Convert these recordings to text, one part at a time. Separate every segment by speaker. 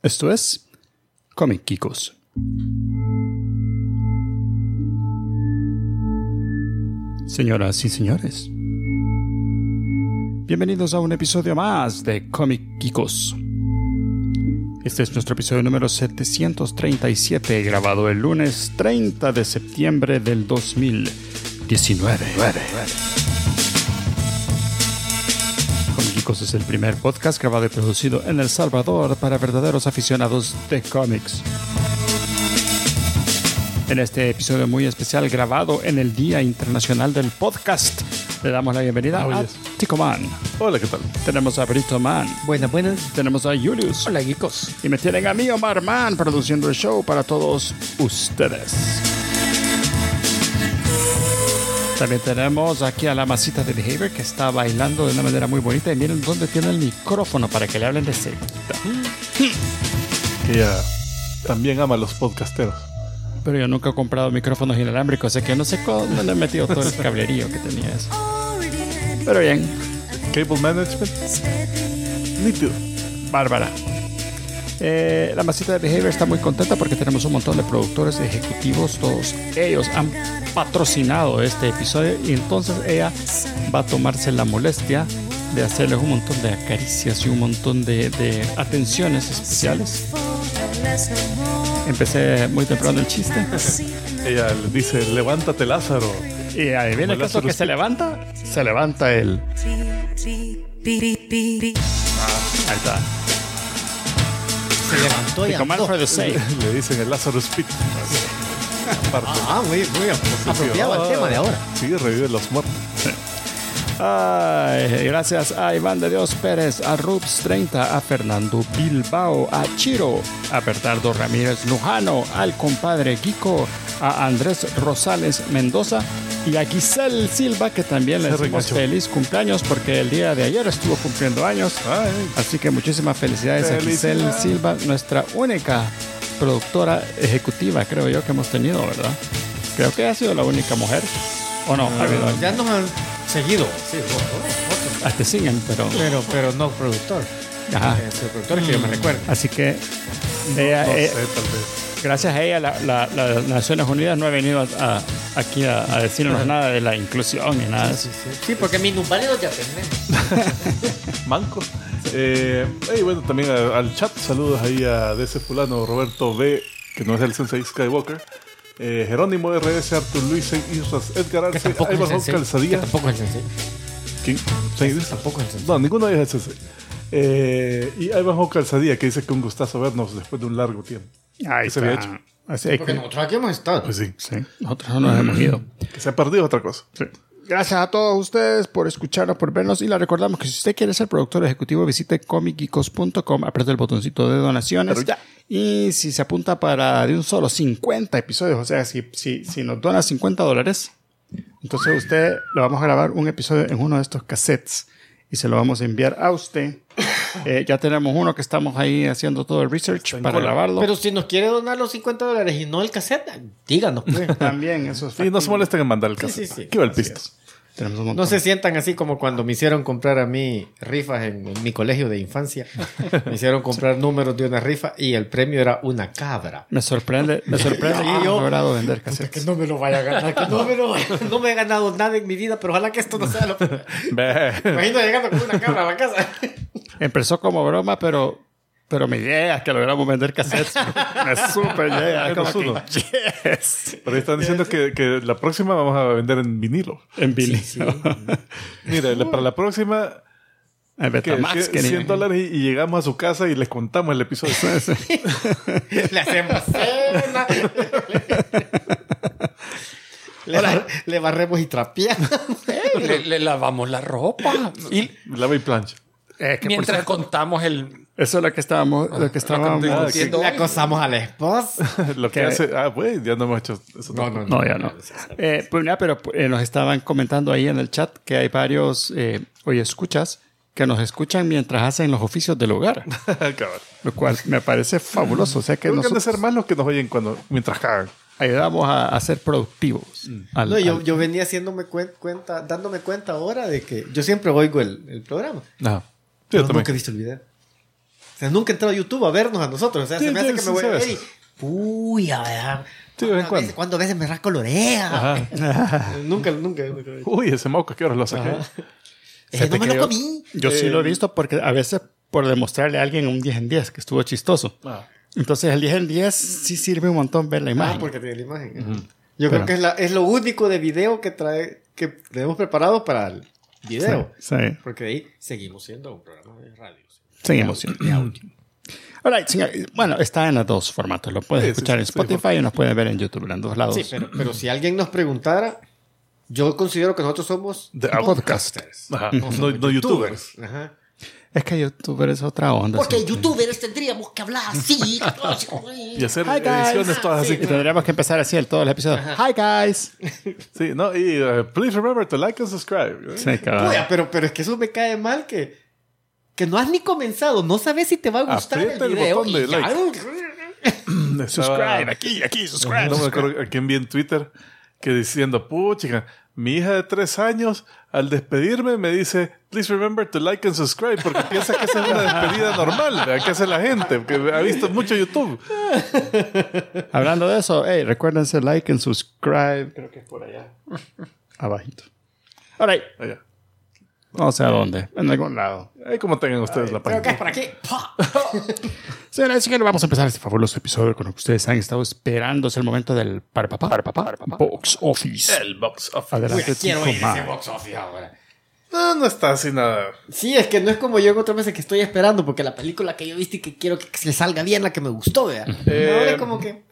Speaker 1: Esto es Comic Geekos. Señoras y señores, bienvenidos a un episodio más de Comic Geekos. Este es nuestro episodio número 737, grabado el lunes 30 de septiembre del 2019. Comic Geekos es el primer podcast grabado y producido en El Salvador para verdaderos aficionados de cómics. En este episodio muy especial grabado en el Día Internacional del Podcast, le damos la bienvenida a Tico Man.
Speaker 2: Hola, ¿qué tal?
Speaker 1: Tenemos a Brito Man.
Speaker 3: Buenas.
Speaker 1: Tenemos a Julius.
Speaker 3: Hola, geekos.
Speaker 1: Y me tienen a mí, Omar Man, produciendo el show para todos ustedes. También tenemos aquí a la masita de Behavior, que está bailando de una manera muy bonita. Y miren dónde tiene el micrófono para que le hablen de cerquita.
Speaker 2: Que ella también ama a los podcasteros.
Speaker 1: Pero yo nunca he comprado micrófonos inalámbricos, así que no sé dónde le he metido todo el cablerío que tenía eso. Pero bien.
Speaker 2: Cable management. Nítido.
Speaker 1: Bárbara. La masita de Behavior está muy contenta porque tenemos un montón de productores ejecutivos. Todos ellos han patrocinado este episodio y entonces ella va a tomarse la molestia de hacerles un montón de acaricias y un montón de atenciones especiales. Empecé muy temprano el chiste.
Speaker 2: Ella le dice, levántate, Lázaro.
Speaker 1: Y adivina el caso que se levanta él. Ahí está.
Speaker 3: Se levantó y andó.
Speaker 2: Le dicen el Lázaro Speed.
Speaker 3: Muy apropiado al tema de ahora.
Speaker 2: Sí, revive los muertos.
Speaker 1: Ay, gracias a Iván de Dios Pérez, a Rups 30, a Fernando Bilbao, a Chiro, a Bernardo Ramírez Lujano, al compadre Kiko, a Andrés Rosales Mendoza y a Giselle Silva, que también le decimos feliz cumpleaños porque el día de ayer estuvo cumpliendo años. Así que muchísimas felicidades a Giselle Silva, nuestra única productora ejecutiva, creo yo, que hemos tenido, ¿verdad? Creo que ha sido la única mujer. ¿O no?
Speaker 3: Ya nos han seguido. Sí,
Speaker 1: te siguen,
Speaker 3: pero no productor.
Speaker 1: Ajá.
Speaker 3: El productor es que yo me recuerdo.
Speaker 1: Así que gracias a ella las Naciones Unidas no ha venido aquí a decirnos nada de la inclusión ni nada.
Speaker 3: Sí, porque minusválidos ya tenemos.
Speaker 2: Manco. Y bueno, también al chat, saludos ahí a DC Fulano, Roberto B, que no es el Sensei Skywalker, Jerónimo RS, Artur Luis, Isras, Edgar Arce, Ivan Calzadilla.
Speaker 3: Que tampoco es el Sensei.
Speaker 2: ¿Quién?
Speaker 3: Tampoco es el Sensei.
Speaker 2: No, ninguno de ellos es el Sensei. Y Ivan Calzadilla, que dice que un gustazo vernos después de un largo tiempo.
Speaker 1: Ahí
Speaker 2: se había hecho.
Speaker 1: Así
Speaker 3: porque nosotros aquí hemos estado.
Speaker 2: Pues sí.
Speaker 1: Nosotros no nos hemos ido.
Speaker 2: Que se ha perdido otra cosa.
Speaker 1: Sí. Gracias a todos ustedes por escucharnos, por vernos. Y le recordamos que si usted quiere ser productor ejecutivo, visite comicgeekos.com, apriete el botoncito de donaciones. Y si se apunta para de un solo 50 episodios, o sea, si nos dona $50, entonces usted le vamos a grabar un episodio en uno de estos cassettes y se lo vamos a enviar a usted. Ya tenemos uno que estamos ahí haciendo todo el research para grabarlo.
Speaker 3: Pero si nos quiere donar los $50 y no el cassette, díganos, pues.
Speaker 1: También, eso es
Speaker 2: factible. Y no se molesten en mandar el cassette.
Speaker 3: Sí.
Speaker 2: ¿Qué va el pisto?
Speaker 3: No se sientan así como cuando me hicieron comprar a mí rifas en mi colegio de infancia. Me hicieron comprar números de una rifa y el premio era una cabra.
Speaker 1: Me sorprende que yo he logrado vender cassettes.
Speaker 3: Que no me lo vaya a ganar, no me he ganado nada en mi vida, pero ojalá que esto no sea lo peor. Imagino llegando con una cabra a la casa.
Speaker 1: Empezó como broma, pero mi idea es que logramos vender cassettes. Me super idea.
Speaker 2: Yes. Pero están diciendo que la próxima vamos a vender en vinilo.
Speaker 1: En vinilo.
Speaker 3: Sí.
Speaker 2: Mira, para la próxima
Speaker 1: Betamax,
Speaker 2: $100 y llegamos a su casa y les contamos el episodio.
Speaker 3: Le hacemos cena. Le barremos y trapeamos.
Speaker 4: Le lavamos la ropa.
Speaker 2: Y lava y plancha.
Speaker 4: Mientras contamos el...
Speaker 1: Eso es lo que estábamos
Speaker 3: diciendo. Le acosamos a la esposa.
Speaker 2: Lo que hace... pues ya no hemos hecho eso.
Speaker 1: No, ya no. Pero nos estaban comentando ahí en el chat que hay varios escuchas que nos escuchan mientras hacen los oficios del hogar. Lo cual me parece fabuloso. O sea que
Speaker 2: creo que han de ser más los que nos oyen mientras cagan.
Speaker 1: Ayudamos a ser productivos.
Speaker 3: Yo venía haciéndome cuenta, dándome cuenta ahora de que yo siempre oigo el programa.
Speaker 2: No.
Speaker 3: Yo nunca he visto el video. O sea, nunca he entrado a YouTube a vernos a nosotros. O sea,
Speaker 2: Sí,
Speaker 3: se me hace
Speaker 2: sí,
Speaker 3: que
Speaker 2: sí,
Speaker 3: me voy a ver
Speaker 2: sabes.
Speaker 3: y... Uy, a ver.
Speaker 2: Sí, de vez en cuando.
Speaker 3: ¿Cuántas veces me rasco la oreja?
Speaker 2: Ajá.
Speaker 3: Nunca.
Speaker 2: Uy, ese moco, ¿qué horas lo saqué?
Speaker 3: No
Speaker 1: Fíjate
Speaker 3: me
Speaker 1: que
Speaker 3: lo comí.
Speaker 1: Yo sí lo he visto porque a veces por demostrarle a alguien un 10 en 10 que estuvo chistoso.
Speaker 2: Ah.
Speaker 1: Entonces el 10 en 10 sí sirve un montón ver la imagen.
Speaker 3: Porque tiene la imagen. Yo creo que es lo único de video que tenemos preparado para el video.
Speaker 1: Sí.
Speaker 3: Porque de ahí seguimos siendo un programa de radio.
Speaker 1: Seguimos. Alright, señor. Bueno, está en los dos formatos. Lo puedes
Speaker 2: Sí,
Speaker 1: escuchar
Speaker 2: sí,
Speaker 1: en
Speaker 2: sí,
Speaker 1: Spotify y nos pueden ver en YouTube en los dos lados.
Speaker 3: Sí, pero si alguien nos preguntara, yo considero que nosotros somos
Speaker 2: De
Speaker 3: podcasters.
Speaker 2: Ajá.
Speaker 3: No somos
Speaker 2: No youtubers.
Speaker 3: Ajá.
Speaker 1: Es que YouTuber es otra onda.
Speaker 5: Porque
Speaker 1: sí.
Speaker 5: youtubers tendríamos que hablar así.
Speaker 2: Y hacer
Speaker 1: Hi, guys.
Speaker 2: ediciones todas así.
Speaker 1: Y tendríamos que empezar así en todos los episodios. Hi, guys.
Speaker 2: Sí, no, y please remember to like and subscribe.
Speaker 1: Sí, cabrón.
Speaker 3: Oye, pero es que eso me cae mal que no has ni comenzado, no sabes si te va a gustar
Speaker 2: Aprieta
Speaker 3: el
Speaker 2: el
Speaker 3: video.
Speaker 2: botón de
Speaker 3: y ya-
Speaker 2: like.
Speaker 1: Subscribe, aquí, subscribe.
Speaker 2: No me acuerdo a quién vi en Twitter que diciendo, puchica, mi hija de 3 años, al despedirme me dice, please remember to like and subscribe, porque piensa que esa es una despedida normal, ¿verdad? Que hace la gente, que ha visto mucho YouTube.
Speaker 1: Hablando de eso, hey, recuérdense like and subscribe. Creo que es por allá. Abajito. Alright.
Speaker 2: Allá.
Speaker 1: No sé a dónde. En algún lado.
Speaker 2: Ahí como tengan ustedes la
Speaker 3: Creo que es
Speaker 2: página.
Speaker 3: por aquí. ¡Pah!
Speaker 1: Señoras y señores, vamos a empezar este fabuloso episodio con lo que ustedes han estado esperando. Es el momento del Box Office.
Speaker 2: El box office.
Speaker 1: Adelante,
Speaker 3: Quiero
Speaker 1: Tico
Speaker 3: ir a ese
Speaker 1: Man.
Speaker 3: box office ahora.
Speaker 2: No está así nada.
Speaker 3: Sí, es que no es como yo en otras veces que estoy esperando, porque la película que yo viste y que quiero que se salga bien, la que me gustó, vea. Ahora es como que...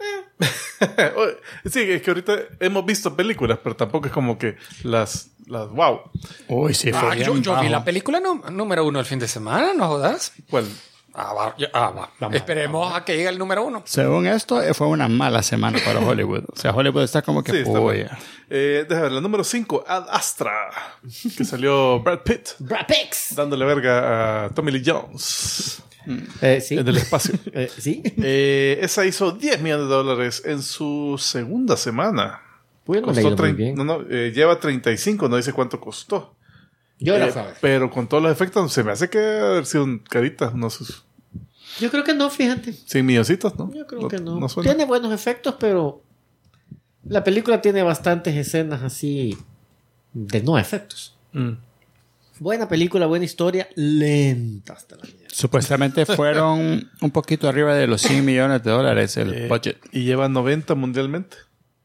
Speaker 2: Sí, es que ahorita hemos visto películas, pero tampoco es como que las wow.
Speaker 1: Uy, sí, fue
Speaker 4: Yo
Speaker 1: bien
Speaker 4: vi
Speaker 1: bajo.
Speaker 4: la película número 1 el fin de semana, ¿no jodas?
Speaker 2: ¿Cuál?
Speaker 4: Va. Esperemos a que llegue el número 1.
Speaker 1: Según esto, fue una mala semana para Hollywood. O sea, Hollywood está como que
Speaker 2: Sí, está
Speaker 1: uy,
Speaker 2: mal. Déjame ver, la número 5, Ad Astra, que salió Brad Pitt
Speaker 3: Brad Pix.
Speaker 2: dándole verga a Tommy Lee Jones
Speaker 3: Sí.
Speaker 2: en el espacio.
Speaker 3: Sí.
Speaker 2: Esa hizo $10 millones en su segunda semana.
Speaker 3: Bueno, le ha ido muy
Speaker 2: 30
Speaker 3: bien.
Speaker 2: lleva 35, no dice cuánto costó.
Speaker 3: Yo la sabes.
Speaker 2: Pero con todos los efectos, se me hace que debe haber sido un carita, unos
Speaker 3: Yo creo que no, fíjate.
Speaker 2: 100 milloncitos, ¿no?
Speaker 3: Yo creo que no.
Speaker 2: suena.
Speaker 3: Tiene buenos efectos, pero la película tiene bastantes escenas así de no efectos.
Speaker 2: Mm.
Speaker 3: Buena película, buena historia, lenta hasta la mierda.
Speaker 1: Supuestamente fueron un poquito arriba de los $100 millones el budget.
Speaker 2: Y lleva 90 mundialmente.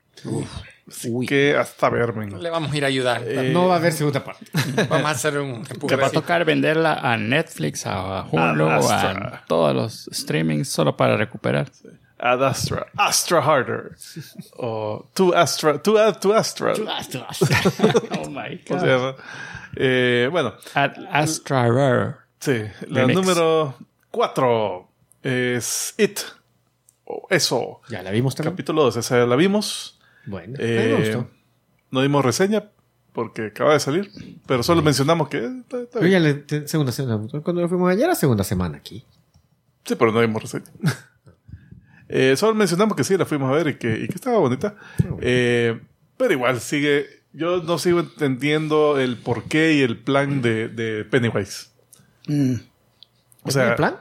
Speaker 3: Uy.
Speaker 2: Que hasta verme.
Speaker 4: Le vamos a ir a ayudar.
Speaker 3: No va a haber segunda parte.
Speaker 4: Vamos a hacer un
Speaker 1: Te va a tocar venderla a Netflix, a Hulu,
Speaker 2: Astra.
Speaker 1: a todos los streamings solo para recuperar.
Speaker 2: Ad Astra. Astra Harder. O To Astra. To Astra.
Speaker 1: Oh my
Speaker 2: ¿Cómo se llama? Bueno,
Speaker 1: Ad Astra Rare.
Speaker 2: sí. La
Speaker 1: Remix.
Speaker 2: número 4 es It. O Eso.
Speaker 3: Ya la vimos también.
Speaker 2: Capítulo 2. Esa ya la vimos.
Speaker 3: Bueno, a mí me gustó.
Speaker 2: No dimos reseña porque acaba de salir. Pero solo mencionamos que está
Speaker 3: Yo
Speaker 2: bien.
Speaker 3: ya segunda semana. Cuando lo fuimos ayer, era segunda semana aquí.
Speaker 2: Sí, pero no dimos reseña. Solo mencionamos que sí, la fuimos a ver y que estaba bonita. Pero igual sigue. Yo no sigo entendiendo el porqué y el plan de Pennywise. O sea,
Speaker 3: ¿El plan?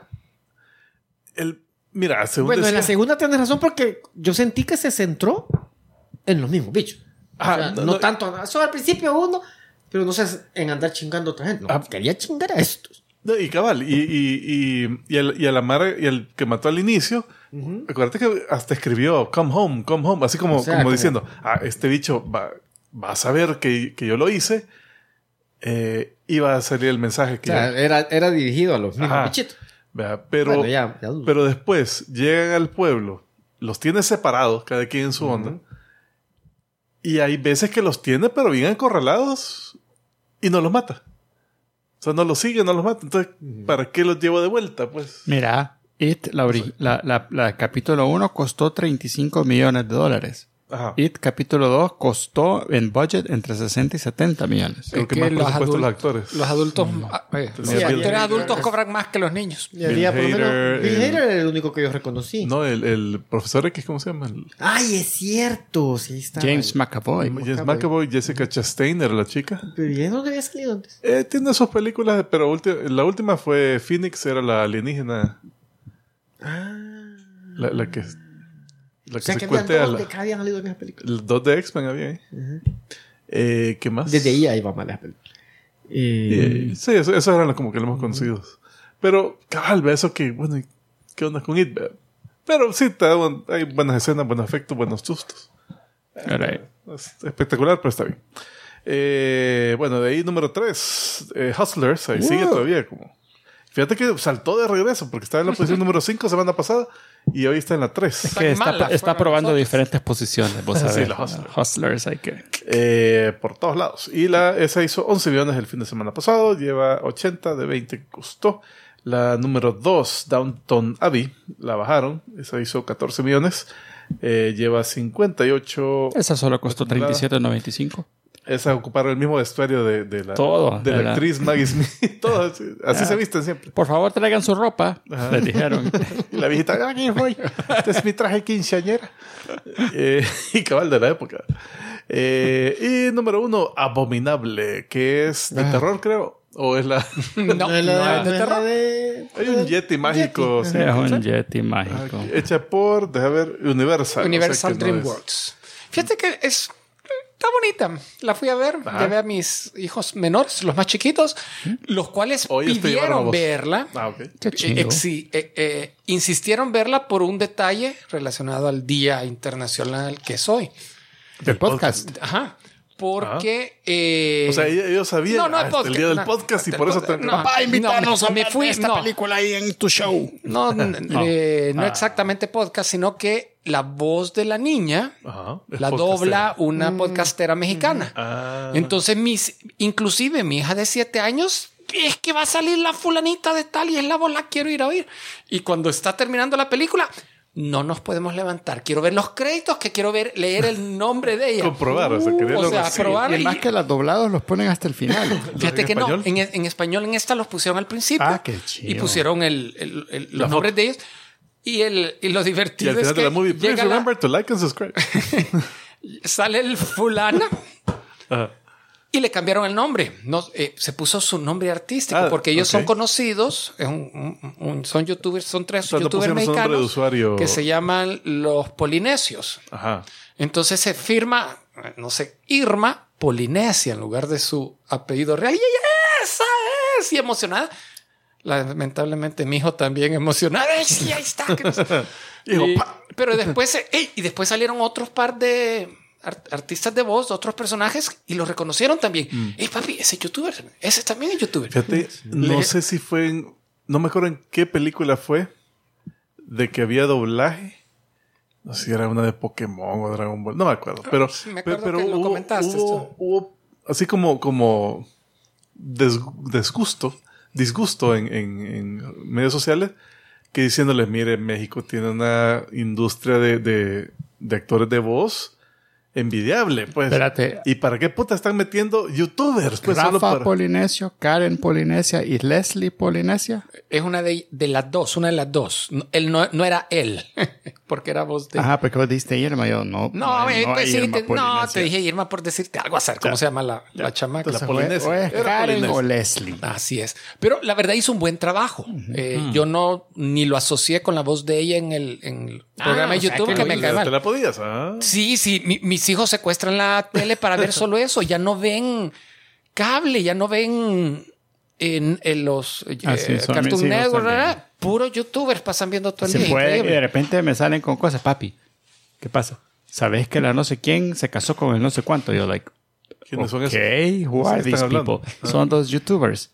Speaker 2: mira, según
Speaker 3: Bueno, en
Speaker 2: decía-
Speaker 3: la segunda tienes razón porque yo sentí que se centró en los mismos bichos.
Speaker 2: Ah,
Speaker 3: O sea,
Speaker 2: no,
Speaker 3: no
Speaker 2: no.
Speaker 3: tanto. Solo al principio uno, pero no sé en andar chingando a otra gente. No, quería chingar a estos.
Speaker 2: No, y cabal, y a la madre, y el que mató al inicio, acuérdate que hasta escribió come home, así como,
Speaker 3: O sea,
Speaker 2: como
Speaker 3: como-
Speaker 2: diciendo, este bicho va a saber que yo lo hice, y va a salir el mensaje
Speaker 3: O
Speaker 2: que
Speaker 3: sea, era dirigido a los mismos
Speaker 2: Ajá.
Speaker 3: bichitos.
Speaker 2: vea, pero,
Speaker 3: Bueno, ya dudo.
Speaker 2: pero después llegan al pueblo, los tiene separados, cada quien en su onda, y hay veces que los tiene, pero bien acorralados, y no los mata. O sea, no los sigue, no los mata. Entonces, ¿para qué los llevo de vuelta? Pues
Speaker 1: Mira, la capítulo 1 costó $35 millones.
Speaker 2: Ajá.
Speaker 1: It capítulo 2 costó en budget entre 60 y 70 millones.
Speaker 2: Creo que
Speaker 4: que
Speaker 2: más
Speaker 4: los
Speaker 2: presupuesto
Speaker 4: adultos-
Speaker 2: los actores.
Speaker 4: Los adultos, los actores adultos cobran más que los niños.
Speaker 3: Y había por lo menos.
Speaker 2: Hader,
Speaker 3: Bill Hader era el único que yo reconocí.
Speaker 2: No, el profesor X, ¿cómo se llama?
Speaker 3: Ay, es cierto. Sí, ahí está.
Speaker 1: James McAvoy.
Speaker 2: James McAvoy, Jessica Chastain era la chica.
Speaker 3: Pero ya no había salido antes.
Speaker 2: Tiene sus películas, pero la última fue Phoenix, era la alienígena. La que
Speaker 3: O sea
Speaker 2: se
Speaker 3: que habían
Speaker 2: cuentea.
Speaker 3: dos de que habían salido en esa película.
Speaker 2: El 2 de X-Men había ahí. ¿Qué más?
Speaker 3: Desde ahí iba mal las películas.
Speaker 2: Sí, esos eran como que los más conocidos. Pero, cabal, ve eso que, bueno, ¿qué onda con It? Pero sí, hay buenas escenas, buenos efectos, buenos sustos.
Speaker 1: Alright.
Speaker 2: Es espectacular, pero está bien. Bueno, de ahí número 3, Hustlers, ahí sigue todavía como... Fíjate que saltó de regreso porque estaba en la posición número 5 semana pasada y hoy está en la 3.
Speaker 1: Que
Speaker 4: malas
Speaker 1: está
Speaker 4: fueron
Speaker 1: probando
Speaker 4: nosotros.
Speaker 1: diferentes posiciones. Vos
Speaker 2: Sí,
Speaker 1: sabés.
Speaker 2: los Hustlers.
Speaker 1: Hustlers hay que...
Speaker 2: Por todos lados. Y esa hizo 11 millones el fin de semana pasado, lleva 80 de 20 que costó. La número 2, Downton Abbey, la bajaron, esa hizo 14 millones, lleva 58.
Speaker 1: Esa solo costó 37.95.
Speaker 2: Esa ocuparon el mismo vestuario de la,
Speaker 1: Todo,
Speaker 2: de
Speaker 1: de
Speaker 2: la
Speaker 1: la-
Speaker 2: actriz Maggie Smith. Todo así se visten siempre.
Speaker 1: Por favor, traigan su ropa. Les dijeron.
Speaker 2: Y la viejita, aquí voy. Este es mi traje quinceañera. Y cabal de la época. Y número 1, Abominable, que es de terror, creo. O es la...
Speaker 4: No,
Speaker 3: es
Speaker 4: no, de terror.
Speaker 2: Hay un Yeti mágico.
Speaker 1: Es
Speaker 2: sí,
Speaker 1: un Yeti mágico.
Speaker 2: hecha por, déjame ver, Universal.
Speaker 4: Universal
Speaker 2: O sea que no es-
Speaker 4: DreamWorks. Fíjate que está bonita. La fui a ver. Llevé a mis hijos menores, los más chiquitos, los cuales
Speaker 2: Hoy estoy llevando a
Speaker 4: pidieron
Speaker 2: vos.
Speaker 4: verla.
Speaker 2: Ah, ok.
Speaker 1: Qué chingo.
Speaker 4: Insistieron verla por un detalle relacionado al Día Internacional que es hoy.
Speaker 1: Del podcast.
Speaker 4: Ajá. Porque...
Speaker 2: O sea, ellos sabían
Speaker 4: No, no es
Speaker 2: hasta el
Speaker 4: podcast,
Speaker 2: día del
Speaker 4: no,
Speaker 2: podcast y
Speaker 4: del
Speaker 2: por eso...
Speaker 4: podcast,
Speaker 2: te-
Speaker 4: no.
Speaker 1: Papá, invitarnos
Speaker 4: No, me
Speaker 1: a ver
Speaker 4: fui-
Speaker 1: esta
Speaker 4: no.
Speaker 1: película ahí en tu show.
Speaker 4: No, no exactamente podcast, sino que la voz de la niña
Speaker 2: Ajá, es
Speaker 4: la
Speaker 2: podcastera.
Speaker 4: dobla una podcastera mexicana.
Speaker 2: Ah.
Speaker 4: Entonces, inclusive mi hija de 7 años, es que va a salir la fulanita de tal y es la voz, la quiero ir a oír. Y cuando está terminando la película, no nos podemos levantar. Quiero ver los créditos, que quiero leer el nombre de ella.
Speaker 2: Comprobar, o sea, quería
Speaker 4: o sea,
Speaker 2: sí.
Speaker 4: probar.
Speaker 1: Y más que los doblados los ponen hasta el final.
Speaker 4: Fíjate
Speaker 2: ¿En
Speaker 4: que
Speaker 2: español?
Speaker 4: no, en español en esta los pusieron al principio.
Speaker 1: Ah, qué chido.
Speaker 4: Y pusieron los nombres de ellos. Y lo
Speaker 2: Y
Speaker 4: divertido
Speaker 2: al
Speaker 4: es
Speaker 2: final de
Speaker 4: que
Speaker 2: la movie, please
Speaker 4: llega
Speaker 2: remember to like and subscribe.
Speaker 4: sale el fulana
Speaker 2: Ajá.
Speaker 4: y le cambiaron el nombre. No, se puso su nombre artístico porque ellos
Speaker 2: ok.
Speaker 4: son conocidos, son youtubers, son 3
Speaker 2: sea, no
Speaker 4: youtubers
Speaker 2: pusieron su nombre de
Speaker 4: mexicanos
Speaker 2: usuario.
Speaker 4: que se llaman los Polinesios.
Speaker 2: Ajá.
Speaker 4: Entonces se firma, no sé, Irma Polinesia en lugar de su apellido real. Y ella, esa es, y emocionada. Lamentablemente mi hijo también emocionado. ¡Ay, sí, ahí está! Que no sé.
Speaker 2: Hijo,
Speaker 4: Y-
Speaker 2: pa.
Speaker 4: pero después, y después salieron otros par de artistas de voz, otros personajes, y los reconocieron también. Papi, ese youtuber, ese también es youtuber.
Speaker 2: Fíjate, no sé si fue no me acuerdo en qué película fue de que había doblaje. No sé si era una de Pokémon o Dragon Ball, no me acuerdo. Pero,
Speaker 4: me acuerdo que lo comentaste esto.
Speaker 2: hubo así como disgusto en medios sociales que diciéndoles, mire, México tiene una industria de actores de voz envidiable, pues.
Speaker 1: Espérate.
Speaker 2: ¿Y para qué puta están metiendo youtubers? Pues solo
Speaker 1: Rafa
Speaker 2: para...
Speaker 1: Polinesio, Karen Polinesia y Leslie Polinesia.
Speaker 4: Es una de las dos, una de las dos. Él no era él, porque era voz de...
Speaker 1: Ajá, porque vos diste Irma, yo no.
Speaker 4: No,
Speaker 1: hay
Speaker 4: pues sí,
Speaker 1: Irma
Speaker 4: no,
Speaker 1: Polinesia.
Speaker 4: te dije Irma por decirte algo, a saber cómo se llama la chamaca.
Speaker 2: Entonces,
Speaker 1: O
Speaker 2: Polinesia.
Speaker 1: es
Speaker 2: Era
Speaker 1: Karen
Speaker 2: Polinesia.
Speaker 1: o Leslie.
Speaker 4: Así es. Pero la verdad hizo un buen trabajo. Yo ni lo asocié con la voz de ella en el programa de
Speaker 1: o sea,
Speaker 4: YouTube, que me cae
Speaker 2: ¿Te
Speaker 4: mal.
Speaker 2: la podías? Ah.
Speaker 4: Sí, mis hijos secuestran la tele para ver solo eso. Ya no ven cable, ya no ven en los
Speaker 1: Así son mis
Speaker 4: Cartoon
Speaker 1: hijos
Speaker 4: Network,
Speaker 1: también.
Speaker 4: ¿verdad? Puros youtubers pasan viendo todo el
Speaker 1: Se
Speaker 4: día.
Speaker 1: puede, y
Speaker 4: Increíble.
Speaker 1: de repente me salen con cosas, papi. ¿Qué pasa? ¿Sabes que la no sé quién se casó con el no sé cuánto? Yo, like,
Speaker 2: ¿Quiénes son esos?
Speaker 1: okay, who are
Speaker 2: ¿Qué
Speaker 1: these
Speaker 2: están hablando?
Speaker 1: people? Son dos youtubers.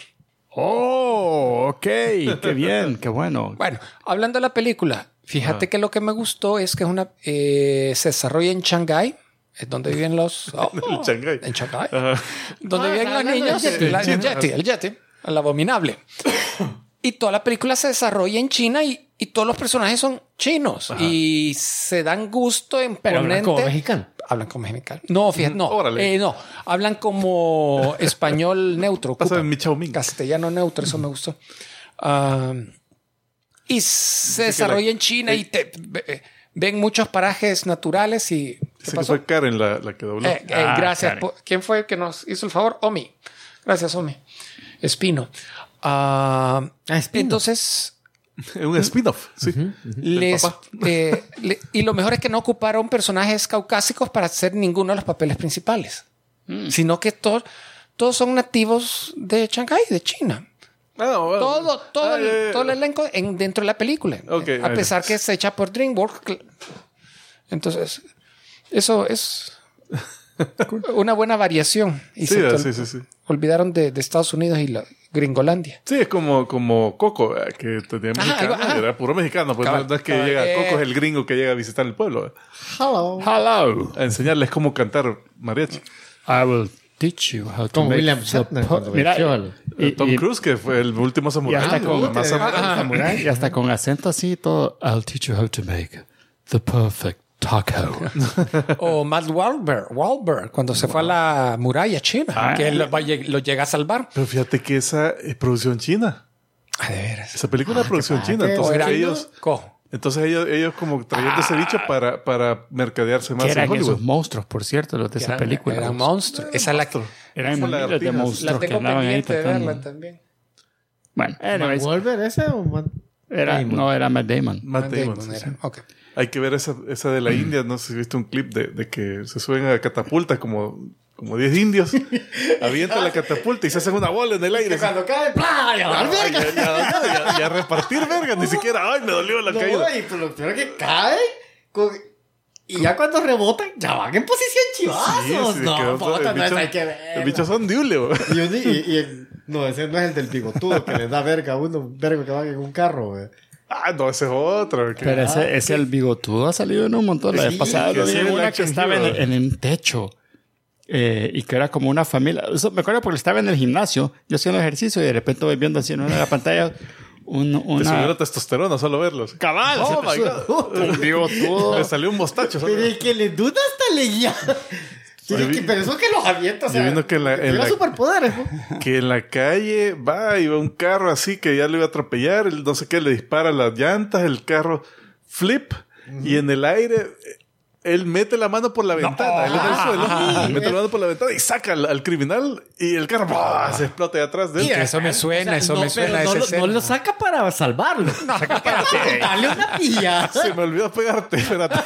Speaker 1: Oh, ok, qué bien, qué bueno.
Speaker 4: Bueno, hablando de la película, fíjate que lo que me gustó es que se desarrolla en Shanghái, es donde viven los...
Speaker 2: En Shanghái.
Speaker 4: En Shanghái.
Speaker 2: Ajá.
Speaker 4: Donde viven los
Speaker 3: hablando
Speaker 4: niños.
Speaker 3: del Yeti.
Speaker 4: El Yeti, el abominable. Y toda la película se desarrolla en China y todos los personajes son chinos.
Speaker 2: Ajá.
Speaker 4: Y se dan gusto en
Speaker 3: Pero hablan
Speaker 4: ponerte...
Speaker 3: como mexicano.
Speaker 4: Hablan como mexicano. No, fíjate, no.
Speaker 2: Órale.
Speaker 4: No, hablan como español neutro.
Speaker 2: Pasa
Speaker 4: ocupan.
Speaker 2: en mi Chao Ming.
Speaker 4: Castellano neutro, eso me gustó. Y se
Speaker 2: que
Speaker 4: desarrolla en China y ven muchos parajes naturales y... ¿Qué
Speaker 2: Dice que
Speaker 4: pasó?
Speaker 2: fue Karen la que dobló.
Speaker 4: Gracias.
Speaker 1: Karen.
Speaker 4: ¿Quién fue el que nos hizo el favor? Omi. Gracias, Omi. Espino.
Speaker 3: Espino.
Speaker 2: Es
Speaker 4: Entonces,
Speaker 2: un spin-off, sí.
Speaker 4: les,
Speaker 2: papá.
Speaker 4: y lo mejor es que no ocuparon personajes caucásicos para hacer ninguno de los papeles principales, sino que todos son nativos de Shanghái, de China. Todo el elenco dentro de la película.
Speaker 2: Ok,
Speaker 4: A pesar que es hecha por DreamWorks. Entonces, eso es una buena variación. Y
Speaker 2: Sí,
Speaker 4: se
Speaker 2: sí.
Speaker 4: olvidaron de Estados Unidos y la Gringolandia.
Speaker 2: Sí, es como Coco, que tenía mexicano,
Speaker 4: ajá.
Speaker 2: era puro mexicano. Pues
Speaker 4: Cabal,
Speaker 2: no es que
Speaker 4: cabal,
Speaker 2: llega, Coco es el gringo que llega a visitar el pueblo,
Speaker 3: Hello.
Speaker 1: Hello.
Speaker 2: a enseñarles cómo cantar mariachi.
Speaker 1: I will teach you how to
Speaker 3: Como
Speaker 1: make
Speaker 3: William
Speaker 1: the
Speaker 3: Shatner
Speaker 1: po-
Speaker 3: cuando
Speaker 1: Mira,
Speaker 3: venció al-
Speaker 2: Tom Cruise, que fue el último
Speaker 1: y
Speaker 2: samurái.
Speaker 1: hasta con,
Speaker 2: más samurái.
Speaker 1: y hasta con acento así y todo. I'll teach you how to make the perfect taco.
Speaker 4: O Matt Wahlberg, cuando se fue a la muralla china, que lo llega a salvar.
Speaker 2: Pero fíjate que esa es producción china.
Speaker 4: De veras.
Speaker 2: Esa película es producción china. Entonces ellos como trayendo ese bicho para mercadearse más
Speaker 1: Que
Speaker 2: en
Speaker 1: eran
Speaker 2: Hollywood.
Speaker 1: esos monstruos, por cierto, los de esa película.
Speaker 4: Era un monstruo. Esa es la que
Speaker 1: Eran
Speaker 2: Como
Speaker 1: miles de
Speaker 2: lagartijas.
Speaker 1: monstruos
Speaker 4: la
Speaker 1: que
Speaker 4: tengo
Speaker 1: andaban ahí
Speaker 4: pendiente de
Speaker 1: tratando.
Speaker 4: verla también.
Speaker 1: Bueno, anyways,
Speaker 3: ¿Wolver ese o
Speaker 1: no era Matt Damon.
Speaker 2: Matt Damon,
Speaker 4: Damon
Speaker 2: sí,
Speaker 4: era.
Speaker 2: sí.
Speaker 4: Ok.
Speaker 2: Hay que ver esa de la India. No sé si viste un clip de que se suben a catapultas como 10 indios. Avientan la catapulta y se hacen una bola en el aire.
Speaker 3: Cuando cae, ¡plá! Y a dar
Speaker 2: Ay,
Speaker 3: verga.
Speaker 2: y a repartir verga. Ni siquiera, ay, me dolió la caída.
Speaker 3: No, y pues lo peor es que cae y ya cuando rebotan, ya van en posición chivazos.
Speaker 2: Sí,
Speaker 3: no,
Speaker 2: quedó todo-
Speaker 3: puta,
Speaker 2: el
Speaker 3: no,
Speaker 2: bicho-
Speaker 3: hay que ver.
Speaker 2: el bicho son diule, güey.
Speaker 3: No, ese no es el del bigotudo que le da verga a uno, un vergo que va en un carro, güey.
Speaker 2: Ah, no, ese es otro. que-
Speaker 1: Pero ese el bigotudo ha salido en un montón. La vez
Speaker 3: Sí,
Speaker 1: pasada
Speaker 2: que
Speaker 1: lo vi
Speaker 2: sí,
Speaker 1: en
Speaker 2: el
Speaker 1: una que
Speaker 2: action
Speaker 1: estaba
Speaker 2: hero.
Speaker 1: en un techo. Y que era como una familia. Eso me acuerdo porque estaba en el gimnasio, yo haciendo ejercicio y de repente voy viendo así en una de las pantallas
Speaker 2: Te subió
Speaker 1: una
Speaker 2: la testosterona solo verlos.
Speaker 1: cabal.
Speaker 2: Oh,
Speaker 1: se
Speaker 2: my
Speaker 1: te
Speaker 2: God.
Speaker 1: un bigotudo.
Speaker 2: Le salió un mostacho.
Speaker 3: Pero el que le duda hasta leía. Pero eso que los avienta, o sea,
Speaker 2: Yo viendo que en la-
Speaker 3: superpoderes, ¿no?
Speaker 2: Que en la calle va un carro así que ya lo iba a atropellar, el no sé qué, le dispara las llantas, el carro flip y en el aire él mete la mano por la ventana, él en el suelo, mete la mano por la ventana y saca al criminal y el carro ¡bah! Se explota de atrás de él.
Speaker 4: Eso me suena,
Speaker 3: O sea, no, pero
Speaker 4: esa
Speaker 3: no
Speaker 4: escena.
Speaker 3: lo saca para salvarlo. Saca para darle una pilla.
Speaker 2: Se me olvidó pegarte, espérate.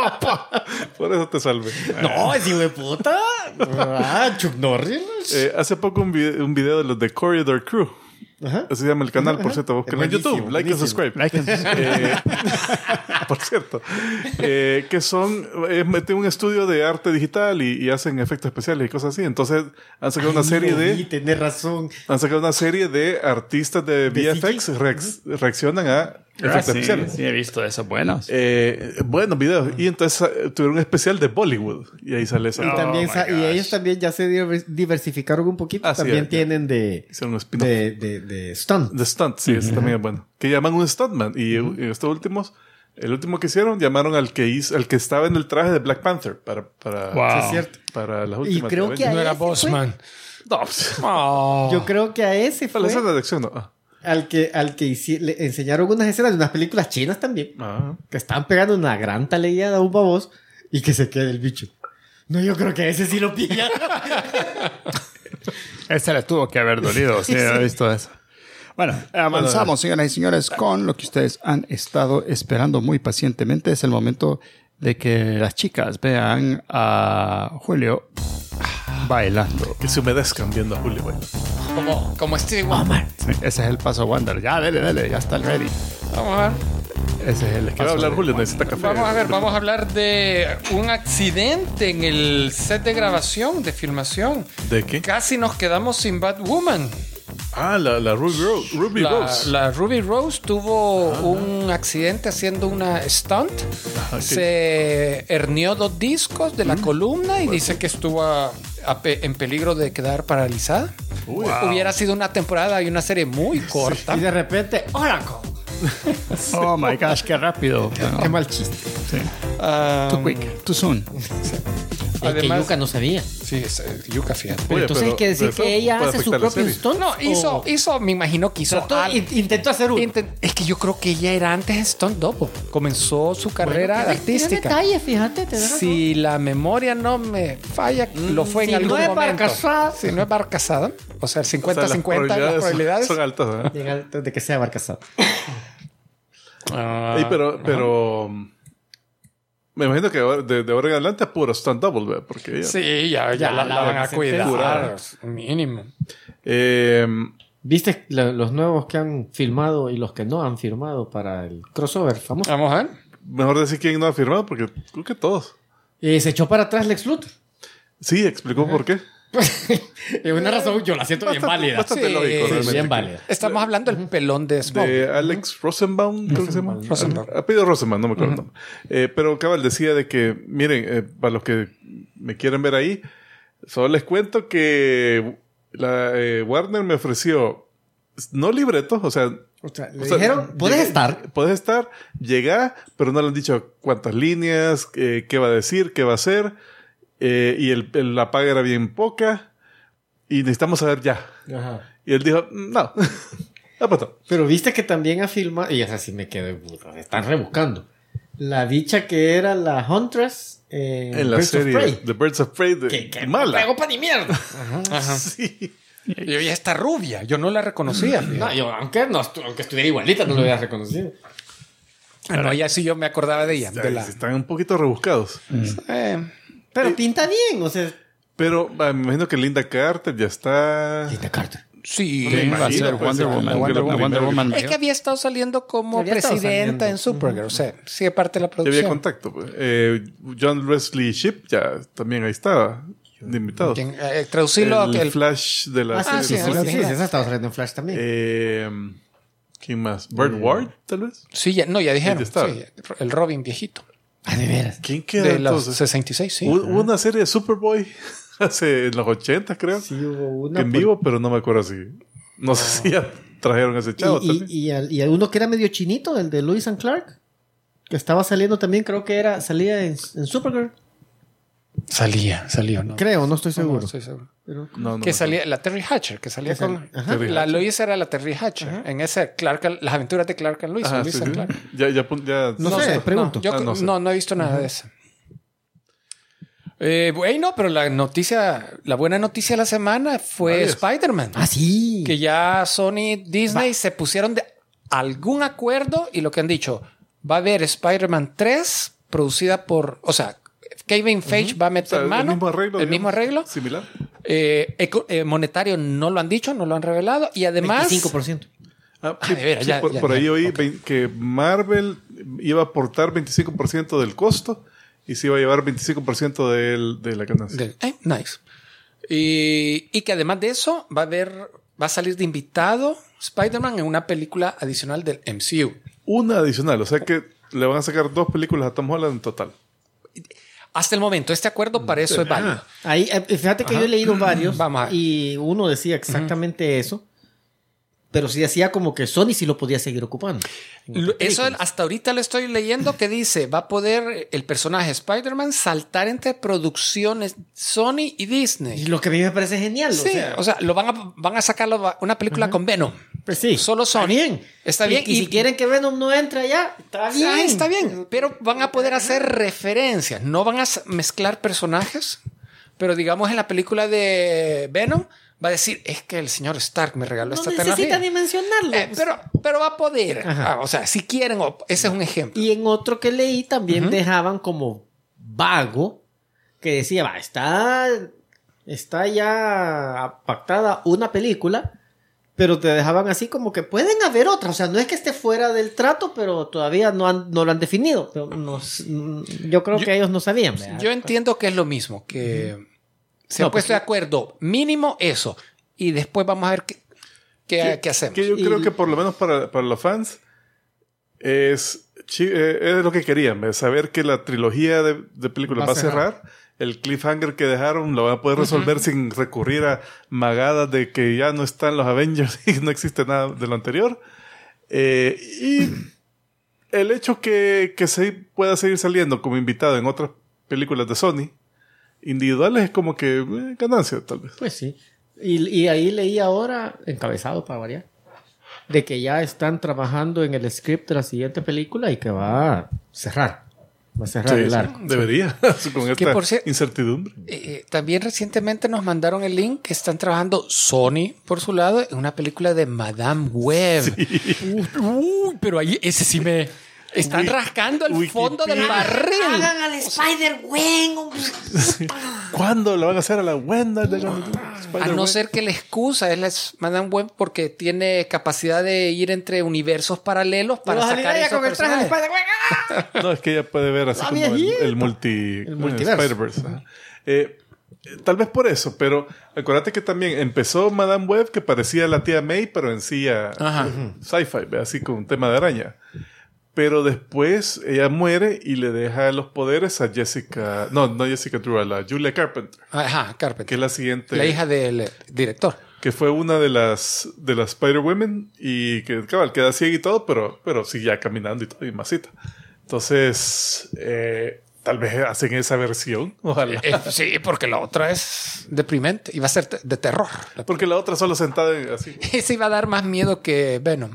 Speaker 2: Por eso te salvé.
Speaker 3: No, ese hijo de puta. Chuck Norris.
Speaker 2: Hace poco un video de los de Corridor Crew.
Speaker 3: Ajá.
Speaker 2: Así se llama el canal, por cierto. Búsquenlo en
Speaker 3: buenísimo,
Speaker 2: YouTube. Like and
Speaker 3: buenísimo.
Speaker 2: subscribe. Por cierto. Que son... meten un estudio de arte digital y hacen efectos especiales y cosas así. Entonces han sacado una serie de...
Speaker 3: Tenés razón.
Speaker 2: Han sacado una serie de artistas de VFX reaccionan a efectos especiales.
Speaker 1: Sí, he visto esos buenos.
Speaker 2: Buenos videos. Y entonces tuvieron un especial de Bollywood. Y ahí sale esa.
Speaker 3: Y, también
Speaker 1: my gosh.
Speaker 3: y ellos también ya se diversificaron un poquito.
Speaker 2: Ah, sí,
Speaker 3: también
Speaker 2: ya.
Speaker 3: tienen de
Speaker 2: Hicieron un spin-off.
Speaker 3: de stunt.
Speaker 2: The Stunt, sí, ese también es bueno. Que llaman un stuntman. Y estos últimos, el último que hicieron, llamaron al que estaba en el traje de Black Panther para
Speaker 1: Wow.
Speaker 3: Sí, es cierto.
Speaker 2: para las
Speaker 3: Y
Speaker 2: últimas.
Speaker 3: creo
Speaker 2: de
Speaker 3: que
Speaker 4: No era
Speaker 3: ese fue-
Speaker 4: Bossman.
Speaker 2: No, pues,
Speaker 3: Yo creo que a ese
Speaker 2: para la
Speaker 3: fue
Speaker 2: escena de acción, no.
Speaker 3: al que le enseñaron unas escenas de unas películas chinas también. Que estaban pegando una gran taleada a un baboso y que se quede el bicho. No, yo creo que a ese sí lo pilla.
Speaker 1: Ese le tuvo que haber dolido. Sí, he visto eso. Bueno, avanzamos, señoras y señores, con lo que ustedes han estado esperando muy pacientemente. Es el momento de que las chicas vean a Julio bailando.
Speaker 2: Que se humedezcan viendo a Julio bailando.
Speaker 4: Como Stevie Wonder.
Speaker 1: Sí, ese es el paso Wonder. Ya, dale, ya está el ready.
Speaker 4: Vamos a ver.
Speaker 1: Ese es el
Speaker 2: ¿Qué va a hablar Julio? Necesita café.
Speaker 4: Vamos a hablar de un accidente en el set de grabación, de filmación.
Speaker 2: ¿De qué?
Speaker 4: Casi nos quedamos sin Batwoman.
Speaker 2: Ah, la Ruby Rose.
Speaker 4: La Ruby Rose tuvo un accidente haciendo una stunt.
Speaker 2: ok.
Speaker 4: Se hernió 2 discos de la columna y dice que estuvo en peligro de quedar paralizada. Hubiera sido una temporada y una serie muy corta.
Speaker 3: Y de repente, Oracle.
Speaker 1: Oh my gosh, qué rápido.
Speaker 3: Qué mal chiste.
Speaker 1: Sí. Too quick, too soon.
Speaker 3: Es que
Speaker 4: Además-
Speaker 3: Yuka no sabía.
Speaker 4: Sí, Yuka, fíjate.
Speaker 3: Pero entonces hay que decir
Speaker 2: pero
Speaker 3: que
Speaker 2: eso
Speaker 3: ella
Speaker 2: puede
Speaker 3: hace su
Speaker 2: afectar la
Speaker 3: propio
Speaker 2: serie.
Speaker 3: stunt.
Speaker 4: No, hizo, me imagino que hizo
Speaker 3: Trató-
Speaker 4: algo.
Speaker 3: intentó hacer uno.
Speaker 4: Es que yo creo que ella era antes stunt double. Comenzó su carrera artística.
Speaker 3: Detalle, fíjate, te das
Speaker 4: Si la memoria no me falla, lo fue en
Speaker 3: si
Speaker 4: algún
Speaker 3: no es
Speaker 4: momento.
Speaker 3: Barcasada.
Speaker 4: Si no es Barcasada, o sea, el
Speaker 2: O sea,
Speaker 4: 50-50, las probabilidades.
Speaker 2: son altas. ¿Eh?
Speaker 3: de que sea barcasado.
Speaker 4: Ah,
Speaker 2: Ey, pero me imagino que de ahora en adelante es puro stunt double, ¿verdad? Porque ella,
Speaker 4: sí, ya la van a cuidar.
Speaker 2: Curada.
Speaker 4: Mínimo.
Speaker 3: ¿Viste los nuevos que han filmado y los que no han firmado para el crossover famoso?
Speaker 4: Vamos a ver.
Speaker 2: mejor decir quién no ha firmado, porque creo que todos.
Speaker 3: Se echó para atrás Lex Luthor.
Speaker 2: Sí, explicó por qué.
Speaker 3: Es una razón, yo la siento bien válida.
Speaker 2: Bastante
Speaker 4: Sí,
Speaker 2: lógico,
Speaker 4: sí,
Speaker 2: realmente.
Speaker 3: bien válida.
Speaker 4: Estamos hablando del pelón de Smoke.
Speaker 2: De Alex Rosenbaum, creo que se llama.
Speaker 4: Rosenbaum.
Speaker 2: Apellido Rosenbaum, no me acuerdo el nombre. Pero cabal decía de que, miren, para los que me quieren ver ahí, solo les cuento que la Warner me ofreció no libretos, o sea,
Speaker 3: Le dijeron, puedes estar.
Speaker 2: Puedes estar, llega, pero no le han dicho cuántas líneas, qué va a decir, qué va a hacer. Y la paga era bien poca. Y necesitamos saber ya.
Speaker 3: Ajá.
Speaker 2: Y él dijo, no. Apuesto.
Speaker 3: Pero viste que también ha filmado, y así me quedé, están rebuscando. La bicha que era la Huntress
Speaker 2: En la
Speaker 3: Birds of
Speaker 2: serie
Speaker 3: Prey.
Speaker 2: The Birds of Prey.
Speaker 3: Que
Speaker 2: mala.
Speaker 3: pegó pa' ni mierda.
Speaker 4: Ajá.
Speaker 2: Sí.
Speaker 4: Y ella está rubia. Yo no la reconocía.
Speaker 3: No, yo, aunque estuviera igualita, no lo hubiera reconocido.
Speaker 4: No, ya sí yo me acordaba de ella. De la,
Speaker 2: Están un poquito rebuscados.
Speaker 3: Pero pinta bien, o sea.
Speaker 2: Pero me imagino que Linda Carter ya está.
Speaker 3: Linda Carter.
Speaker 4: sí.
Speaker 2: Me
Speaker 1: Va a ser
Speaker 2: imagino, pues,
Speaker 1: Wonder Woman.
Speaker 2: como que lo
Speaker 1: Wonder
Speaker 2: primero
Speaker 1: Woman.
Speaker 4: Es que había estado saliendo como
Speaker 3: Había estado
Speaker 4: presidenta
Speaker 3: saliendo.
Speaker 4: en Supergirl. O sea, sigue parte de la
Speaker 2: Ya había
Speaker 4: producción.
Speaker 2: contacto. Pues. John Wesley Shipp ya también ahí estaba. De invitado.
Speaker 4: Traducirlo a que
Speaker 2: El Flash de la
Speaker 3: Ah, sí,
Speaker 2: serie.
Speaker 3: sí, esa estaba saliendo en Flash también.
Speaker 2: ¿Quién más? ¿Burt Ward, tal vez?
Speaker 4: Sí, ya dijeron.
Speaker 2: Ya está.
Speaker 4: Sí, el Robin viejito.
Speaker 3: De veras.
Speaker 2: ¿Quién queda
Speaker 4: De los
Speaker 2: entonces?
Speaker 4: 66, sí.
Speaker 2: Hubo una serie de Superboy hace en los 80, creo.
Speaker 3: Sí, hubo una.
Speaker 2: Que en vivo, pero no me acuerdo si. No sé si ya trajeron a ese chavo también.
Speaker 3: Y uno que era medio chinito, el de Lewis and Clark, que estaba saliendo también, creo que salía en Supergirl.
Speaker 4: Salió, ¿no?
Speaker 3: Creo, no estoy
Speaker 4: No,
Speaker 3: seguro.
Speaker 4: no estoy seguro.
Speaker 3: Pero-
Speaker 2: No,
Speaker 4: Que salía la Terry Hatcher, que salía con...
Speaker 3: Ajá.
Speaker 2: Terry
Speaker 4: La
Speaker 2: Hatcher.
Speaker 4: Lois era la Terry Hatcher. En ese las aventuras de Clark and Lois.
Speaker 2: Ajá,
Speaker 4: Lois
Speaker 2: sí,
Speaker 4: and
Speaker 2: sí.
Speaker 4: Clark.
Speaker 2: Ya,
Speaker 3: No sé, pregunto.
Speaker 4: Yo
Speaker 2: no sé.
Speaker 4: no he visto nada de eso. Bueno, pero la buena noticia de la semana fue
Speaker 2: Varias.
Speaker 4: Spider-Man.
Speaker 3: Ah, sí.
Speaker 4: Que ya Sony, Disney se pusieron de algún acuerdo y lo que han dicho, va a haber Spider-Man 3 producida por, o sea, Kevin Feige va a
Speaker 2: O
Speaker 4: meter
Speaker 2: sea,
Speaker 4: mano.
Speaker 2: el mismo arreglo.
Speaker 4: El mismo
Speaker 2: digamos,
Speaker 4: arreglo.
Speaker 2: Similar.
Speaker 4: Monetario no lo han dicho, no lo han revelado. Y además...
Speaker 3: 25%.
Speaker 2: Sí,
Speaker 4: de veras,
Speaker 2: sí,
Speaker 4: ya,
Speaker 2: por ahí
Speaker 4: ya,
Speaker 2: oí
Speaker 4: ok.
Speaker 2: que Marvel iba a aportar 25% del costo y se iba a llevar 25% de la ganancia.
Speaker 4: Nice. Y que además de eso va a salir de invitado Spider-Man en una película adicional del MCU.
Speaker 2: Una adicional, o sea que le van a sacar 2 películas a Tom Holland en total.
Speaker 4: Hasta el momento, este acuerdo para eso es válido.
Speaker 3: Ahí, fíjate que yo he leído varios
Speaker 4: Vamos a ver.
Speaker 3: y uno decía exactamente eso, pero sí decía como que Sony sí lo podía seguir ocupando.
Speaker 4: Eso hasta ahorita lo estoy leyendo que dice, va a poder el personaje Spider-Man saltar entre producciones Sony y Disney.
Speaker 3: Y lo que a mí me parece genial.
Speaker 4: Sí, o sea, van a sacar una película con Venom.
Speaker 3: pues sí.
Speaker 4: Solo Sony.
Speaker 3: Está bien.
Speaker 4: Está bien.
Speaker 3: Y si quieren que Venom no entre allá, está bien.
Speaker 4: Ah, está bien, pero van a poder hacer referencias. No van a mezclar personajes, pero digamos en la película de Venom va a decir, es que el señor Stark me regaló
Speaker 3: No
Speaker 4: esta
Speaker 3: necesita
Speaker 4: tecnología.
Speaker 3: ni mencionarlo.
Speaker 4: Pero va a poder.
Speaker 3: Ajá.
Speaker 4: O sea, si quieren, ese es un ejemplo.
Speaker 3: Y en otro que leí también dejaban como vago que decía, va, está ya pactada una película, pero te dejaban así como que pueden haber otras. O sea, no es que esté fuera del trato, pero todavía no lo han definido. Pero yo creo que ellos no sabían. ¿verdad?
Speaker 4: Yo entiendo que es lo mismo, que se han
Speaker 3: No, pues
Speaker 4: puesto de acuerdo. Mínimo eso. Y después vamos a ver qué hacemos.
Speaker 2: Que yo creo que por lo menos para los fans es lo que querían, saber que la trilogía de películas va a cerrar. El cliffhanger que dejaron lo van a poder resolver sin recurrir a magadas de que ya no están los Avengers y no existe nada de lo anterior. Y el hecho que se pueda seguir saliendo como invitado en otras películas de Sony individuales es como que ganancia, tal vez.
Speaker 3: Pues sí. Y ahí leí ahora, encabezado para variar, de que ya están trabajando en el script de la siguiente película y que va a cerrar. Va a cerrar el arco.
Speaker 2: Debería, con esta incertidumbre.
Speaker 4: También recientemente nos mandaron el link que están trabajando Sony, por su lado, en una película de Madame Web. Sí. Pero ahí ese sí me... Están rascando el fondo del barril.
Speaker 5: Hagan al Spider-Gwen, hombre.
Speaker 2: ¿Cuándo lo van a hacer a la Wenda?
Speaker 4: A no ser que la excusa es la Madame Web porque tiene capacidad de ir entre universos paralelos para sacar esos personajes.
Speaker 2: No, es que ella puede ver así como el multiverso. Spider-Verse. Tal vez por eso, pero acuérdate que también empezó Madame Web, que parecía la tía May, pero en sí sci-fi, así con un tema de araña. Pero después ella muere y le deja los poderes a Jessica... No Jessica Drew, a la Julia Carpenter.
Speaker 4: Ajá, Carpenter.
Speaker 2: Que es la siguiente...
Speaker 4: La hija del director.
Speaker 2: Que fue una de las Spider-Women y que, cabal, queda ciega y todo, pero sigue ya caminando y todo, y masita. Entonces, tal vez hacen esa versión. Ojalá.
Speaker 4: Sí, porque la otra es deprimente. Iba a ser de terror.
Speaker 2: Porque la otra solo sentada así.
Speaker 4: Ese iba a dar más miedo que Venom.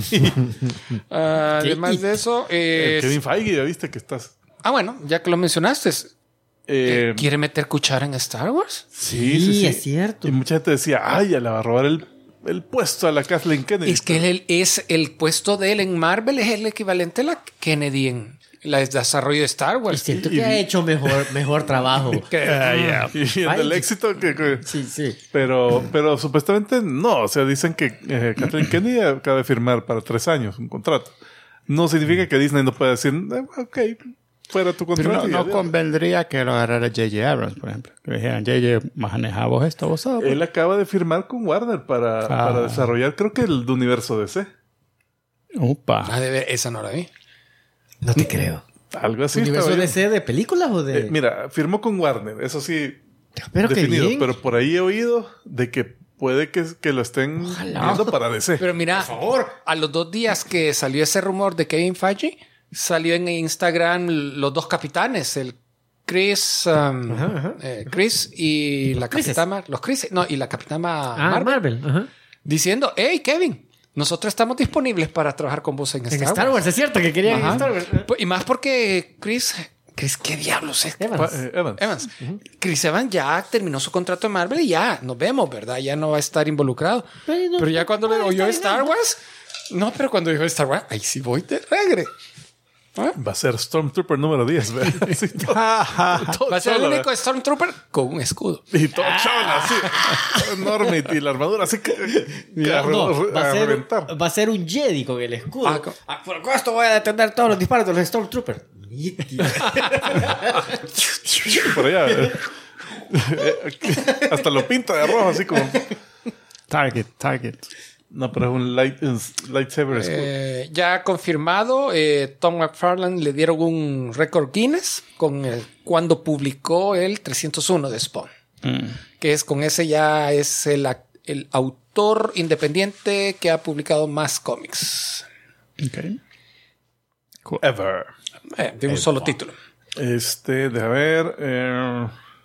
Speaker 4: Además de eso...
Speaker 2: Kevin Feige, ya viste que estás...
Speaker 4: bueno, ya que lo mencionaste... ¿Quiere meter cuchara en Star Wars?
Speaker 2: Sí,
Speaker 3: es cierto.
Speaker 2: Y mucha gente decía, ya le va a robar el puesto a la Kathleen Kennedy.
Speaker 4: Es que el puesto de él en Marvel es el equivalente a la Kennedy en el desarrollo de Star Wars.
Speaker 3: Y siento que ha hecho mejor trabajo.
Speaker 2: Y el éxito que
Speaker 3: sí.
Speaker 2: Pero supuestamente no. O sea, dicen que Kathleen Kennedy acaba de firmar para 3 años un contrato. No significa que Disney no pueda decir, ok, fuera tu contrato.
Speaker 1: Pero no convendría que lo agarrara J.J. Abrams, por ejemplo. Que dijeran, J.J., manejamos esto, vos sabes.
Speaker 2: Él acaba de firmar con Warner para desarrollar, creo que el universo DC.
Speaker 1: Upa.
Speaker 4: Esa no la vi.
Speaker 3: No te creo.
Speaker 2: Algo así.
Speaker 3: ¿Universo DC de películas o de...?
Speaker 2: Mira, firmó con Warner, eso sí,
Speaker 3: pero
Speaker 2: definido.
Speaker 3: bien.
Speaker 2: Pero por ahí he oído de que puede que lo estén viendo para DC.
Speaker 4: Pero mira, por favor, a los 2 días que salió ese rumor de Kevin Feige, salió en Instagram los 2 capitanes, el Chris y la capitana... Los Chris, no, y la capitana
Speaker 3: Marvel. Ajá.
Speaker 4: Diciendo, hey, Kevin, nosotros estamos disponibles para trabajar con vos en Star Wars.
Speaker 3: Es cierto que querían en Star Wars.
Speaker 4: Y más porque Chris, ¿qué diablos es?
Speaker 2: Evans.
Speaker 4: Chris Evans ya terminó su contrato en Marvel y ya nos vemos, ¿verdad? Ya no va a estar involucrado. Pero ya cuando le oyó Star Wars... No, pero cuando dijo Star Wars, ahí sí voy de regre.
Speaker 2: Va a ser Stormtrooper número 10.
Speaker 4: Va a ser el único Stormtrooper con un escudo.
Speaker 2: Y todo chola, así. Enorme. Y la armadura así que...
Speaker 3: va a ser un Jedi con el escudo. Por esto voy a detener todos los disparos de los Stormtroopers.
Speaker 2: Por allá. Hasta lo pinta de rojo, así como...
Speaker 1: Target.
Speaker 2: No, pero es un lightsaber.
Speaker 4: Ya confirmado, Tom McFarlane le dieron un récord Guinness cuando publicó el 301 de Spawn. Que es con ese ya es el autor independiente que ha publicado más cómics.
Speaker 1: Okay.
Speaker 2: Cool. Ever.
Speaker 4: De un solo título.
Speaker 2: Deja ver.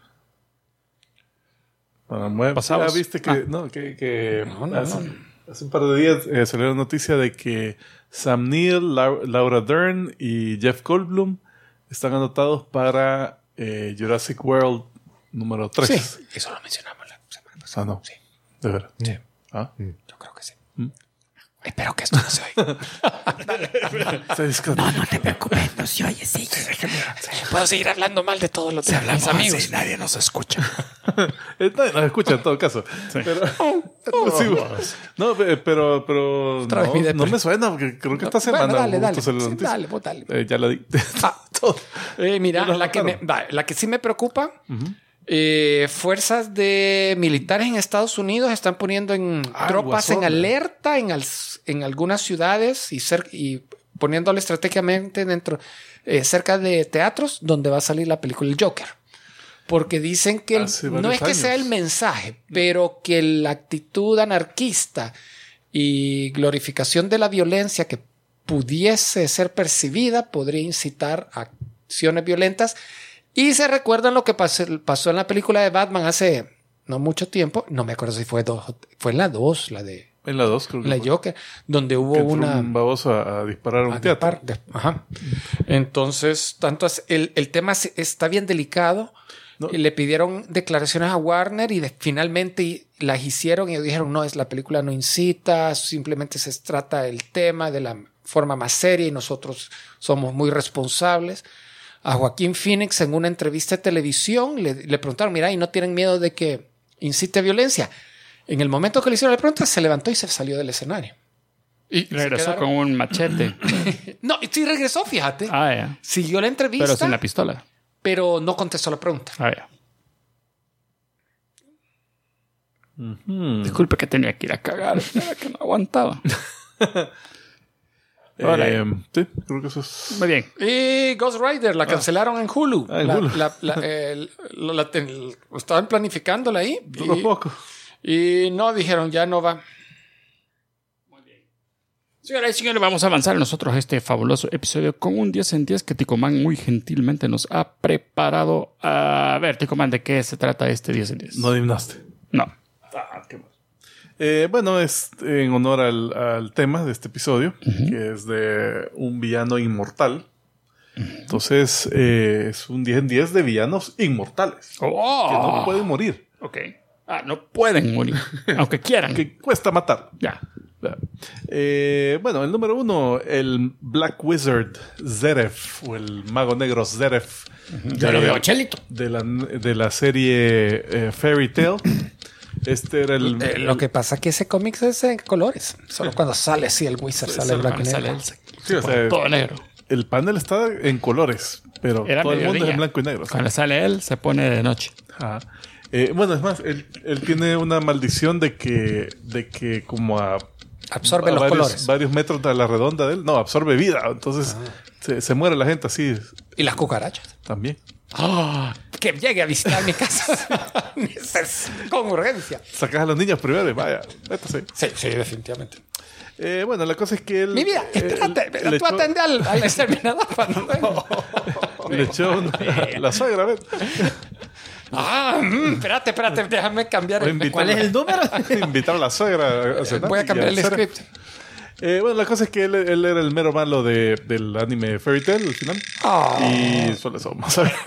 Speaker 1: Pasamos.
Speaker 2: Ya viste que hace un par de días salió la noticia de que Sam Neill, Laura Dern y Jeff Goldblum están anotados para Jurassic World número 3.
Speaker 4: Sí, eso lo mencionamos la semana pasada.
Speaker 2: No.
Speaker 4: Sí.
Speaker 2: ¿De verdad?
Speaker 4: Sí. Yo creo que sí. Espero que esto no se oiga.
Speaker 5: No te preocupes, no se oye, sí.
Speaker 4: Puedo seguir hablando mal de todos los mis amigos.
Speaker 5: Así, nadie nos escucha.
Speaker 2: Nadie nos escucha en todo caso. Sí. Pero no me suena porque creo que esta semana
Speaker 4: dale.
Speaker 2: ya la di.
Speaker 4: Mira, la que sí me preocupa. Fuerzas militares en Estados Unidos están poniendo tropas en alerta en algunas ciudades y poniéndolo estratégicamente dentro, cerca de teatros donde va a salir la película El Joker. Porque dicen que no es que sea el mensaje, pero que la actitud anarquista y glorificación de la violencia que pudiese ser percibida podría incitar a acciones violentas. Y se recuerdan lo que pasó en la película de Batman hace no mucho tiempo. No me acuerdo si fue en la 2, la de...
Speaker 2: En la 2, creo que
Speaker 4: la
Speaker 2: fue.
Speaker 4: Joker, donde hubo
Speaker 2: un baboso a disparar a un teatro.
Speaker 4: Ajá. Entonces, el tema está bien delicado.
Speaker 2: No.
Speaker 4: Y le pidieron declaraciones a Warner y finalmente las hicieron y dijeron, no, la película no incita, simplemente se trata el tema de la forma más seria y nosotros somos muy responsables. A Joaquín Phoenix en una entrevista de televisión le preguntaron, mira, ¿y no tienen miedo de que incite violencia? En el momento que le hicieron la pregunta, se levantó y se salió del escenario.
Speaker 1: Y regresó con un machete.
Speaker 4: No, sí regresó, fíjate.
Speaker 1: Ya.
Speaker 4: Siguió la entrevista.
Speaker 1: Pero sin la pistola.
Speaker 4: Pero no contestó la pregunta.
Speaker 1: Ya. Disculpe que tenía que ir a cagar. Era que no aguantaba.
Speaker 2: Sí, creo que eso es...
Speaker 1: Muy bien.
Speaker 4: Y Ghost Rider la cancelaron en Hulu.
Speaker 2: En Hulu.
Speaker 4: Estaban planificándola ahí.
Speaker 2: Duró poco.
Speaker 4: Y no, dijeron, ya no va.
Speaker 1: Señoras y señores, vamos a avanzar nosotros este fabuloso episodio con un 10 en 10 que Ticomán muy gentilmente nos ha preparado. A ver, Ticomán, ¿de qué se trata este 10 en 10?
Speaker 2: No adivinaste.
Speaker 1: No.
Speaker 2: Qué mal. Bueno, es en honor al tema de este episodio, que es de un villano inmortal. Entonces, es un 10 en 10 de villanos inmortales. Que no pueden morir.
Speaker 1: Ok. No pueden morir, aunque quieran.
Speaker 2: Que cuesta matar.
Speaker 1: Ya.
Speaker 2: Bueno, el número 1, el Black Wizard Zeref, o el Mago Negro Zeref.
Speaker 3: Yo lo veo chelito.
Speaker 2: De la serie Fairy Tail. Este era
Speaker 4: Lo que pasa es que ese cómic es en colores. Solo cuando sale así el Wizard sale blanco y negro.
Speaker 2: Sí, o sea,
Speaker 1: todo negro.
Speaker 2: El panel está en colores, pero
Speaker 1: Era
Speaker 2: todo el mundo
Speaker 1: mediodía.
Speaker 2: es en blanco y negro.
Speaker 1: Cuando sale él, se pone de noche.
Speaker 2: Ajá. Bueno, es más, él tiene una maldición de que como
Speaker 4: absorbe los colores.
Speaker 2: Varios metros de la redonda de él, no, absorbe vida. Entonces se muere la gente así
Speaker 4: Y las cucarachas.
Speaker 2: también.
Speaker 4: Que llegue a visitar mi casa. Con urgencia.
Speaker 2: Sacas a los niños primero y vaya, métase.
Speaker 4: Sí, definitivamente.
Speaker 2: Bueno, la cosa es que él...
Speaker 4: Mi vida, espérate. Tú atende al exterminador.
Speaker 2: Le echó la suegra, ¿ves?
Speaker 4: Espérate, déjame cambiar
Speaker 3: ¿Cuál es el número?
Speaker 2: Invitar a la suegra a cenar.
Speaker 4: Voy a cambiar el script.
Speaker 2: Bueno, la cosa es que él era el mero malo del anime Fairy Tail al final. Y solo eso vamos a ver.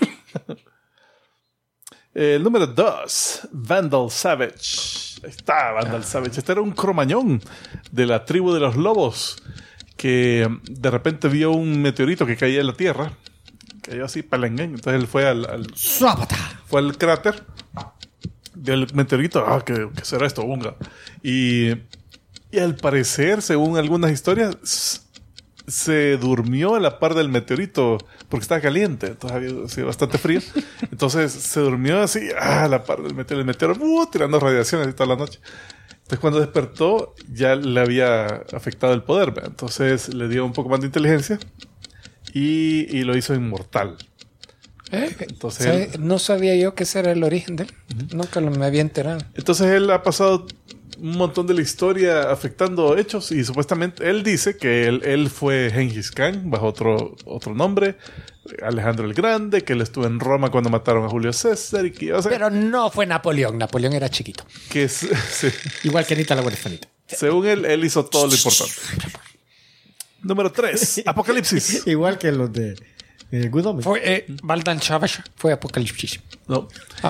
Speaker 2: El número 2, Vandal Savage. Ahí está, Vandal Savage. Este era un cromañón de la tribu de los lobos que de repente vio un meteorito que caía en la tierra. Cayó así, palenguén. Entonces él fue fue al cráter del meteorito. ¿Qué será esto? Bunga. Y al parecer, según algunas historias, se durmió a la par del meteorito porque estaba caliente. Entonces había sido bastante frío. Entonces se durmió así a la par del meteorito. El meteorito tirando radiación así toda la noche. Entonces cuando despertó ya le había afectado el poder, ¿verdad? Entonces le dio un poco más de inteligencia y lo hizo inmortal. Entonces
Speaker 4: no sabía yo que ese era el origen de él. Nunca me había enterado.
Speaker 2: Entonces él ha pasado un montón de la historia afectando hechos y supuestamente él dice que él fue Gengis Khan bajo otro nombre, Alejandro el Grande, que él estuvo en Roma cuando mataron a Julio César y que,
Speaker 4: pero no fue Napoleón. Napoleón era chiquito.
Speaker 2: Que sí.
Speaker 3: Igual que Anita la huerfanita.
Speaker 2: Según él hizo todo lo importante. Número 3, Apocalipsis.
Speaker 3: Igual que los de Good Omens.
Speaker 4: Fue Valdan Chavash. Fue Apocalipsis.
Speaker 2: No.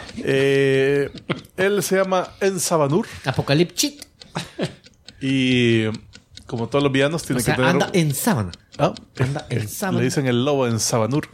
Speaker 2: Él se llama Ensabanur.
Speaker 3: Apocalipsis.
Speaker 2: Y como todos los villanos tiene que tener...
Speaker 3: anda en sábana.
Speaker 2: Anda en sábana. Le dicen el lobo Ensabanur.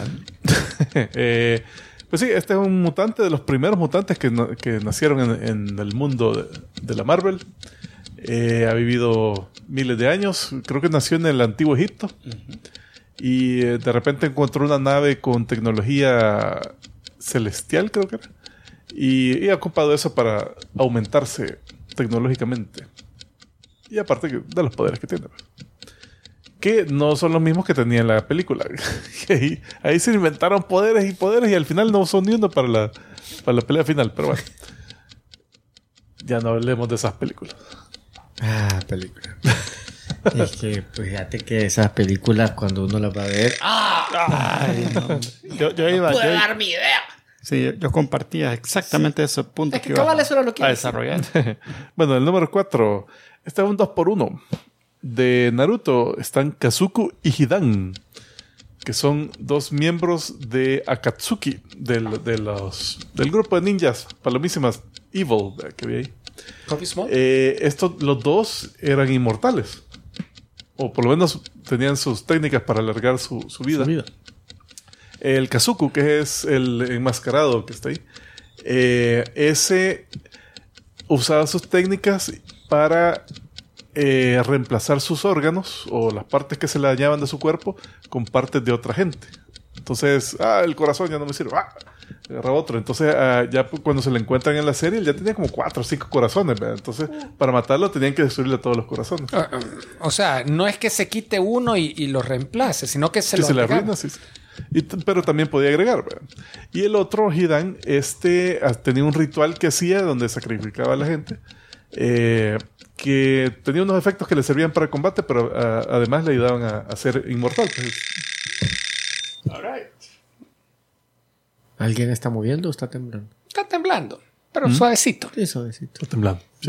Speaker 2: Pues sí, este es un mutante de los primeros mutantes que nacieron en el mundo de la Marvel. Ha vivido miles de años. Creo que nació en el antiguo Egipto. Y de repente encontró una nave con tecnología celestial, creo que era. Y ha ocupado eso para aumentarse tecnológicamente. Y aparte de los poderes que tiene. que no son los mismos que tenía en la película. ahí se inventaron poderes y al final no son ni uno para la pelea final. Pero bueno, ya no hablemos de esas películas.
Speaker 3: Película. Es que, pues, fíjate que esas películas, cuando uno las va a ver...
Speaker 1: Ay, no. Yo iba...
Speaker 5: Puedo dar mi idea.
Speaker 1: Sí, yo compartía exactamente ese punto
Speaker 3: Es que
Speaker 1: iba
Speaker 3: cabal, eso era lo que
Speaker 1: a
Speaker 3: iba a
Speaker 1: desarrollar.
Speaker 2: Bueno, el número 4. Este es un 2x1. De Naruto están Kazuku y Hidan, que son dos miembros de Akatsuki, del grupo de ninjas palomísimas Evil que vi ahí.
Speaker 4: Coffee Smoke.
Speaker 2: Los dos eran inmortales. O por lo menos tenían sus técnicas para alargar su vida. El Kazuku, que es el enmascarado que está ahí, ese usaba sus técnicas para reemplazar sus órganos o las partes que se le dañaban de su cuerpo con partes de otra gente. Entonces, el corazón ya no me sirve. Agarra otro. Entonces, ya cuando se le encuentran en la serie, él ya tenía como 4 o 5 corazones, ¿verdad? Entonces, para matarlo tenían que destruirle todos los corazones.
Speaker 4: O sea, no es que se quite uno y lo reemplace, sino que se
Speaker 2: Sí,
Speaker 4: lo
Speaker 2: se le
Speaker 4: agregan.
Speaker 2: arruina, sí. Pero también podía agregar, ¿verdad? Y el otro, Hidan, tenía un ritual que hacía donde sacrificaba a la gente, que tenía unos efectos que le servían para el combate, pero además le ayudaban a ser inmortal. Pues.
Speaker 3: ¿Alguien está moviendo o está temblando?
Speaker 4: Está temblando, pero suavecito.
Speaker 3: Sí, suavecito.
Speaker 2: Está temblando. Sí.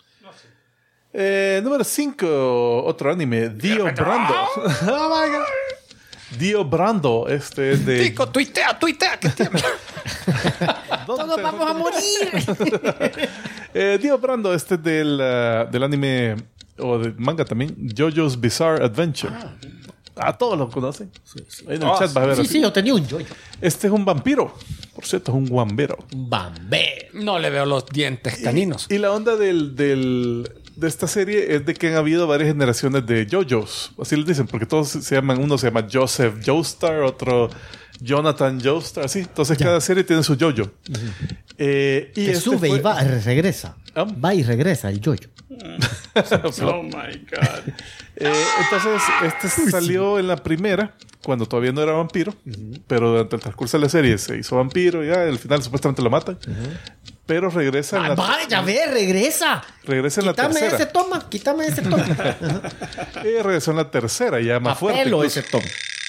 Speaker 2: Número 5, otro anime, Dio Brando. Oh my God. Dio Brando, es de...
Speaker 4: Tico, tuitea, que tiembla.
Speaker 5: Todos vamos a morir.
Speaker 2: Dio Brando, del anime o del manga también, JoJo's Bizarre Adventure. Todos lo conocen. Sí. Ahí en el chat vas a ver.
Speaker 3: Sí, yo tenía un yoyo.
Speaker 2: Este es un vampiro. Por cierto, es un guambero.
Speaker 3: Un bambé.
Speaker 4: No le veo los dientes caninos.
Speaker 2: Y la onda de esta serie es de que han habido varias generaciones de JoJo's. Así les dicen, porque todos se llaman, uno se llama Joseph Joestar, otro Jonathan Joestar, así. Entonces cada serie tiene su JoJo.
Speaker 3: Que sube y va, regresa. Va y regresa el yoyo.
Speaker 1: Oh my God.
Speaker 2: Entonces, salió en la primera, cuando todavía no era vampiro, pero durante el transcurso de la serie se hizo vampiro y al final supuestamente lo matan. Pero regresa en la...
Speaker 3: Vaya, regresa.
Speaker 2: Regresa en la tercera.
Speaker 3: Quítame ese toma.
Speaker 2: Regresó en la tercera, ya más fuerte.
Speaker 3: Pelo
Speaker 2: incluso.
Speaker 3: ese toma.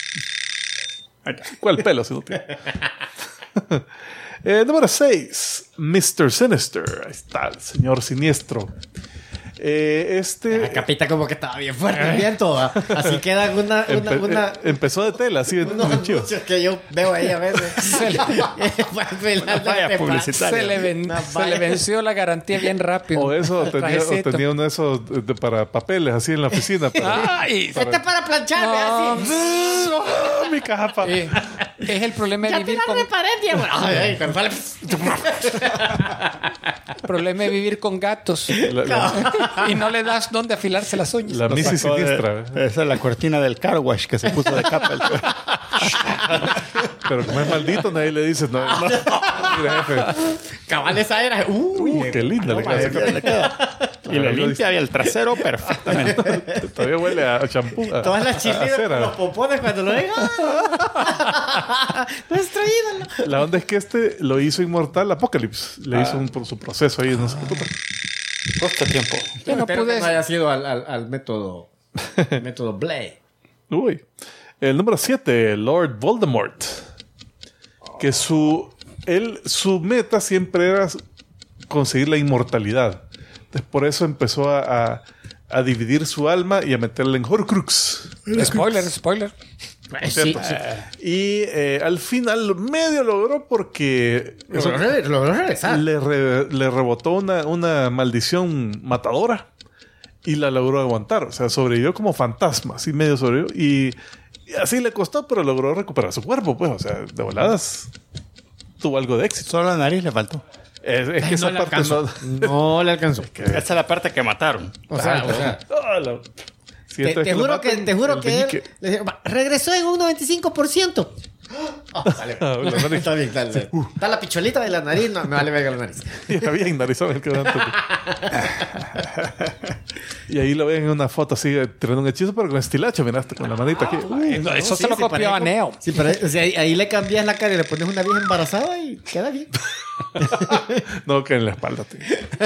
Speaker 2: ¿Cuál pelo? Si no tiene? Número 6. Mr. Sinister. Ahí está, el señor siniestro.
Speaker 3: La capita como que estaba bien fuerte, bien toda. Así queda una
Speaker 2: empezó de tela, así
Speaker 3: unos
Speaker 2: en chivo.
Speaker 3: anuncios que yo veo ahí a veces.
Speaker 4: Se le venció la garantía bien rápido.
Speaker 2: O tenía uno de esos para papeles así en la oficina.
Speaker 3: Este es para planchar, así.
Speaker 2: Mi caja.
Speaker 4: Es el problema de vivir con... problema de vivir con gatos. Y no le das dónde afilarse las uñas.
Speaker 2: La Missy Siniestra.
Speaker 1: Esa es la cortina del car wash que se puso de capa.
Speaker 2: Pero como es maldito, nadie le dice. No. Mira, jefe.
Speaker 3: Cabal, esa era.
Speaker 2: Qué linda le queda.
Speaker 1: Y le limpia el trasero perfectamente.
Speaker 2: Todavía huele a champú.
Speaker 3: Todas las chilitas, los popones cuando lo digan. Nuestro ídolo.
Speaker 2: La onda es que lo hizo inmortal Apocalypse. Le hizo su proceso ahí. No sé qué puta.
Speaker 1: Costa tiempo.
Speaker 3: Yo no pude... que no haya sido al método Blade.
Speaker 2: Uy. El número 7, Lord Voldemort. Que su meta siempre era conseguir la inmortalidad. Entonces, por eso empezó a dividir su alma y a meterla en Horcrux.
Speaker 4: Spoiler.
Speaker 3: Sí.
Speaker 2: Y al final medio logró porque
Speaker 3: logró regresar.
Speaker 2: le rebotó una maldición matadora y la logró aguantar. O sea, sobrevivió como fantasma, así medio sobrevivió. Y así le costó, pero logró recuperar su cuerpo, pues. O sea, de voladas tuvo algo de éxito.
Speaker 1: Solo la nariz le faltó.
Speaker 2: Es que esa parte
Speaker 3: no le alcanzó.
Speaker 1: Esa es la parte que mataron.
Speaker 3: O sea. Te juro que él le decía, regresó en un 95%. Dale. Está bien, dale. Está la picholita de la nariz, no me vale verga la nariz.
Speaker 2: Está bien, narizón el que Y ahí lo ven en una foto así, tirando un hechizo, pero con estilacho, miraste, con la manita aquí.
Speaker 4: Eso se lo copió a Neo.
Speaker 3: Sí, pero o sea, ahí le cambias la cara y le pones una vieja embarazada y queda bien.
Speaker 2: No, que en la espalda. Tío.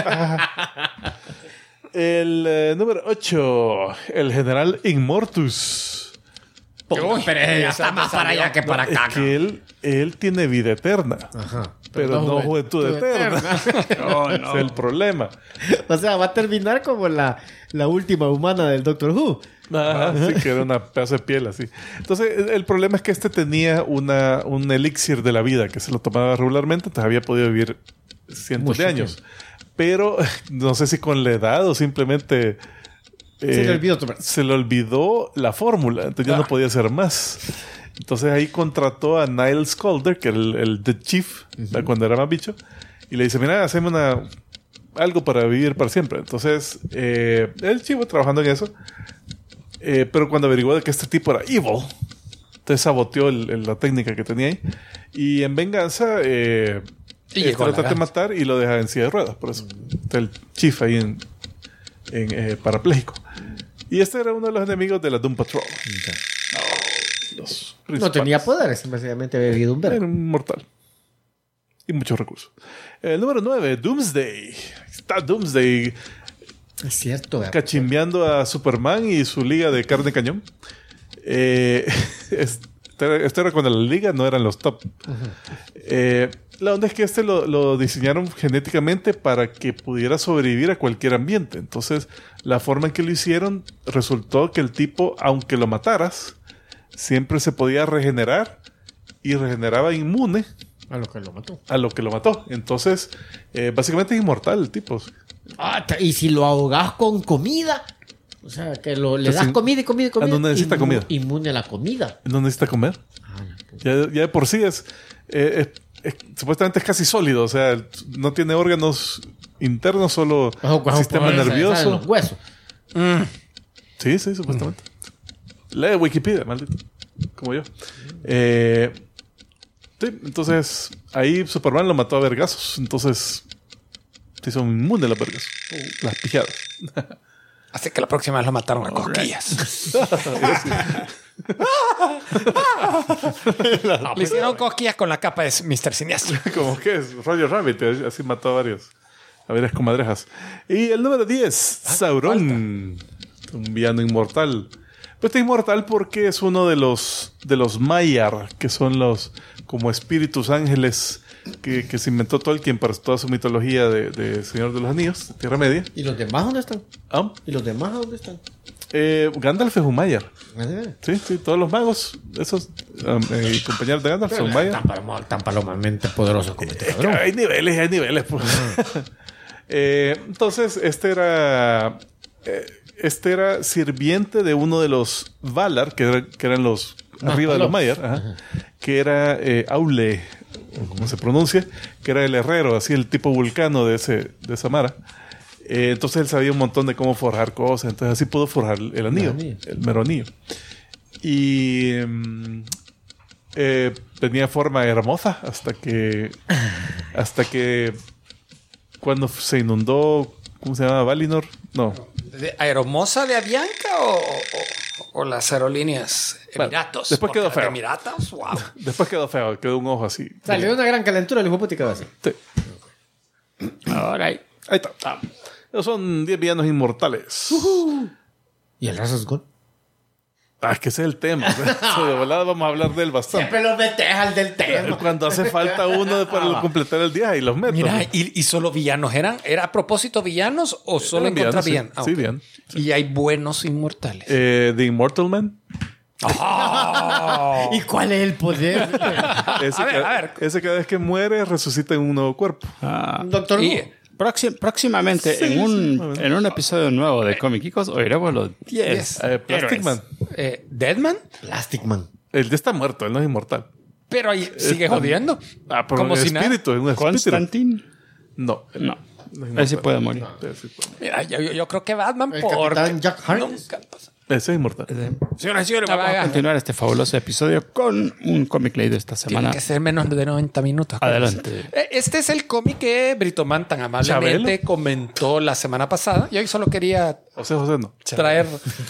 Speaker 2: El número 8, el general Immortus.
Speaker 3: Pero ya está más para allá que para acá.
Speaker 2: Es que él tiene vida eterna.
Speaker 3: Ajá.
Speaker 2: Pero no juventud eterna.
Speaker 1: No,
Speaker 2: Ese es el problema.
Speaker 3: O sea, va a terminar como la última humana del Doctor Who.
Speaker 2: Ajá, sí, que era una pedazo de piel así. Entonces, el problema es que este tenía un elixir de la vida que se lo tomaba regularmente, entonces había podido vivir cientos de años. Pero no sé si con la edad o simplemente se le olvidó la fórmula, entonces ya no podía hacer más. Entonces ahí contrató a Niles Calder, que era el The Chief, cuando era más bicho, y le dice, mira, haceme algo para vivir para siempre. Entonces, el chivo trabajando en eso, pero cuando averiguó de que este tipo era evil, entonces saboteó la técnica que tenía ahí, y en venganza trata de matar y lo deja en silla de ruedas. Por eso está el Chief ahí en parapléjico. Y este era uno de los enemigos de la Doom Patrol. Los
Speaker 3: No tenía poderes, sencillamente había vivido un verbo.
Speaker 2: Era un mortal. Y muchos recursos. El número 9, Doomsday. Está Doomsday
Speaker 3: Es cierto, ¿verdad?
Speaker 2: cachimbeando a Superman y su liga de carne de cañón. Este era cuando la liga no eran los top. La onda es que lo diseñaron genéticamente para que pudiera sobrevivir a cualquier ambiente. Entonces, la forma en que lo hicieron resultó que el tipo, aunque lo mataras, siempre se podía regenerar y regeneraba inmune
Speaker 3: A lo que lo mató.
Speaker 2: a lo que lo mató. Entonces, básicamente es inmortal el tipo.
Speaker 3: Y si lo ahogas con comida, o sea, que le das comida y comida y comida.
Speaker 2: No necesita comida.
Speaker 3: Inmune a la comida.
Speaker 2: No necesita comer. Ya de por sí supuestamente es casi sólido. O sea, no tiene órganos internos, solo sistema nervioso.
Speaker 3: Los huesos.
Speaker 2: Sí, supuestamente. Lee Wikipedia, maldito. Como yo. Sí, entonces ahí Superman lo mató a vergazos. Entonces se hizo inmune a las vergas. Las pijadas.
Speaker 4: Así que la próxima vez lo mataron a cosquillas. Le hicieron cosquillas con la capa de Mr. Siniestro.
Speaker 2: Como que es Roger Rabbit. Así mató a varias comadrejas. Y el número 10, Sauron. Un villano inmortal. Pues está inmortal porque es uno de los Maiar, que son los como espíritus ángeles que se inventó Tolkien para toda su mitología de Señor de los Anillos, de Tierra Media.
Speaker 3: ¿Y los demás dónde están?
Speaker 2: ¿Ah?
Speaker 3: ¿Y los demás dónde están?
Speaker 2: Gandalf es un Maiar.
Speaker 3: ¿Ah, de veras?
Speaker 2: Sí, todos los magos, esos compañeros de Gandalf son Maiar.
Speaker 3: Tan palomamente poderosos como este
Speaker 2: Es que
Speaker 3: cabrón.
Speaker 2: hay niveles. Pues. Entonces, este era sirviente de uno de los Valar, que eran los arriba de los Maiar, que era Aule, como se pronuncia, que era el herrero, así el tipo vulcano de esa mara. Entonces él sabía un montón de cómo forjar cosas, entonces así pudo forjar el anillo, el mero anillo. Y tenía forma hermosa hasta que cuando se inundó, ¿cómo se llama? Valinor. No.
Speaker 4: ¿De Aeromosa de Avianca o las aerolíneas Emiratos?
Speaker 2: Después quedó feo.
Speaker 4: Emiratos, wow.
Speaker 2: Después quedó feo, quedó un ojo así.
Speaker 3: Salió una gran calentura, el hijo puta y quedó así.
Speaker 2: Sí.
Speaker 1: Ahora
Speaker 2: Ahí está. Esos son 10 villanos inmortales.
Speaker 3: ¿Y el Razas Gol?
Speaker 2: Es que ese es el tema. De volada vamos a hablar de él bastante.
Speaker 3: Siempre los metes al del tema.
Speaker 2: Cuando hace falta uno para completar el día y los meto.
Speaker 4: Mira, ¿y solo villanos eran? ¿Era a propósito villanos o solo en contra bien?
Speaker 2: Sí, sí, bien.
Speaker 4: Y hay buenos inmortales.
Speaker 2: The Immortal Man.
Speaker 3: ¿Y cuál es el poder?
Speaker 2: Ese,
Speaker 4: a ver.
Speaker 2: ese cada vez que muere resucita en un nuevo cuerpo.
Speaker 3: Doctor Who.
Speaker 4: Y
Speaker 1: próximamente en un episodio nuevo de Comic Geekos oiremos los 10
Speaker 2: Plastic
Speaker 1: héroes.
Speaker 2: Man.
Speaker 4: Deadman,
Speaker 3: Plastic Man.
Speaker 2: Él ya está muerto, él no es inmortal.
Speaker 4: pero ahí sigue jodiendo.
Speaker 2: Pero
Speaker 4: Como
Speaker 2: es
Speaker 4: si nada.
Speaker 2: espíritu, es un espíritu.
Speaker 1: Constantine.
Speaker 2: No.
Speaker 1: No.
Speaker 2: No es
Speaker 1: Él sí
Speaker 2: inmortal.
Speaker 1: puede morir.
Speaker 2: Él sí puede morir.
Speaker 4: Mira, yo creo que Batman
Speaker 3: El
Speaker 4: por
Speaker 3: capitán Jack Harkness.
Speaker 4: nunca pasa.
Speaker 2: Ese es inmortal.
Speaker 1: Señoras y señores, vamos a continuar este fabuloso episodio con un cómic leído esta semana.
Speaker 4: Tiene que ser menos de 90 minutos.
Speaker 1: Adelante.
Speaker 4: Este es el cómic que Britoman tan amablemente comentó la semana pasada. Y hoy solo quería
Speaker 2: José no.
Speaker 4: traer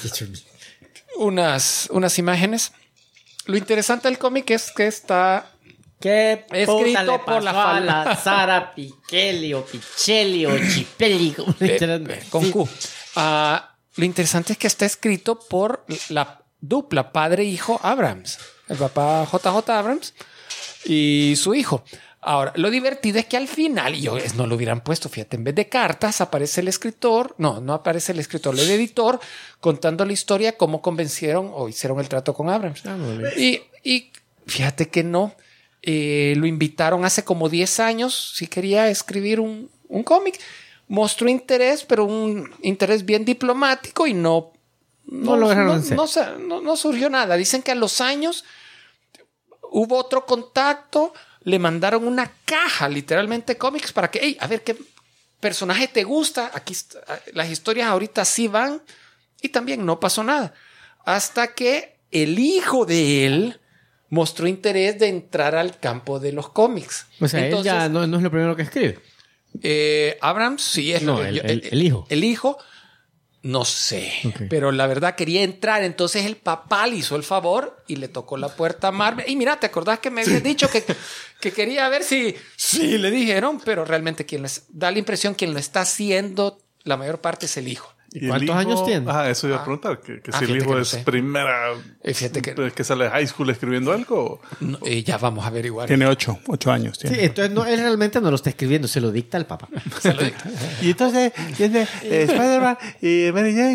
Speaker 4: unas imágenes. Lo interesante del cómic es que está
Speaker 3: ¿Qué
Speaker 4: escrito
Speaker 3: puta le
Speaker 4: por la
Speaker 3: pasó a
Speaker 4: fala-
Speaker 3: la Sara Pichelli o Pichelli o Chipelli? ¿Cómo le dirán?
Speaker 4: con
Speaker 3: Sí.
Speaker 4: Q. Lo interesante es que está escrito por la dupla padre-hijo Abrams. El papá JJ Abrams y su hijo. Ahora, lo divertido es que al final, no lo hubieran puesto, fíjate, en vez de cartas aparece el escritor, no aparece el escritor, el editor, contando la historia, cómo convencieron o hicieron el trato con Abrams. Y fíjate que no, lo invitaron hace como 10 años, si quería escribir un cómic. Mostró interés, pero un interés bien diplomático y no
Speaker 3: lograron hacer.
Speaker 4: no surgió nada. Dicen que a los años hubo otro contacto, le mandaron una caja, literalmente cómics, para que, hey, a ver qué personaje te gusta. Aquí las historias ahorita sí van y también no pasó nada. Hasta que el hijo de él mostró interés de entrar al campo de los cómics.
Speaker 3: O sea, él ya no es lo primero que escribe.
Speaker 4: Abrams sí es
Speaker 3: el hijo.
Speaker 4: El hijo, no sé,
Speaker 3: Okay.
Speaker 4: pero la verdad quería entrar. Entonces el papá le hizo el favor y le tocó la puerta a Marvel. Y mira, ¿te acordás que me habías dicho que quería ver si le dijeron? Pero realmente da la impresión quien lo está haciendo la mayor parte es el hijo.
Speaker 2: ¿Y
Speaker 3: cuántos
Speaker 2: el hijo?
Speaker 3: años tiene?
Speaker 2: Eso iba a preguntar. Que si el
Speaker 4: fíjate
Speaker 2: hijo
Speaker 4: que no
Speaker 2: es
Speaker 4: sé.
Speaker 2: primera...
Speaker 4: Fíjate
Speaker 2: que sale de high school escribiendo algo.
Speaker 4: No, ya vamos a averiguar.
Speaker 1: Tiene 8 años.
Speaker 3: Sí,
Speaker 1: Tiene.
Speaker 3: entonces él realmente no lo está escribiendo, se lo dicta el papá.
Speaker 2: Y entonces viene Spider-Man y Mary Jane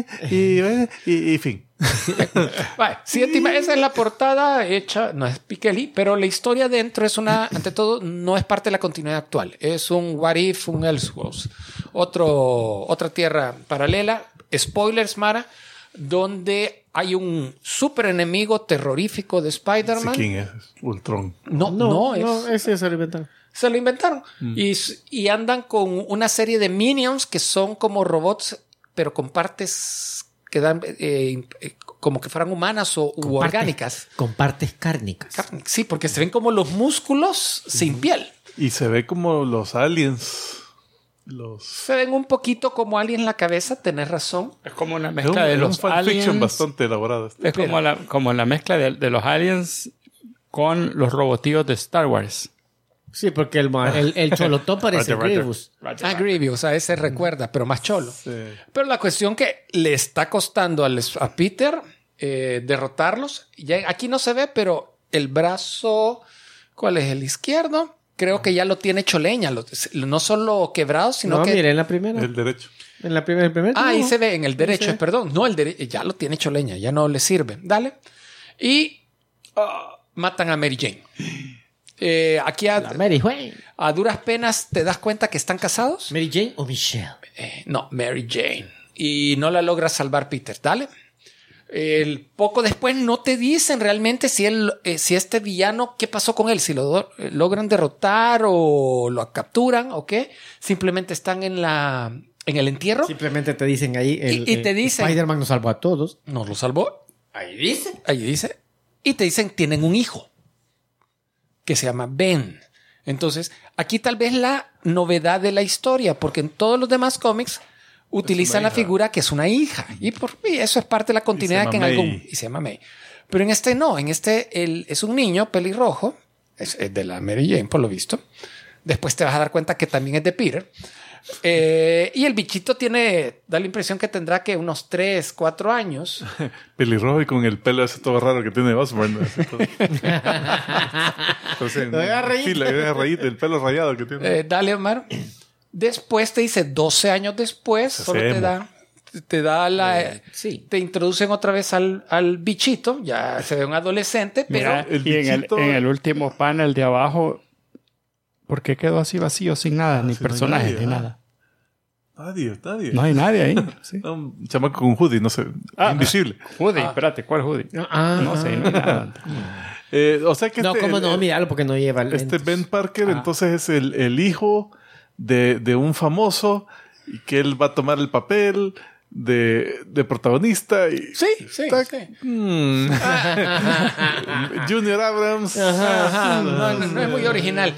Speaker 2: y fin.
Speaker 4: Vale, esa es la portada hecha, no es Pichelli, pero la historia dentro es ante todo, no es parte de la continuidad actual. Es un what if, un Elseworlds. Otra tierra paralela. Spoilers, Mara, donde hay un super enemigo terrorífico de Spider-Man.
Speaker 2: ¿Quién es? Ultron.
Speaker 4: No,
Speaker 3: ese se lo inventaron.
Speaker 4: se lo inventaron. Y andan con una serie de minions que son como robots, pero con partes que dan como que fueran humanas u orgánicas.
Speaker 3: Con partes cárnicas.
Speaker 4: Sí, porque se ven como los músculos sin piel.
Speaker 2: Y se ve como los aliens.
Speaker 4: Se ven un poquito como aliens en la cabeza, tenés razón.
Speaker 1: Es como una
Speaker 2: Es
Speaker 1: mezcla de los
Speaker 2: un fanfiction
Speaker 1: aliens.
Speaker 2: bastante elaborado.
Speaker 1: Es como la mezcla de los aliens con los robotíos de Star Wars.
Speaker 3: Sí, porque el cholotón parece Grievous.
Speaker 4: Grievous, a ese recuerda, pero más cholo.
Speaker 2: Sí.
Speaker 4: Pero la cuestión que le está costando a Peter derrotarlos. Ya, aquí no se ve, pero el brazo, ¿cuál es? El izquierdo. Creo que ya lo tiene hecho leña. No solo quebrado, sino que...
Speaker 3: mire, en la primera.
Speaker 2: El derecho.
Speaker 3: En la primera, el primer.
Speaker 4: ahí
Speaker 3: no.
Speaker 4: se ve en el derecho,
Speaker 3: Sí.
Speaker 4: perdón. No, el derecho ya lo tiene hecho leña, ya no le sirve. Dale. Y matan a Mary Jane. Aquí
Speaker 3: La Mary Jane.
Speaker 4: a duras penas te das cuenta que están casados.
Speaker 3: ¿Mary Jane o Michelle?
Speaker 4: No, Mary Jane. Y no la logra salvar Peter. Dale. Poco después no te dicen realmente si este villano, qué pasó con él, si lo logran derrotar o lo capturan o qué. Simplemente están en el entierro.
Speaker 3: Simplemente te dicen ahí.
Speaker 4: Y te dicen-
Speaker 3: Spider-Man nos salvó a todos.
Speaker 4: No lo salvó.
Speaker 3: Ahí dice.
Speaker 4: Ahí dice. Y te dicen tienen un hijo que se llama Ben. Entonces, aquí tal vez la novedad de la historia, porque en todos los demás cómics utilizan la
Speaker 2: hija.
Speaker 4: figura que es una hija. Y eso es parte de la continuidad
Speaker 2: se
Speaker 4: que
Speaker 2: llama
Speaker 4: en algún...
Speaker 2: May.
Speaker 4: Y se llama May. Pero en este no. En este él es un niño pelirrojo. Es de la Mary Jane, por lo visto. Después te vas a dar cuenta que también es de Peter. Y el bichito da la impresión que tendrá que unos 3, 4 años.
Speaker 2: Pelirrojo y con el pelo ese todo raro que tiene Osborn. Así todo. Entonces,
Speaker 3: Oiga, rayita.
Speaker 2: fila, rayita, el pelo rayado que tiene.
Speaker 4: Dale, Omar. Después te dice 12 años después, solo te da
Speaker 3: sí.
Speaker 4: te introducen otra vez al bichito, ya se ve un adolescente, pero
Speaker 1: Mira,
Speaker 2: el
Speaker 1: y
Speaker 2: bichito-
Speaker 1: en el último panel de abajo, ¿por qué quedó así vacío sin nada? Ni
Speaker 2: si no hay
Speaker 1: personajes,
Speaker 2: nadie,
Speaker 1: ni
Speaker 2: ¿ah?
Speaker 1: nada.
Speaker 2: Nadie.
Speaker 1: No hay nadie ahí. Sí.
Speaker 2: Un chamaco con hoodie, no sé, invisible.
Speaker 1: Hoodie, espérate, ¿cuál hoodie? No sé, no hay nada.
Speaker 2: O sea que
Speaker 3: No, ¿cómo no? Míralo porque no lleva
Speaker 2: este
Speaker 3: lentes.
Speaker 2: Ben Parker entonces es el hijo de un famoso y que él va a tomar el papel de protagonista. Y
Speaker 4: Sí.
Speaker 2: Junior Abrams.
Speaker 4: Ajá, no es muy original.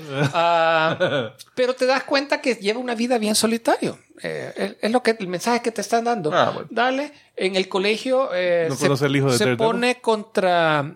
Speaker 4: Pero te das cuenta que lleva una vida bien solitario. Es lo que el mensaje que te están dando.
Speaker 2: Bueno.
Speaker 4: Dale, en el colegio
Speaker 2: No conoce el hijo de
Speaker 4: se
Speaker 2: Daredevil.
Speaker 4: pone contra...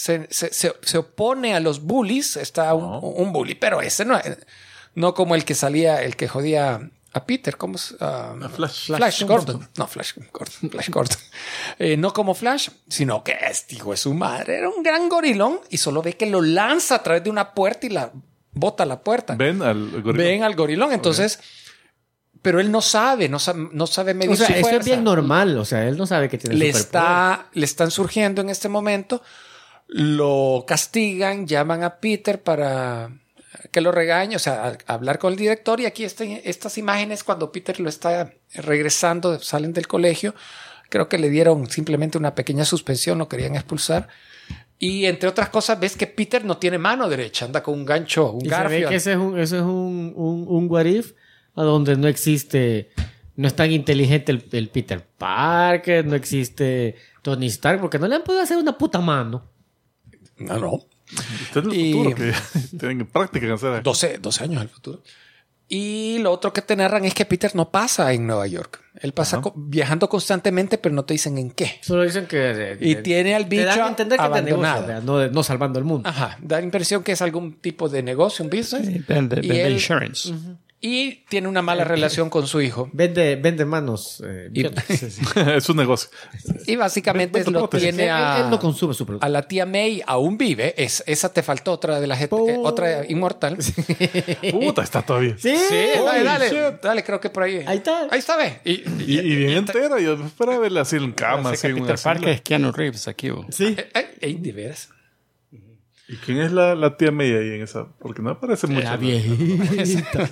Speaker 4: Se opone a los bullies. Está un bully, pero ese no como el que salía, el que jodía a Peter. ¿Cómo es? Flash Gordon. No, Flash Gordon. No como Flash, sino que hijo de su madre. Era un gran gorilón y solo ve que lo lanza a través de una puerta y la bota a la puerta.
Speaker 2: Ven al
Speaker 4: gorilón. Entonces, pero él no sabe medir
Speaker 3: O sea,
Speaker 4: su
Speaker 3: eso
Speaker 4: fuerza.
Speaker 3: es bien normal. O sea, él no sabe que tiene
Speaker 4: Le
Speaker 3: superpoder.
Speaker 4: están surgiendo en este momento. Lo castigan, llaman a Peter para que lo regañe, o sea, a hablar con el director. Y aquí estas imágenes cuando Peter lo está regresando, salen del colegio. Creo que le dieron simplemente una pequeña suspensión, lo querían expulsar. Y entre otras cosas, ves que Peter no tiene mano derecha, anda con un gancho, un
Speaker 3: Y
Speaker 4: garfio.
Speaker 3: se ve que ese es un what if a donde no existe, no es tan inteligente el Peter Parker, no existe Tony Stark, porque no le han podido hacer una puta mano.
Speaker 4: No.
Speaker 2: Usted es el
Speaker 4: Y-
Speaker 2: futuro que tienen práctica en hacer.
Speaker 4: 12 años al futuro. Y lo otro que te narran es que Peter no pasa en Nueva York. Él pasa viajando constantemente, pero no te dicen en qué.
Speaker 3: Solo dicen que...
Speaker 4: Y tiene al
Speaker 3: te
Speaker 4: bicho
Speaker 3: dan a entender que es de
Speaker 4: abandonado.
Speaker 3: negocio, ¿verdad? no salvando el mundo.
Speaker 4: Ajá, da la impresión que es algún tipo de negocio, un business.
Speaker 1: Vende
Speaker 4: Y él-
Speaker 1: insurance.
Speaker 4: Y tiene una mala relación con su hijo.
Speaker 3: Vende manos.
Speaker 4: Y,
Speaker 2: Es un negocio.
Speaker 4: y básicamente
Speaker 2: Vende
Speaker 4: lo
Speaker 2: prótesis.
Speaker 4: tiene
Speaker 3: él no consume su producto.
Speaker 4: a la tía May, aún vive. Esa te faltó otra de la gente, otra inmortal.
Speaker 2: Puta, está todavía.
Speaker 3: Sí,
Speaker 4: Dale, creo que por ahí.
Speaker 3: Ahí está.
Speaker 4: Ve.
Speaker 2: Y bien entera. Yo esperaba verla así en cama. Así, en una
Speaker 1: Peter Parker
Speaker 2: silla.
Speaker 1: es Keanu Reeves aquí. ¿O?
Speaker 3: Sí.
Speaker 4: De veras.
Speaker 2: ¿Y quién es la tía May ahí en esa? Porque no aparece mucho.
Speaker 3: Era
Speaker 2: ¿no?
Speaker 3: viejita.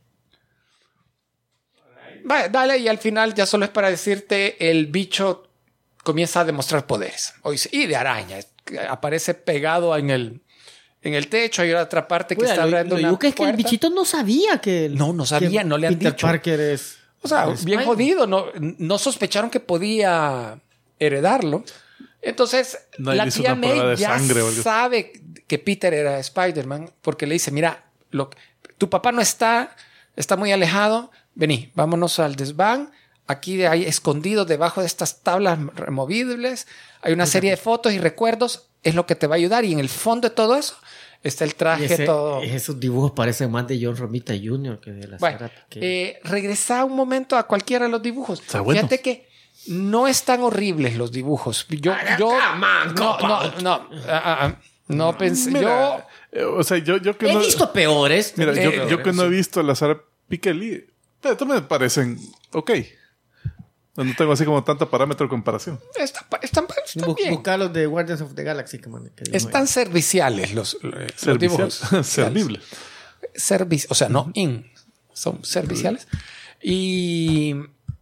Speaker 4: Vale, dale, y al final ya solo es para decirte, el bicho comienza a demostrar poderes. Y de araña. Aparece pegado en el techo. Hay otra parte que está abriendo una
Speaker 3: Lo que es que el
Speaker 4: puerta.
Speaker 3: bichito no sabía que...
Speaker 4: No sabía,
Speaker 3: que
Speaker 4: no le han
Speaker 3: Peter
Speaker 4: dicho.
Speaker 3: Parker es...
Speaker 4: O sea,
Speaker 3: es
Speaker 4: bien
Speaker 3: Spider-Man.
Speaker 4: jodido. No sospecharon que podía heredarlo. Entonces,
Speaker 2: No,
Speaker 4: la
Speaker 2: le hizo
Speaker 4: tía
Speaker 2: una prueba
Speaker 4: May
Speaker 2: de
Speaker 4: ya
Speaker 2: sangre o algo.
Speaker 4: sabe que Peter era Spider-Man porque le dice, mira, tu papá no está muy alejado. Vení, vámonos al desván. Aquí hay escondido debajo de estas tablas removibles. Hay una serie de fotos y recuerdos. Es lo que te va a ayudar. Y en el fondo de todo eso está el
Speaker 3: Y
Speaker 4: traje todo.
Speaker 3: esos dibujos parecen más de John Romita Jr. que de la
Speaker 4: Bueno,
Speaker 3: Sara Piqué.
Speaker 4: regresa un momento a cualquiera de los dibujos.
Speaker 2: Está bueno.
Speaker 4: Fíjate que no están horribles los dibujos. No pensé.
Speaker 2: Mira, o sea, yo que
Speaker 3: He
Speaker 2: no...
Speaker 3: visto peores.
Speaker 2: Mira,
Speaker 3: He visto
Speaker 2: yo
Speaker 3: peores,
Speaker 2: que no he
Speaker 3: sí.
Speaker 2: visto a la Sara Piqueli, pero me parecen ok. No tengo así como tanto parámetro de comparación.
Speaker 4: Están bien.
Speaker 3: Buscar los de Guardians of the Galaxy.
Speaker 4: Están serviciales los dibujos.
Speaker 2: Servible.
Speaker 4: O sea, no son serviciales. Y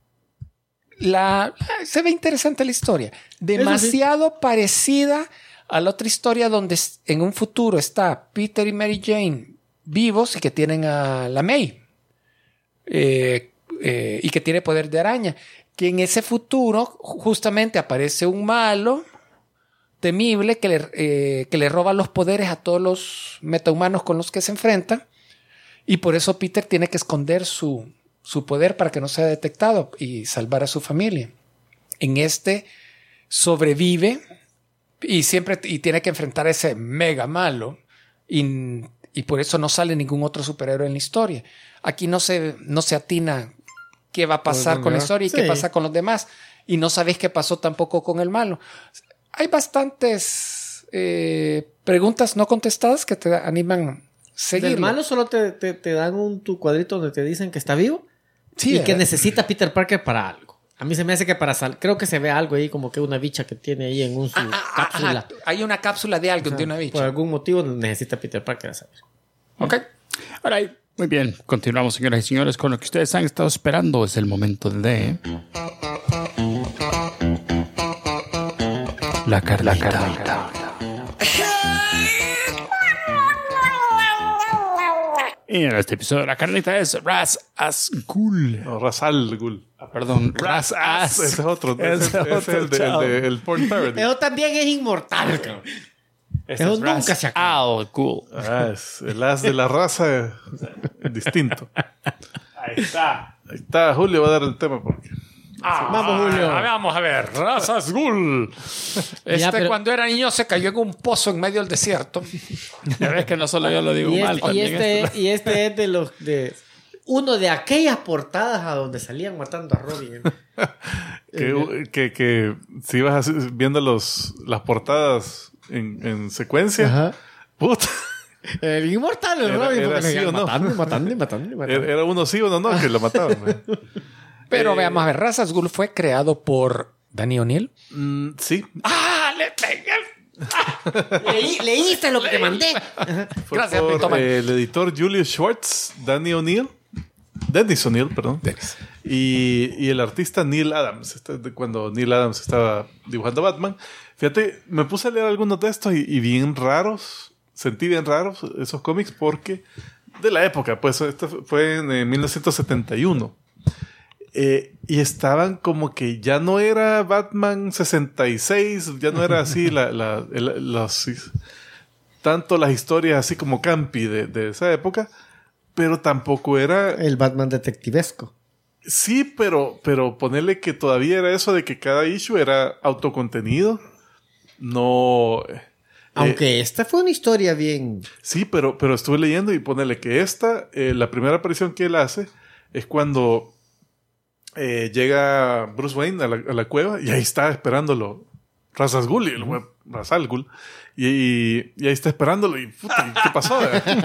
Speaker 4: se ve interesante la historia. Demasiado parecida a la otra historia donde en un futuro está Peter y Mary Jane vivos y que tienen a la May. Y que tiene poder de araña. Que en ese futuro justamente aparece un malo temible que le roba los poderes a todos los metahumanos con los que se enfrentan. Y por eso Peter tiene que esconder su poder para que no sea detectado y salvar a su familia. En este sobrevive y tiene que enfrentar a ese mega malo. Y por eso no sale ningún otro superhéroe en la historia. Aquí no se atina qué va a pasar con la historia y qué pasa con los demás. Y no sabes qué pasó tampoco con el malo. Hay bastantes preguntas no contestadas que te animan a seguirlo.
Speaker 3: Del malo solo te dan tu cuadrito donde te dicen que está vivo.
Speaker 4: Sí,
Speaker 3: y que
Speaker 4: ¿verdad?
Speaker 3: necesita Peter Parker para algo. A mí se me hace que creo que se ve algo ahí, como que una bicha que tiene ahí en su cápsula.
Speaker 4: Ajá. Hay una cápsula de algo, de una
Speaker 3: Por
Speaker 4: bicha.
Speaker 3: algún motivo necesita Peter Parker a saber.
Speaker 4: Ok.
Speaker 1: Alright, muy bien. Continuamos, señoras y señores, con lo que ustedes han estado esperando. Es el momento de... La Carlita. Y en este episodio la carnita es Ras As Ghul.
Speaker 2: No, Ra's al Ghul.
Speaker 1: Perdón, Ras As.
Speaker 2: Ese es otro.
Speaker 1: Ese
Speaker 2: Ese es el
Speaker 1: chao.
Speaker 2: el porn parody.
Speaker 3: Eso también es inmortal, cabrón.
Speaker 1: Este
Speaker 3: Eso
Speaker 1: es
Speaker 3: nunca
Speaker 1: Ras
Speaker 3: se acaba.
Speaker 1: Al Ghul.
Speaker 2: Es el as de la raza distinto.
Speaker 1: Ahí está.
Speaker 2: Ahí está, Julio va a dar el tema porque...
Speaker 3: Vamos, Julio.
Speaker 4: Vamos a ver. Ras As Ghul.
Speaker 3: pero-
Speaker 4: Cuando era niño se cayó en un pozo en medio del desierto.
Speaker 1: Ya ves que no solo yo lo digo
Speaker 3: Y
Speaker 1: mal,
Speaker 3: este,
Speaker 1: también
Speaker 3: este es de uno de aquellas portadas a donde salían matando a Robin.
Speaker 2: que si ibas viendo las portadas en secuencia,
Speaker 3: Ajá.
Speaker 2: puta,
Speaker 3: El inmortal, el
Speaker 2: Era-
Speaker 3: Robin.
Speaker 2: era
Speaker 3: Porque le
Speaker 2: sí
Speaker 3: iban
Speaker 2: o no.
Speaker 3: matando.
Speaker 2: era uno sí o uno no que lo mataban.
Speaker 4: Pero veamos a ver. Ras As Ghul fue creado por Danny O'Neill.
Speaker 2: Sí,
Speaker 4: ¡Ah! ¡Le pegué!
Speaker 3: Leíste lo que te mandé.
Speaker 2: fue
Speaker 4: Gracias,
Speaker 2: por
Speaker 4: Pitoman.
Speaker 2: el editor Julius Schwartz, Dennis O'Neill, perdón. Y el artista Neil Adams, cuando Neil Adams estaba dibujando Batman. Fíjate, me puse a leer algunos de estos y bien raros, sentí bien raros esos cómics porque de la época, pues esto fue en 1971. Y estaban como que ya no era Batman 66, ya no era así tanto las historias así como campi de esa época, pero tampoco era...
Speaker 3: El Batman detectivesco.
Speaker 2: Sí, pero ponerle que todavía era eso de que cada issue era autocontenido. No...
Speaker 3: Aunque esta fue una historia bien...
Speaker 2: Sí, pero estuve leyendo y ponerle que la primera aparición que él hace es cuando llega Bruce Wayne a la cueva y ahí está esperándolo Ra's Al Ghul, Ra's Al Ghul, y ahí está esperándolo y puta, ¿qué pasó?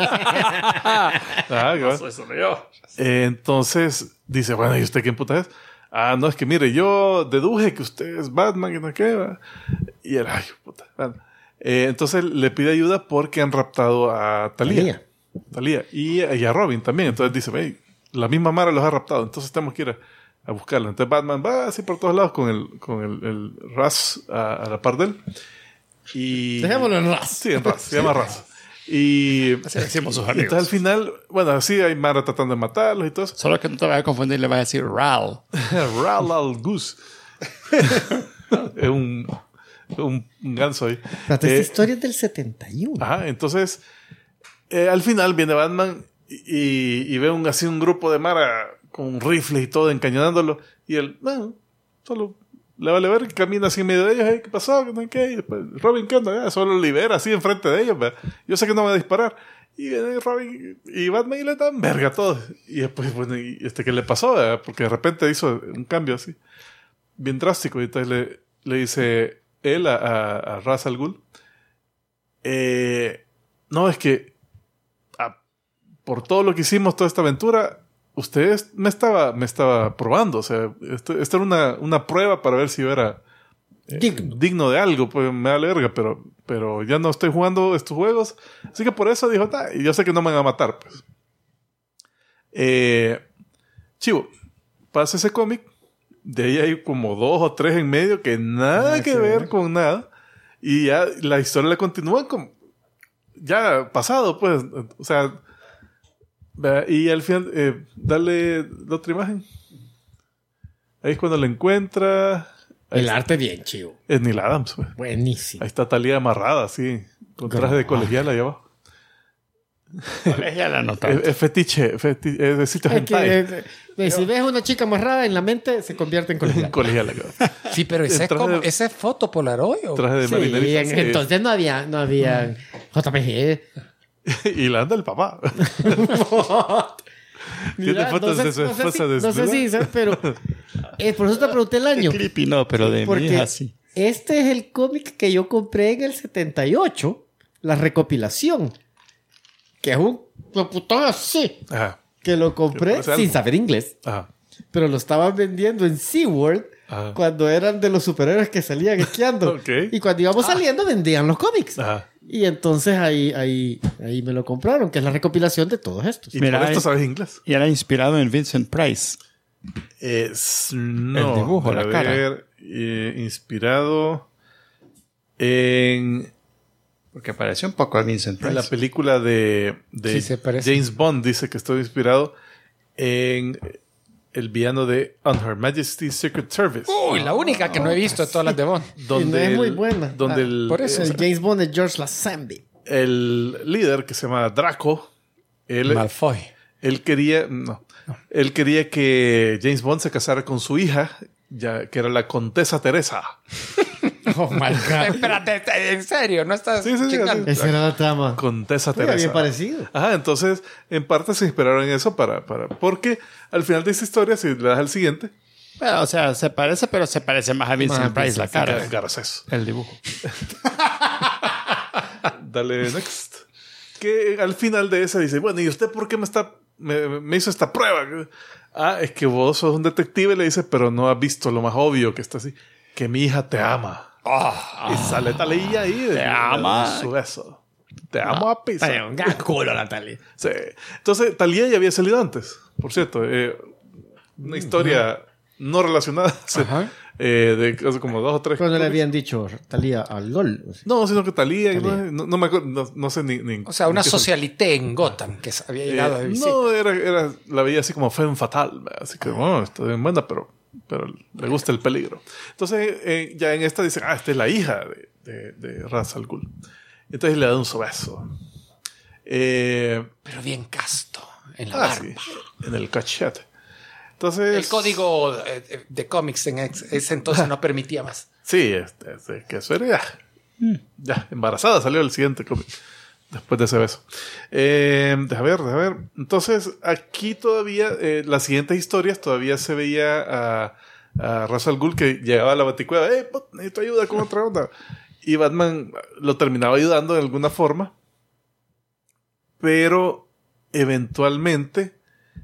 Speaker 2: Entonces dice, bueno, ¿y usted quién puta es? Ah, no, es que mire, yo deduje que usted es Batman y no qué, ¿verdad? Y él, ay, puta. Bueno, entonces le pide ayuda porque han raptado a Talia y a Robin también. Entonces dice, hey, la misma Mara los ha raptado, entonces tenemos que ir a buscarlo. Entonces Batman va así por todos lados con el Ras a la par de él. Y...
Speaker 3: Dejémoslo en Ras.
Speaker 2: Sí, en Ras, se llama Ras. Y
Speaker 1: Así decimos sus
Speaker 2: y
Speaker 1: amigos.
Speaker 2: entonces al final, bueno, sí hay Mara tratando de matarlos y todo eso.
Speaker 1: Solo que no te vayas a confundir, le vas a decir Ral.
Speaker 2: Ra's al Ghul. Es un ganso ahí.
Speaker 3: Esta historia es del 71.
Speaker 2: Ajá, entonces al final viene Batman y ve así un grupo de Mara con rifles y todo encañonándolo y él, no, solo le vale ver que camina así en medio de ellos. ¿Qué pasó? ¿Qué? Y después, Robin, ¿qué onda? Solo libera así enfrente de ellos. ¿Verdad? Yo sé que no van a disparar. Y viene Robin y Batman y le dan verga a todos. Y después, bueno, ¿y qué le pasó? ¿Verdad? Porque de repente hizo un cambio así, bien drástico. Y entonces le dice él a Ra's al Ghul, no, es que por todo lo que hicimos, toda esta aventura, usted me estaba probando. O sea, esto era una prueba para ver si yo era digno de algo. Pues me da verga, pero ya no estoy jugando estos juegos. Así que por eso dijo, y yo sé que no me van a matar. Pues. Chivo, pasa ese cómic. De ahí hay como 2 o 3 en medio que nada que ver con nada. Y ya la historia la continúa como ya pasado, pues. O sea, y al final, dale la otra imagen. Ahí es cuando la encuentra.
Speaker 3: El arte bien chivo.
Speaker 2: Es Neil Adams, pues.
Speaker 3: Buenísimo.
Speaker 2: Ahí está Talia amarrada, así, con traje de colegiala allá abajo.
Speaker 1: Ya la nota.
Speaker 2: Es fetiche, es de sitio hentai.
Speaker 3: Si ves una chica amarrada en la mente, se convierte en colegial.
Speaker 2: Colegiala, cabrón.
Speaker 4: Sí, pero ese es foto Polaroid. ¿O?
Speaker 2: Traje de
Speaker 3: Sí,
Speaker 2: marinerita. Sí.
Speaker 3: entonces no había JPG.
Speaker 2: Y la anda el papá.
Speaker 3: Mira,
Speaker 2: fotos de su esposa desnuda?
Speaker 3: No sé si sabes, pero por eso te pregunté el año.
Speaker 1: Creepy no, pero de mí
Speaker 3: Porque
Speaker 1: es así.
Speaker 3: este es el cómic que yo compré en el 78, la recopilación, que es un putón así,
Speaker 2: Ajá.
Speaker 3: que lo
Speaker 2: Que
Speaker 3: compré
Speaker 2: parece
Speaker 3: sin
Speaker 2: algo.
Speaker 3: saber inglés,
Speaker 2: Ajá.
Speaker 3: pero lo estaban vendiendo en SeaWorld
Speaker 2: Ajá.
Speaker 3: cuando eran de los superhéroes que salían esquiando.
Speaker 2: Ok.
Speaker 3: Y cuando íbamos saliendo vendían los cómics.
Speaker 2: Ajá.
Speaker 3: Y entonces ahí me lo compraron, que es la recopilación de todos estos.
Speaker 2: Y
Speaker 1: Mira,
Speaker 2: por esto
Speaker 1: hay-
Speaker 2: sabes inglés.
Speaker 1: Y era inspirado en Vincent Price.
Speaker 2: No.
Speaker 1: El dibujo,
Speaker 2: a
Speaker 1: la cara.
Speaker 2: ver, inspirado en
Speaker 1: Porque parece un poco a Vincent
Speaker 2: En la
Speaker 1: Price.
Speaker 2: película de
Speaker 4: Sí, se parece.
Speaker 2: James Bond dice que estoy inspirado en el villano de On Her Majesty's Secret Service.
Speaker 4: Uy, la única que no he visto de todas las de Bond.
Speaker 3: Y no es muy buena.
Speaker 2: Donde el,
Speaker 4: por eso.
Speaker 3: El James Bond de George Lazenby.
Speaker 2: el líder que se llama Draco,
Speaker 4: Malfoy.
Speaker 2: él quería que James Bond se casara con su hija, ya que era la Contesa Teresa.
Speaker 3: Oh my God.
Speaker 4: Espérate, ¿en serio? ¿No estás
Speaker 2: Sí,
Speaker 4: chingando?
Speaker 3: Esa era la trama.
Speaker 2: Contesa
Speaker 3: Era
Speaker 2: Teresa.
Speaker 3: bien parecido.
Speaker 2: Ajá, entonces en parte se inspiraron en eso porque al final de esta historia, si le das al siguiente,
Speaker 1: Bueno, o sea, se parece, pero se parece más a Vincent Price la cara.
Speaker 2: Garces.
Speaker 1: El dibujo.
Speaker 2: Dale next. Que al final de esa dice, bueno, ¿y usted por qué me hizo esta prueba? Ah, es que vos sos un detective, le dice, pero no has visto lo más obvio que está así, que mi hija te ama. Y sale Talía ahí.
Speaker 1: Te ama.
Speaker 2: Su beso. Te amo a pizza.
Speaker 3: Ay, un gran culo, Natalia.
Speaker 2: Sí. Entonces, Talía ya había salido antes, por cierto. Una historia no relacionada.
Speaker 4: Ajá.
Speaker 2: De hace como 2 o 3.
Speaker 3: Pero no le habían dicho Talía al gol.
Speaker 2: No, sino que Talía.
Speaker 3: Talía.
Speaker 2: No me acuerdo. No sé ni.
Speaker 4: O sea, una
Speaker 2: ni qué
Speaker 4: socialité en Gotham que había llegado de visita.
Speaker 2: no, la veía así como femme fatal. Así que, bueno, está bien buena, pero le gusta el peligro. Entonces, ya en esta dice, esta es la hija de Ra's al Ghul. Entonces le da un beso.
Speaker 4: Pero bien casto. En la barba.
Speaker 2: Sí, en el cachete. Entonces,
Speaker 4: El código de cómics en ese entonces no permitía más.
Speaker 2: sí, que eso era ya, embarazada salió el siguiente cómic. Después de ese beso. Deja ver. Entonces, aquí todavía, las siguientes historias, todavía se veía a Ra's al Ghul que llegaba a la Baticueva. Necesito ayuda con otra onda. Y Batman lo terminaba ayudando de alguna forma. Pero, eventualmente,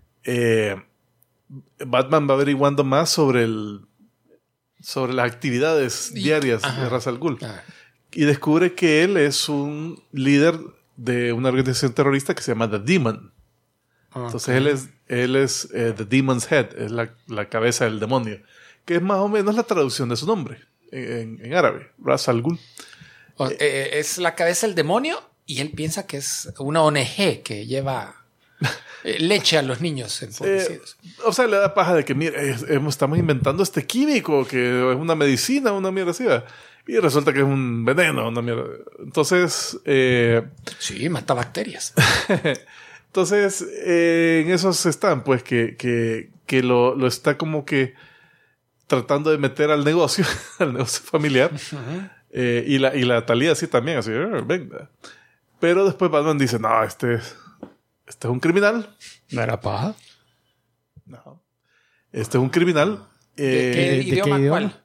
Speaker 2: Batman va averiguando más sobre las actividades diarias de Ra's al Ghul.
Speaker 4: Ah.
Speaker 2: Y descubre que él es un líder de una organización terrorista que se llama The Demon. Entonces él es The Demon's Head, es la cabeza del demonio, que es más o menos la traducción de su nombre en árabe, Ra's al Ghul.
Speaker 4: Es la cabeza del demonio y él piensa que es una ONG que lleva leche a los niños empobrecidos.
Speaker 2: O sea, le da paja de que, mire, estamos inventando este químico que es una medicina, una mierda así, ¿verdad? Y resulta que es un veneno, una mierda. Entonces,
Speaker 4: Sí, mata bacterias.
Speaker 2: entonces, en esos están, pues, que lo está como que tratando de meter al negocio, al negocio familiar. Y la Talía así también, así, venga. Pero después Batman dice, no, este es un criminal.
Speaker 1: ¿No era paja?
Speaker 2: No. Este es un criminal.
Speaker 4: ¿Qué idioma? ¿Cuál?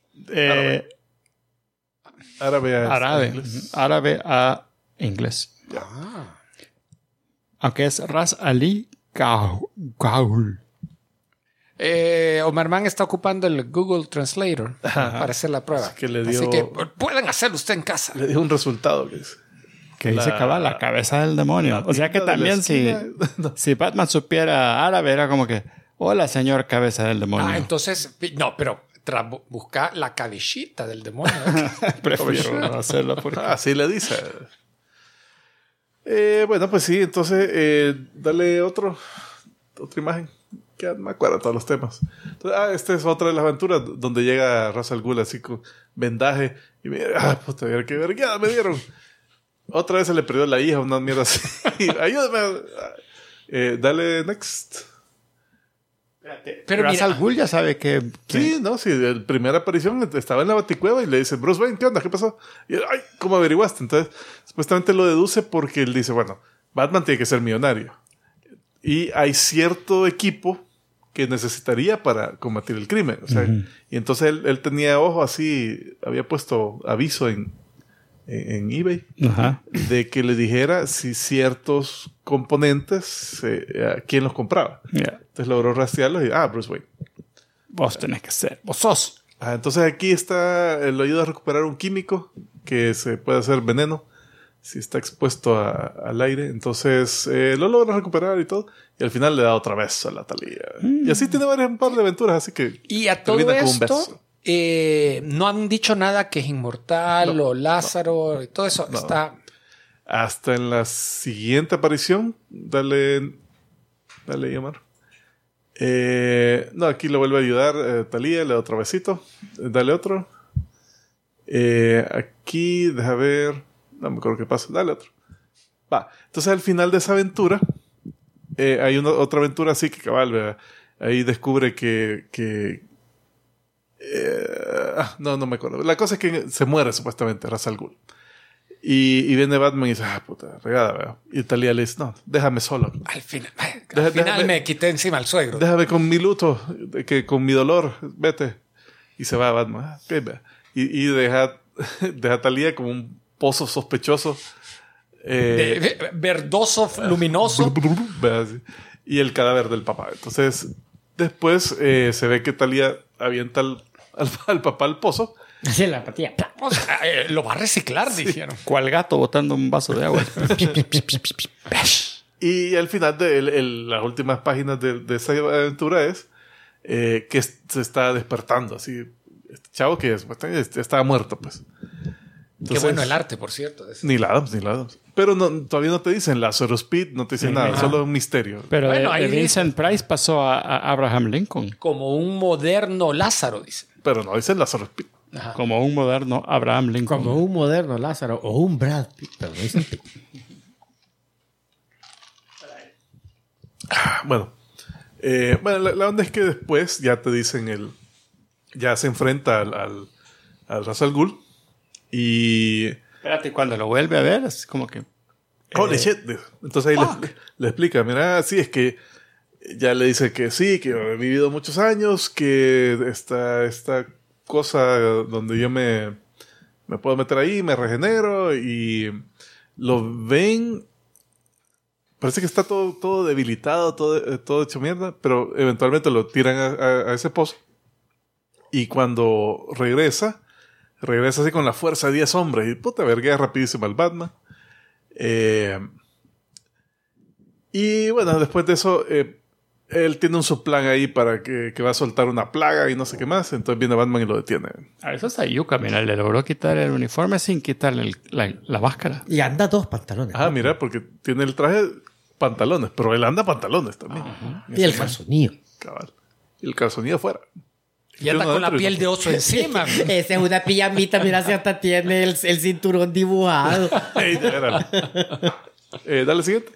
Speaker 1: Árabe a inglés.
Speaker 4: Ah.
Speaker 1: Aunque es Ra's Ali Ghul.
Speaker 4: Omar Mann está ocupando el Google Translator para hacer la prueba.
Speaker 2: Así que le dio-
Speaker 4: Así que pueden hacerlo usted en casa.
Speaker 2: Le dio un resultado que dice.
Speaker 1: Que dice cabal, la cabeza del demonio. O sea que
Speaker 2: tienda de la
Speaker 1: también
Speaker 2: esquina.
Speaker 1: si Batman supiera árabe, era como que, hola señor cabeza del demonio.
Speaker 4: Entonces, no, pero busca la cabecita del demonio.
Speaker 1: Prefiero no hacerlo porque...
Speaker 2: Así le dice. Bueno, pues sí, entonces dale otra imagen. Que no me acuerdo todos los temas. Entonces, esta es otra de las aventuras donde llega Ra's al Ghul así con vendaje y mira, puta, qué vergüenza me dieron. Otra vez se le perdió la hija, una mierda así. Ayúdame. Dale next.
Speaker 4: Pero
Speaker 1: Ra's
Speaker 4: mira,
Speaker 1: al Ghul ya sabe que...
Speaker 2: Sí, no, sí, la primera aparición estaba en la Baticueva y le dice, Bruce Wayne, ¿qué onda? ¿Qué pasó? Y él, ¿cómo averiguaste? Entonces, supuestamente lo deduce porque él dice, bueno, Batman tiene que ser millonario. Y hay cierto equipo que necesitaría para combatir el crimen. O sea, y entonces él tenía ojo así, había puesto aviso en eBay
Speaker 1: Ajá.
Speaker 2: de que le dijera si ciertos componentes, quién los compraba.
Speaker 1: Yeah.
Speaker 2: Entonces logró rastrearlos y, Bruce Wayne.
Speaker 1: Vos tenés que ser. Vos sos.
Speaker 2: Entonces aquí lo ayuda a recuperar un químico que se puede hacer veneno si está expuesto al aire. Entonces lo logra recuperar y todo. Y al final le da otra vez a la Talía. Y así tiene un par de aventuras, así que
Speaker 4: y a todo
Speaker 2: termina con un
Speaker 4: esto,
Speaker 2: beso.
Speaker 4: No han dicho nada que es inmortal o Lázaro y todo eso.
Speaker 2: No.
Speaker 4: Está...
Speaker 2: Hasta en la siguiente aparición, dale llamar. No, aquí le vuelve a ayudar Thalía, le da otro besito. Dale otro. Aquí, deja ver. No me acuerdo qué pasa. Dale otro. Va. Entonces al final de esa aventura, hay otra aventura así que cabal, ¿verdad? Ahí descubre que no me acuerdo. La cosa es que se muere supuestamente Ra's al Ghul. Y viene Batman y dice, puta, regada, ¿verdad? Y Thalía le dice, no, déjame solo.
Speaker 4: Al final
Speaker 2: Déjame-
Speaker 4: me quité encima al suegro.
Speaker 2: Déjame con mi luto, con mi dolor, vete. Y se va Batman. Ok, ve. Y deja a Thalía como un pozo sospechoso.
Speaker 4: Verdoso, luminoso.
Speaker 2: Ve así. Y el cadáver del papá. Entonces, después se ve que Thalía avienta al papá al pozo.
Speaker 3: Así en la patilla.
Speaker 4: O sea, lo va a reciclar, dijeron.
Speaker 1: ¿Cuál gato botando un vaso de agua?
Speaker 2: Y al final de las últimas páginas de esa aventura es que se está despertando. Así, este chavo que estaba muerto, pues.
Speaker 4: Qué
Speaker 2: Entonces,
Speaker 4: bueno el arte, por cierto.
Speaker 2: Ni la Adams. Pero todavía no te dicen Lazarus Pit, no te dicen nada, solo un misterio.
Speaker 1: Pero
Speaker 4: Bueno,
Speaker 1: de
Speaker 4: ahí
Speaker 1: Vincent Price pasó a Abraham Lincoln.
Speaker 4: Como un moderno Lázaro, dice.
Speaker 2: Pero no dicen Lazarus Pit.
Speaker 4: Ajá.
Speaker 1: Como un moderno Abraham Lincoln.
Speaker 3: Como un moderno Lázaro o un Brad Pitt. Pero no dicen Pitt.
Speaker 2: Bueno, la onda es que después ya te dicen ya se enfrenta al Ra's al Ghul y
Speaker 1: Espérate, cuando lo vuelve a ver, es como que...
Speaker 2: holy shit. Entonces ahí le explica, mira, sí, es que ya le dice que sí, que he vivido muchos años, que esta cosa donde yo me puedo meter ahí, me regenero y lo ven. Parece que está todo debilitado, todo hecho mierda, pero eventualmente lo tiran a ese pozo. Y cuando regresa así con la fuerza de 10 hombres. Y puta, verguea rapidísimo al Batman. Y bueno, después de eso, él tiene un subplan ahí para que va a soltar una plaga y no sé qué más. Entonces viene Batman y lo detiene.
Speaker 1: A eso está yuca, mira, le logró quitar el uniforme sin quitarle la máscara.
Speaker 3: Y anda dos pantalones.
Speaker 2: Ah, mira, porque tiene el traje pantalones, pero él anda pantalones también.
Speaker 3: Y el calzonillo.
Speaker 2: Cabal. Y el calzonillo afuera.
Speaker 4: Y anda con la piel de oso encima.
Speaker 3: Esa es una pijamita, mira si hasta tiene el cinturón dibujado.
Speaker 2: Ey, de veras. Dale siguiente.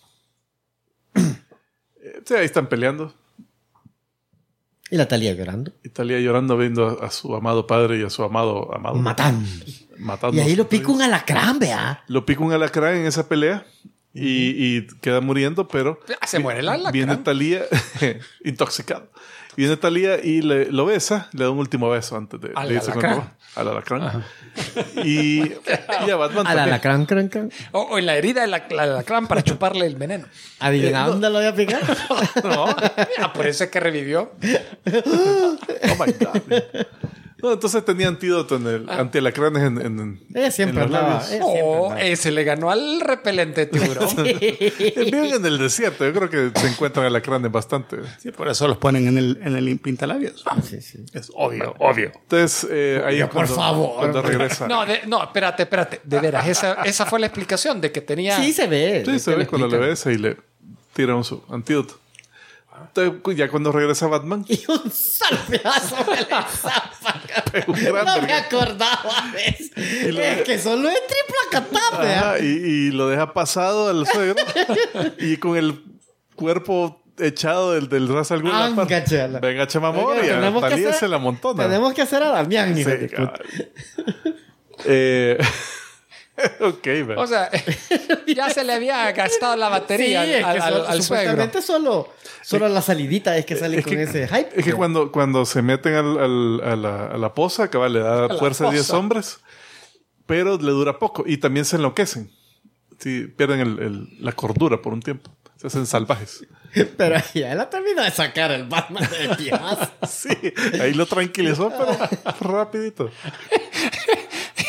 Speaker 2: Sí, ahí están peleando.
Speaker 3: Y la Thalía llorando.
Speaker 2: Italia llorando viendo a su amado padre y a su amado
Speaker 3: Matando.
Speaker 2: matando.
Speaker 3: Y ahí lo pica un alacrán, vea.
Speaker 2: Lo pica un alacrán en esa pelea y queda muriendo, pero
Speaker 4: Se muere el alacrán.
Speaker 2: viene Thalía intoxicado. Viene Thalía y lo besa, le da un último beso antes de
Speaker 4: Al
Speaker 2: irse con
Speaker 4: alacrán.
Speaker 2: Roba, al alacrán. Y a Batman
Speaker 3: Al
Speaker 2: también.
Speaker 3: alacrán, cran.
Speaker 4: O en la herida del alacrán para chuparle el veneno.
Speaker 3: Adivina dónde lo voy a picar.
Speaker 2: No,
Speaker 4: Por eso es que revivió.
Speaker 2: oh my God. No, entonces tenía antídoto antialacranes en
Speaker 3: Siempre
Speaker 2: en los
Speaker 3: andaba.
Speaker 2: labios.
Speaker 4: Ese le ganó al repelente tiburón.
Speaker 2: Viven en el desierto. Yo creo que se encuentran alacranes bastante.
Speaker 1: Sí, por eso los ponen en el pintalabios.
Speaker 3: Sí, sí.
Speaker 1: Es obvio, obvio.
Speaker 2: Entonces, ahí
Speaker 3: por favor.
Speaker 2: cuando regresa.
Speaker 4: No, espérate. De veras, esa fue la explicación de que tenía...
Speaker 3: Sí, se ve.
Speaker 2: Sí, se ve cuando le besa y le tiran su antídoto. Entonces, ya cuando regresa Batman,
Speaker 3: Y un salpeazo me le zapa.
Speaker 2: un gran
Speaker 3: No me
Speaker 2: verga.
Speaker 3: acordaba, ¿ves?
Speaker 2: Y lo-
Speaker 3: Es que solo es tripla catá, vea.
Speaker 2: ajá, y lo deja pasado al suegro y con el cuerpo echado del Ra's al Ghul. a la par.
Speaker 3: Anga, chala.
Speaker 2: Venga, chamamor, y a
Speaker 3: Tenemos que
Speaker 2: Thalía
Speaker 3: hacer-
Speaker 2: se la montona.
Speaker 3: Tenemos que hacer a Damián, hijo
Speaker 2: Sí,
Speaker 3: de puta.
Speaker 2: cabal. Ok, ve.
Speaker 4: O sea, ya se le había gastado la
Speaker 3: Sí,
Speaker 4: batería
Speaker 3: es que
Speaker 4: al suegro.
Speaker 3: supuestamente solo la salidita es que sale con ese hype.
Speaker 2: Es que cuando se meten a la poza, cabal, le da fuerza a 10
Speaker 4: poza.
Speaker 2: hombres, pero le dura poco y también se enloquecen. Sí, pierden la cordura por un tiempo. Se hacen salvajes.
Speaker 3: Pero ya la terminó de sacar el Batman de pijamas.
Speaker 2: Sí, ahí lo tranquilizó, pero rapidito.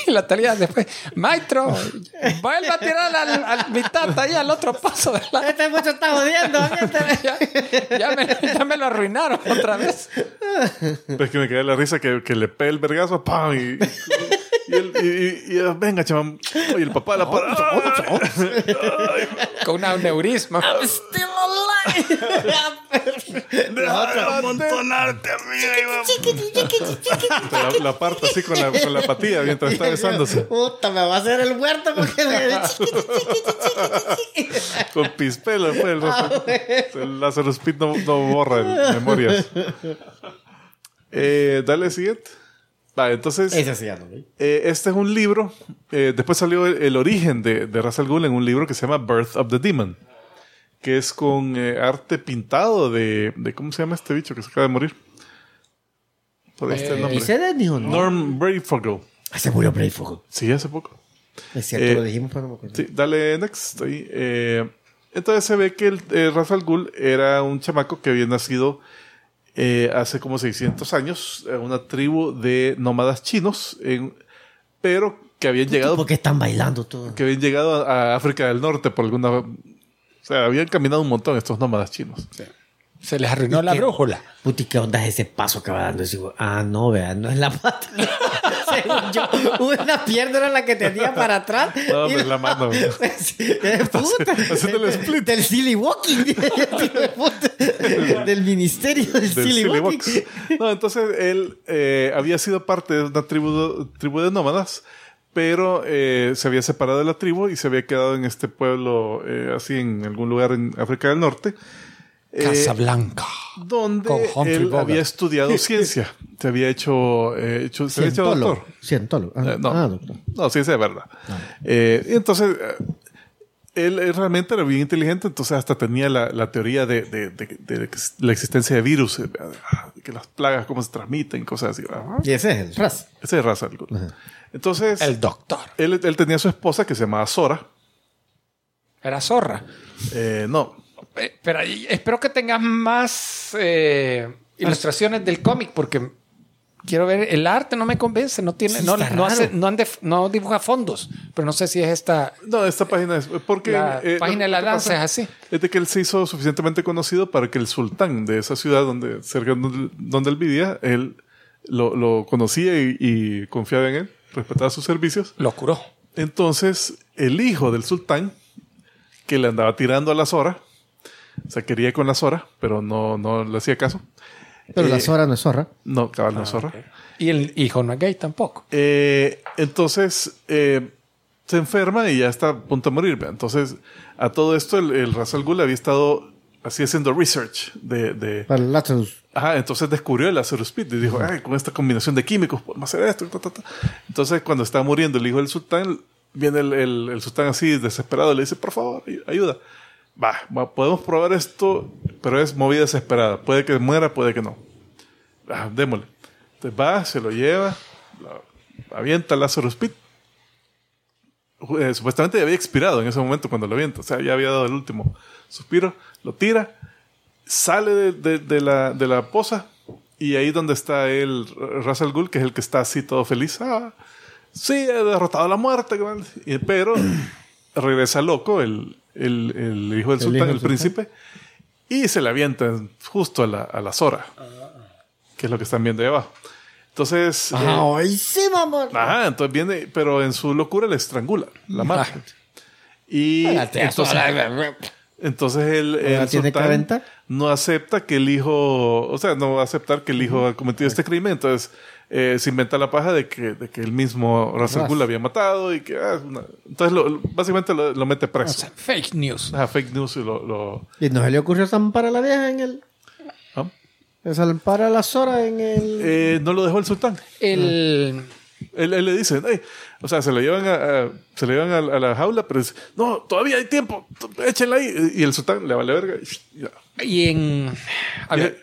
Speaker 4: Y la Talía después, maestro, vuelva a tirar al mitad ahí al otro paso de la...
Speaker 3: Este mucho está jodiendo.
Speaker 4: ya me lo arruinaron otra vez.
Speaker 2: Pues que me quedé la risa que le pegue el vergazo, ¡pam! Y venga, chaval. Y el papá la para.
Speaker 4: Con un aneurisma.
Speaker 5: Still alive.
Speaker 2: Deja amontonarte, amiga. La aparta así con la patilla mientras está besándose.
Speaker 3: Puta, me va a hacer el huerto porque
Speaker 2: Con pispelo, pues. El Lazarus Pit no borra memorias. Dale siguiente. Entonces,
Speaker 3: ese sí ya no, ¿eh?
Speaker 2: este es un libro. Después salió el origen de Ra's al Ghul en un libro que se llama Birth of the Demon, que es con arte pintado de ¿cómo se llama este bicho que se acaba de morir? Por este nombre.
Speaker 3: ¿Ese de ni o no?
Speaker 2: Norm Breyfogle.
Speaker 3: Se murió Breyfogle.
Speaker 2: Sí, hace poco.
Speaker 3: Es cierto, lo dijimos, pero no me acuerdo.
Speaker 2: Sí, dale next. Ahí. Entonces se ve que Ra's al Ghul era un chamaco que había nacido hace como 600 años, una tribu de nómadas chinos, pero que habían llegado...
Speaker 3: ¿Por qué están bailando todo?
Speaker 2: Que habían llegado a África del Norte por alguna... O sea, habían caminado un montón estos nómadas chinos.
Speaker 4: Sí. Se les arruinó la brújula.
Speaker 3: Puti, ¿qué onda es ese paso que va dando? Digo, no, vean, no es la pata. Según yo, una pierna era la que tenía para atrás.
Speaker 2: No, pues la mano.
Speaker 3: Puta.
Speaker 2: Haciendo el split.
Speaker 3: Del silly walking. Del ministerio del silly walking.
Speaker 2: No, entonces él había sido parte de una tribu de nómadas, pero se había separado de la tribu y se había quedado en este pueblo, así en algún lugar en África del Norte.
Speaker 4: Casablanca.
Speaker 2: Donde
Speaker 4: Humphrey
Speaker 2: él
Speaker 4: Bogart.
Speaker 2: había estudiado ciencia. Se había hecho doctor.
Speaker 3: Cientólogo. Doctor.
Speaker 2: No, ciencia de verdad. Y entonces, él realmente era bien inteligente, entonces hasta tenía la teoría de la existencia de virus, de que las plagas, cómo se transmiten, cosas así.
Speaker 3: Y ese es el Ra's.
Speaker 2: Ese es Ra's al Ghul. Entonces,
Speaker 4: El doctor.
Speaker 2: él tenía a su esposa que se llamaba Zora.
Speaker 4: Era zorra.
Speaker 2: No.
Speaker 4: Pero espero que tengas más ilustraciones del cómic porque quiero ver el arte, no me convence, no tiene,
Speaker 3: Sí,
Speaker 4: no dibuja fondos, pero no sé si es esta
Speaker 2: No, esta página es porque
Speaker 4: la página de la
Speaker 2: lo que
Speaker 4: danza
Speaker 2: pasa
Speaker 4: es así.
Speaker 2: es de que él se hizo suficientemente conocido para que el sultán de esa ciudad cerca donde él vivía, él lo conocía y confiaba en él, respetaba sus servicios.
Speaker 4: Lo curó.
Speaker 2: Entonces, el hijo del sultán, que le andaba tirando a la Zora, o sea, quería con la Zora, pero no le hacía caso.
Speaker 3: Pero la Zora no es zorra.
Speaker 2: No, cabal, no es Zora.
Speaker 4: Okay. Y el hijo no es gay tampoco.
Speaker 2: Entonces, se enferma y ya está a punto de morir. ¿Ve? Entonces, a todo esto, el Ra's al Ghul había estado así haciendo research
Speaker 3: Para el Lazarus.
Speaker 2: Ajá, entonces descubrió el Lazarus Pit y dijo, con esta combinación de químicos podemos hacer esto. Entonces, cuando está muriendo el hijo del sultán, viene el sultán así desesperado, le dice, por favor, ayuda. Podemos probar esto, pero es movida desesperada. Puede que muera, puede que no. Démosle. Entonces se lo lleva, avienta el Lazarus Pit. Supuestamente ya había expirado en ese momento cuando lo avienta. O sea, ya había dado el último suspiro. Lo tira, sale de la poza y ahí donde está el Ra's al Ghul, que es el que está así todo feliz. Sí, he derrotado a la muerte. Pero regresa loco el hijo del sultán, el príncipe, y se le avienta justo a la Zora, que es lo que están viendo ahí abajo. Entonces,
Speaker 3: ¡ay, sí, mamá!
Speaker 2: Entonces viene, pero en su locura le estrangula, la mata. Y entonces el sultán no acepta que el hijo, o sea, no va a aceptar que el hijo ha cometido este crimen, entonces se inventa la paja de que el mismo Ra's al Ghul la había matado y que entonces básicamente lo mete preso.
Speaker 4: O sea, fake news.
Speaker 2: Fake news y
Speaker 3: ¿Y no se le ocurrió zampar a la vieja en el... ¿Zampar a la Zora en el...?
Speaker 2: no lo dejó el sultán.
Speaker 4: Él
Speaker 2: le dice, o sea, se lo llevan a la jaula, pero dice, no, todavía hay tiempo, échenla ahí. Y el sultán le vale verga.
Speaker 4: Y en... A ver,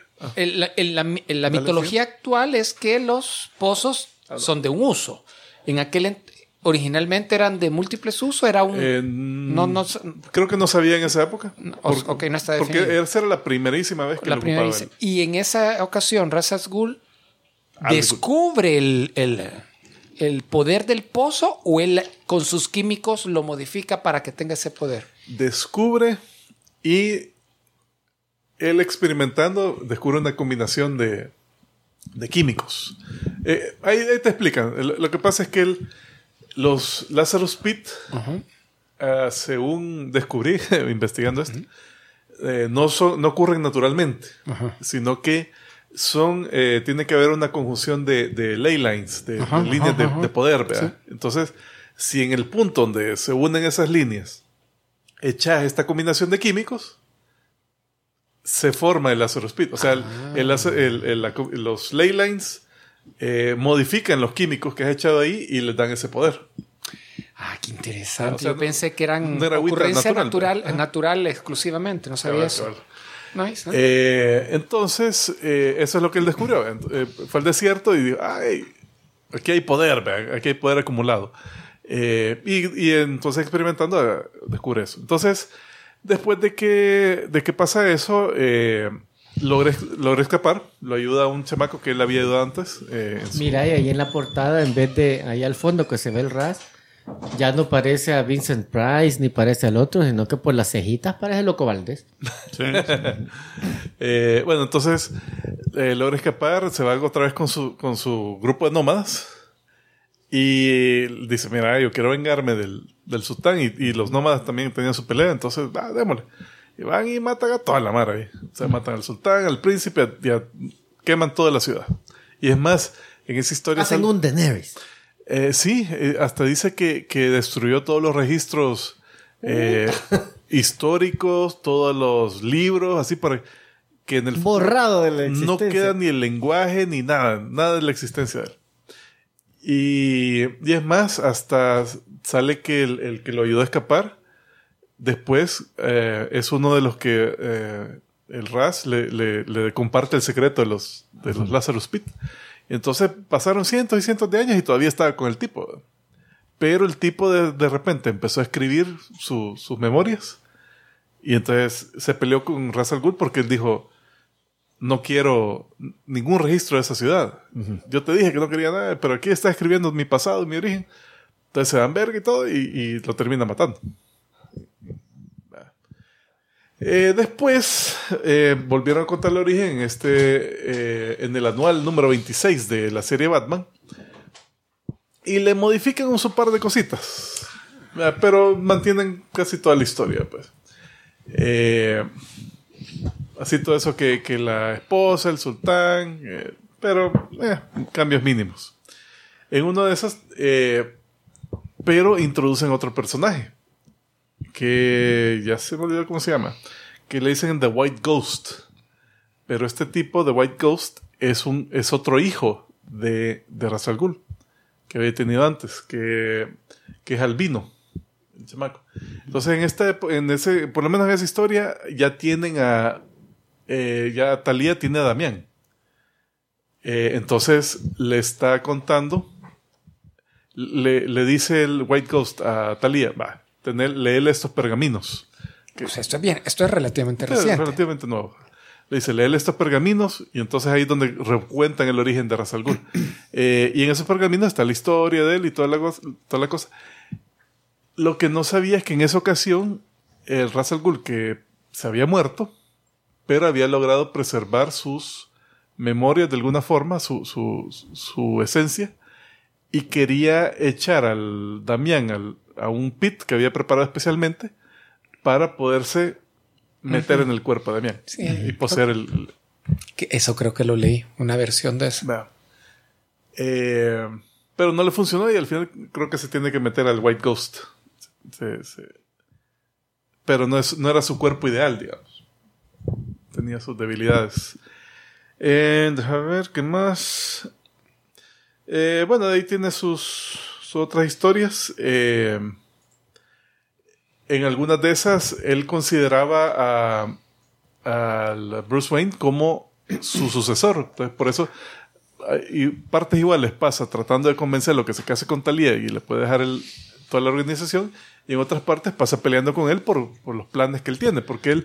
Speaker 4: la mitología actual es que los pozos son de un uso. En originalmente eran de múltiples usos, era un...
Speaker 2: creo que no sabía en esa época.
Speaker 4: No está definido.
Speaker 2: Porque esa era la primerísima vez que lo ocupaba él.
Speaker 4: Y en esa ocasión, Ra's al Ghul descubre el poder del pozo o él con sus químicos lo modifica para que tenga ese poder?
Speaker 2: Descubre y él experimentando descubre una combinación de químicos. Ahí te explican. Lo que pasa es que los Lazarus Pit, según descubrí investigando esto, no ocurren naturalmente, sino que tiene que haber una conjunción de ley lines, de líneas de poder, ¿verdad? Sí. Entonces, si en el punto donde se unen esas líneas echas esta combinación de químicos, se forma el Lazarus Pit. O sea, los ley lines modifican los químicos que has echado ahí y les dan ese poder.
Speaker 4: Qué interesante.
Speaker 2: O sea,
Speaker 4: yo pensé que eran
Speaker 2: no
Speaker 4: ocurrencia natural exclusivamente. No sabía eso. Nice, ¿no?
Speaker 2: Entonces, eso es lo que él descubrió. Fue al desierto y dijo, aquí hay poder, ¿verdad? Aquí hay poder acumulado. Y entonces experimentando descubre eso. Entonces, después de que pasa eso, logra escapar. Lo ayuda un chamaco que él había ayudado antes.
Speaker 3: Mira, y ahí en la portada, en vez de ahí al fondo que se ve el Raz, ya no parece a Vincent Price ni parece al otro, sino que por las cejitas parece Loco Valdés.
Speaker 2: Sí. Bueno, entonces logra escapar, se va otra vez con su grupo de nómadas y dice, mira, yo quiero vengarme del sultán, y los nómadas también tenían su pelea, entonces démosle. Y van y matan a toda la mar ahí. O sea, matan al sultán, al príncipe, queman toda la ciudad. Y es más, en esa historia...
Speaker 3: Hacen un Daenerys.
Speaker 2: Sí, hasta dice que destruyó todos los registros históricos, todos los libros, así para que en el
Speaker 3: borrado de la existencia.
Speaker 2: No queda ni el lenguaje ni nada de la existencia de él. Y es más, hasta sale que el que lo ayudó a escapar, después es uno de los que el Raz le comparte el secreto de los Lazarus Pit. Entonces pasaron cientos y cientos de años y todavía estaba con el tipo. Pero el tipo de repente empezó a escribir sus memorias. Y entonces se peleó con Ra's al Ghul porque él dijo, no quiero ningún registro de esa ciudad. Yo te dije que no quería nada, pero aquí está escribiendo mi pasado, mi origen. Entonces se dan verga y todo y lo termina matando. Después volvieron a contar el origen en el anual número 26 de la serie Batman y le modifican un par de cositas, pero mantienen casi toda la historia, pues. Así todo eso que la esposa, el sultán, pero cambios mínimos en uno de esas, pero introducen otro personaje que ya se me olvidó cómo se llama, que le dicen The White Ghost. Pero este tipo, The White Ghost, es otro hijo de Ra's al Ghul, que había tenido antes, que es albino, el chamaco. Entonces, por lo menos en esa historia, ya tienen ya Talia tiene a Damián. Entonces, le está contando, le dice el White Ghost a Talia, léele estos pergaminos.
Speaker 4: Pues esto es relativamente reciente.
Speaker 2: Es relativamente nuevo. Le dice, léele estos pergaminos, y entonces ahí es donde recuentan el origen de Ra's al Ghul. Y en esos pergaminos está la historia de él y toda la cosa. Lo que no sabía es que en esa ocasión el Ra's al Ghul, que se había muerto, pero había logrado preservar sus memorias de alguna forma, su esencia, y quería echar al Damián a un pit que había preparado especialmente para poderse meter en el cuerpo de Damián y poseer
Speaker 4: eso creo que lo leí, una versión de eso.
Speaker 2: Pero no le funcionó y al final creo que se tiene que meter al White Ghost. Pero no era su cuerpo ideal, digamos. Tenía sus debilidades. Déjame ver, ¿qué más? Bueno, ahí tiene sus otras historias. En algunas de esas, él consideraba al Bruce Wayne como su sucesor. Entonces, por eso, y partes iguales pasa tratando de convencerlo que se case con Talia y le puede dejar toda la organización. Y en otras partes pasa peleando con él por los planes que él tiene. Porque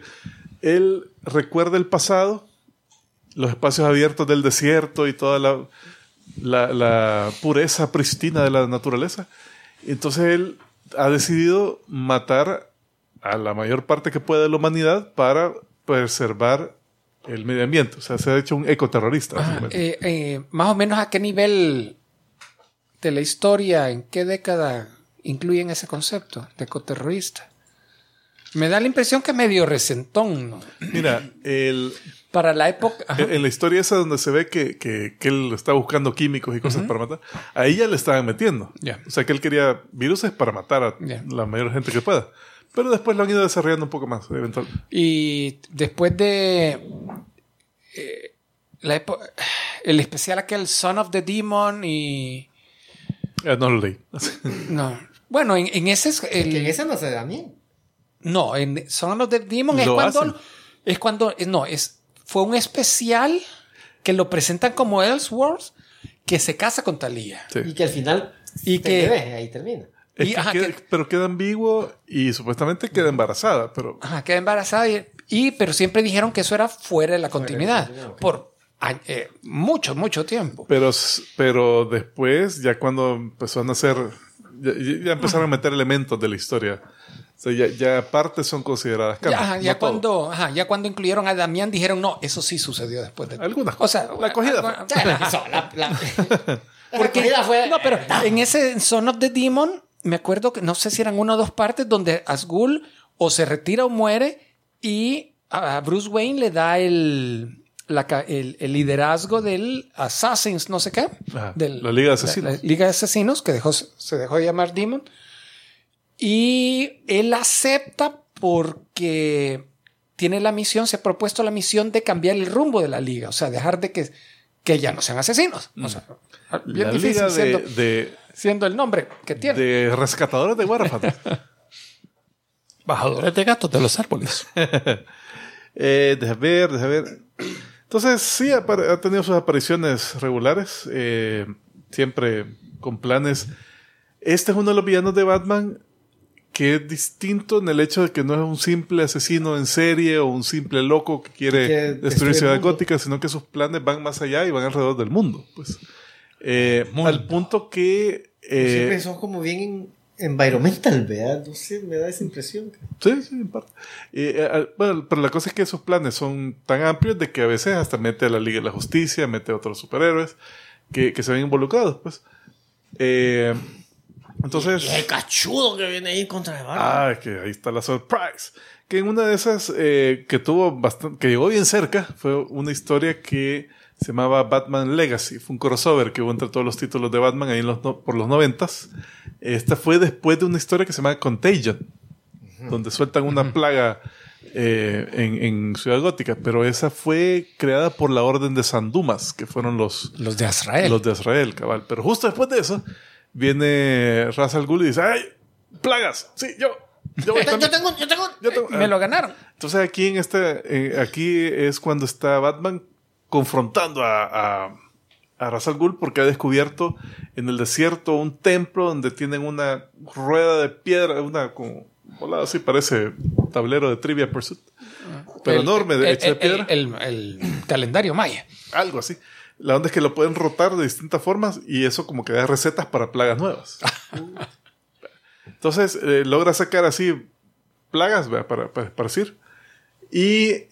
Speaker 2: él recuerda el pasado, los espacios abiertos del desierto y toda la pureza pristina de la naturaleza. Entonces él ha decidido matar a la mayor parte que puede de la humanidad para preservar el medio ambiente. O sea, se ha hecho un ecoterrorista.
Speaker 4: Más o menos a qué nivel de la historia, en qué década incluyen ese concepto de ecoterrorista. Me da la impresión que es medio recentón, ¿no?
Speaker 2: Mira,
Speaker 4: para la época...
Speaker 2: en la historia esa donde se ve que él está buscando químicos y cosas para matar, ahí ya le estaban metiendo.
Speaker 4: Yeah.
Speaker 2: O sea, que él quería viruses para matar a la mayor gente que pueda. Pero después lo han ido desarrollando un poco más, eventualmente.
Speaker 4: Y después de el especial aquel Son of the Demon y...
Speaker 2: No lo leí.
Speaker 4: No. Bueno, en ese es...
Speaker 3: Que en ese no se da bien.
Speaker 4: No, en Son of the Demon fue un especial que lo presentan como Ellsworth, que se casa con Thalía.
Speaker 2: Sí.
Speaker 3: Y que al final ahí termina.
Speaker 2: Pero queda ambiguo y supuestamente queda embarazada. Pero...
Speaker 4: queda embarazada pero siempre dijeron que eso era fuera de la continuidad.
Speaker 3: Okay.
Speaker 4: Por mucho tiempo.
Speaker 2: Pero después, ya cuando empezó a nacer, ya empezaron a meter elementos de la historia. O sea, ya partes son consideradas canon.
Speaker 4: Ya cuando incluyeron a Damián dijeron, no, eso sí sucedió después de...
Speaker 2: Algunas
Speaker 4: cosas.
Speaker 2: O sea, la acogida
Speaker 4: pero en ese Son of the Demon, me acuerdo que no sé si eran 1 o 2 partes donde Asgul o se retira o muere y a Bruce Wayne le da el liderazgo del Assassins, no sé qué.
Speaker 2: La Liga de Asesinos.
Speaker 4: La Liga de Asesinos, que se dejó de llamar Demon. Y él acepta porque tiene la misión, se ha propuesto la misión de cambiar el rumbo de la Liga. O sea, dejar de que ya no sean asesinos. O sea, bien
Speaker 2: la
Speaker 4: difícil
Speaker 2: Liga
Speaker 4: siendo el nombre que tiene.
Speaker 2: De rescatadores de huérfanos.
Speaker 1: Bajadores de gatos de los árboles.
Speaker 2: Deja ver. Entonces, sí, ha tenido sus apariciones regulares. Siempre con planes. Este es uno de los villanos de Batman que es distinto en el hecho de que no es un simple asesino en serie o un simple loco que quiere destruir Ciudad Gótica, sino que sus planes van más allá y van alrededor del mundo. Pues. Al punto que...
Speaker 3: siempre son como bien environmental, ¿verdad? No sé, me da esa impresión.
Speaker 2: Sí, en parte. Bueno, pero la cosa es que esos planes son tan amplios de que a veces hasta mete a la Liga de la Justicia, mete a otros superhéroes que se ven involucrados, pues. Entonces...
Speaker 3: Y el cachudo que viene ahí contra el barrio.
Speaker 2: Que ahí está la surprise. Que en una de esas que llegó bien cerca, fue una historia que se llamaba Batman Legacy. Fue un crossover que hubo entre todos los títulos de Batman ahí por los 90s. Esta fue después de una historia que se llama Contagion, donde sueltan una plaga en Ciudad Gótica, pero esa fue creada por la Orden de San Dumas, que fueron los
Speaker 4: de Azrael.
Speaker 2: Los de Azrael, cabal. Pero justo después de eso viene Ra's al Ghul y dice: ¡ay, plagas! Sí, yo tengo.
Speaker 4: Me lo ganaron.
Speaker 2: Entonces aquí aquí es cuando está Batman confrontando a Ra's al Ghul, porque ha descubierto en el desierto un templo donde tienen una rueda de piedra, una como volada así, parece tablero de Trivia Pursuit, pero enorme, hecha de piedra.
Speaker 4: El calendario maya.
Speaker 2: Algo así. La onda es que lo pueden rotar de distintas formas y eso como que da recetas para plagas nuevas. Entonces logra sacar así plagas para decir. Y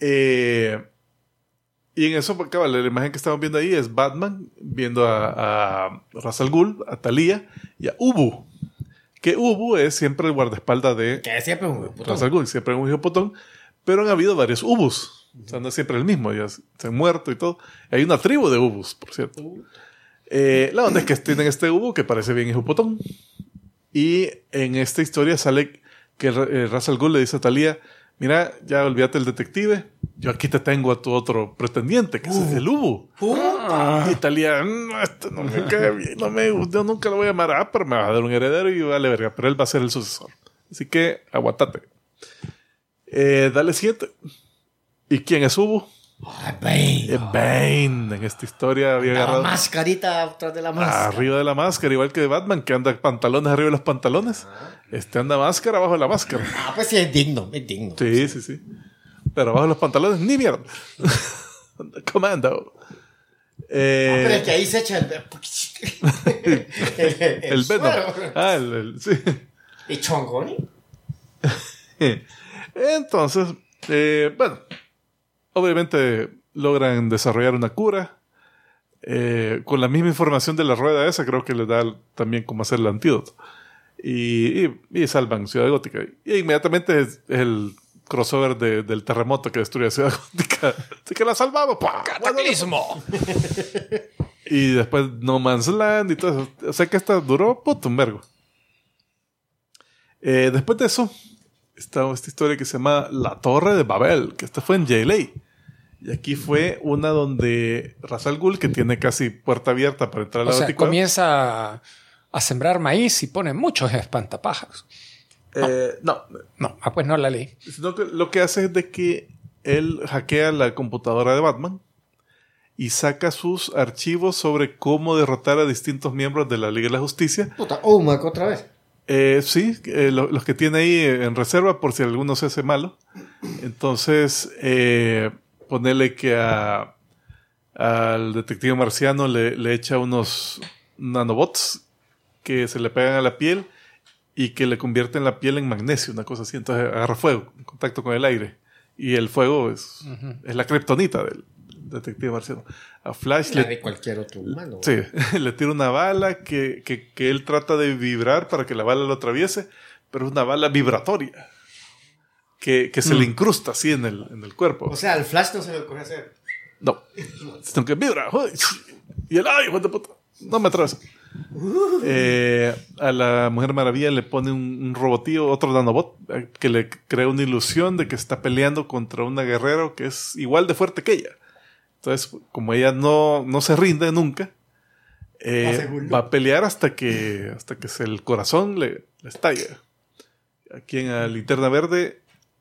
Speaker 2: en eso, cabal, la imagen que estamos viendo ahí es Batman viendo a Ra's al Ghul, a Thalía y a Ubu. Que Ubu es siempre el guardaespaldas de
Speaker 3: siempre un
Speaker 2: Ra's al Ghul, siempre un hipopotón. Pero han habido varios Ubus. O sea, no es siempre el mismo, ya se han muerto y todo. Hay una tribu de Ubus, por cierto. La onda es que tienen este Ubu que parece bien hipopotón. Y en esta historia sale que Ra's al Ghul le dice a Thalía: mira, ya olvídate del detective, yo aquí te tengo a tu otro pretendiente, que es el Ubu. Y Thalía: esto no me cae bien, yo nunca lo voy a llamar, pero me va a dar un heredero y vale verga, pero él va a ser el sucesor. Así que aguantate. Dale 7. ¿Y quién es Ubu?
Speaker 3: Bane.
Speaker 2: Bane. En esta historia había agarrado
Speaker 3: la mascarita atrás de la máscara.
Speaker 2: Arriba de la máscara, igual que Batman, que anda pantalones arriba de los pantalones. Anda máscara abajo de la máscara.
Speaker 3: Pues sí, es digno.
Speaker 2: Sí. Pero abajo de los pantalones, ni mierda. Commando.
Speaker 3: Pero es que ahí se echa
Speaker 2: el Venom. Sí.
Speaker 3: ¿Y Chongoni?
Speaker 2: Entonces, bueno, obviamente logran desarrollar una cura. Con la misma información de la rueda esa, creo que les da también cómo hacer el antídoto. Y salvan Ciudad Gótica. Y inmediatamente es el crossover del terremoto que destruye Ciudad Gótica. Así que la salvamos.
Speaker 4: ¡Cataclismo!
Speaker 2: Y después No Man's Land y todo eso. O sea que esta duró un vergo. Después de eso, está esta historia que se llama La Torre de Babel, que esta fue en JLA. Y aquí fue una donde Ra's al Ghul, que tiene casi puerta abierta para entrar a la Baticueva,
Speaker 4: comienza a sembrar maíz y pone muchos espantapájaros.
Speaker 2: No,
Speaker 4: Pues no la leí.
Speaker 2: sino que lo que hace es de que él hackea la computadora de Batman y saca sus archivos sobre cómo derrotar a distintos miembros de la Liga de la Justicia.
Speaker 3: Puta, Mac otra vez.
Speaker 2: Sí, los que tiene ahí en reserva por si alguno se hace malo. Entonces, ponerle que al detective marciano le echa unos nanobots que se le pegan a la piel y que le convierten la piel en magnesio, una cosa así. Entonces agarra fuego en contacto con el aire. Y el fuego es la kriptonita del detective marciano. A Flash
Speaker 3: De cualquier otro humano.
Speaker 2: Sí, le tira una bala que él trata de vibrar para que la bala lo atraviese, pero es una bala vibratoria que se le incrusta así en el cuerpo.
Speaker 3: O sea, al Flash no se le ocurre hacer.
Speaker 2: No, sino que vibra. Y él, ¡ay, hijo de puta! No me atraviesa. A la Mujer Maravilla le pone un robotío, otro nanobot, que le crea una ilusión de que está peleando contra una guerrero que es igual de fuerte que ella. Entonces, como ella no se rinde nunca, va a pelear hasta que el corazón le estalla. Aquí en la Linterna Verde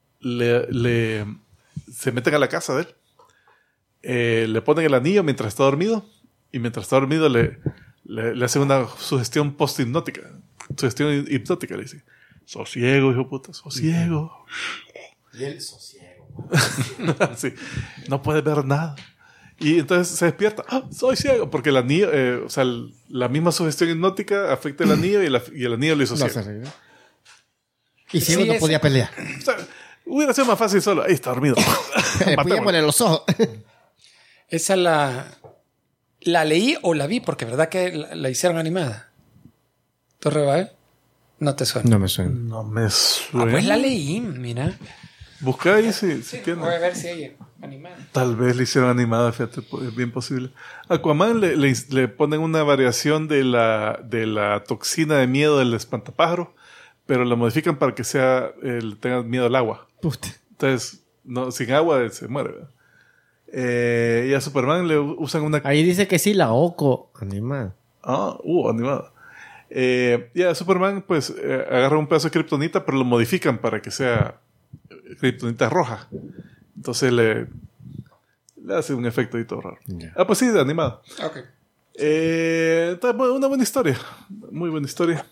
Speaker 2: se meten a la casa de él, le ponen el anillo mientras está dormido, y mientras está dormido le hacen una sugestión post-hipnótica. Sugestión hipnótica, le dice: sosiego, hijo puta, sosiego.
Speaker 3: Y él sosiego.
Speaker 2: Sí, no puede ver nada. Y entonces se despierta. ¡Ah, soy ciego! Porque el anillo, o sea, la misma sugestión hipnótica afecta el anillo y el anillo lo hizo ciego.
Speaker 3: Y ciego no podía pelear.
Speaker 2: O sea, hubiera sido más fácil solo. Ahí está dormido.
Speaker 3: Podía poner los ojos.
Speaker 4: Esa la leí o la vi, porque verdad que la hicieron animada. ¿Torre Babel? No te suena.
Speaker 3: No me suena.
Speaker 2: No me suena.
Speaker 4: Pues la leí, mira.
Speaker 2: Busca ahí si tiene.
Speaker 4: Voy a ver si hay animada.
Speaker 2: Tal vez le hicieron animada, fíjate, es bien posible. Aquaman le ponen una variación de la toxina de miedo del espantapájaro, pero la modifican para que tenga miedo al agua.
Speaker 3: Puta.
Speaker 2: Entonces, sin agua se muere, ¿verdad? Y a Superman le usan una...
Speaker 3: Ahí dice que sí, la Oco animada.
Speaker 2: Animada. Y a Superman, pues, agarra un pedazo de kriptonita, pero lo modifican para que sea kriptonita roja. Entonces le hace un efecto y todo raro.
Speaker 3: Yeah.
Speaker 2: Pues sí, de animado.
Speaker 4: Ok.
Speaker 2: Entonces, una buena historia. Muy buena historia.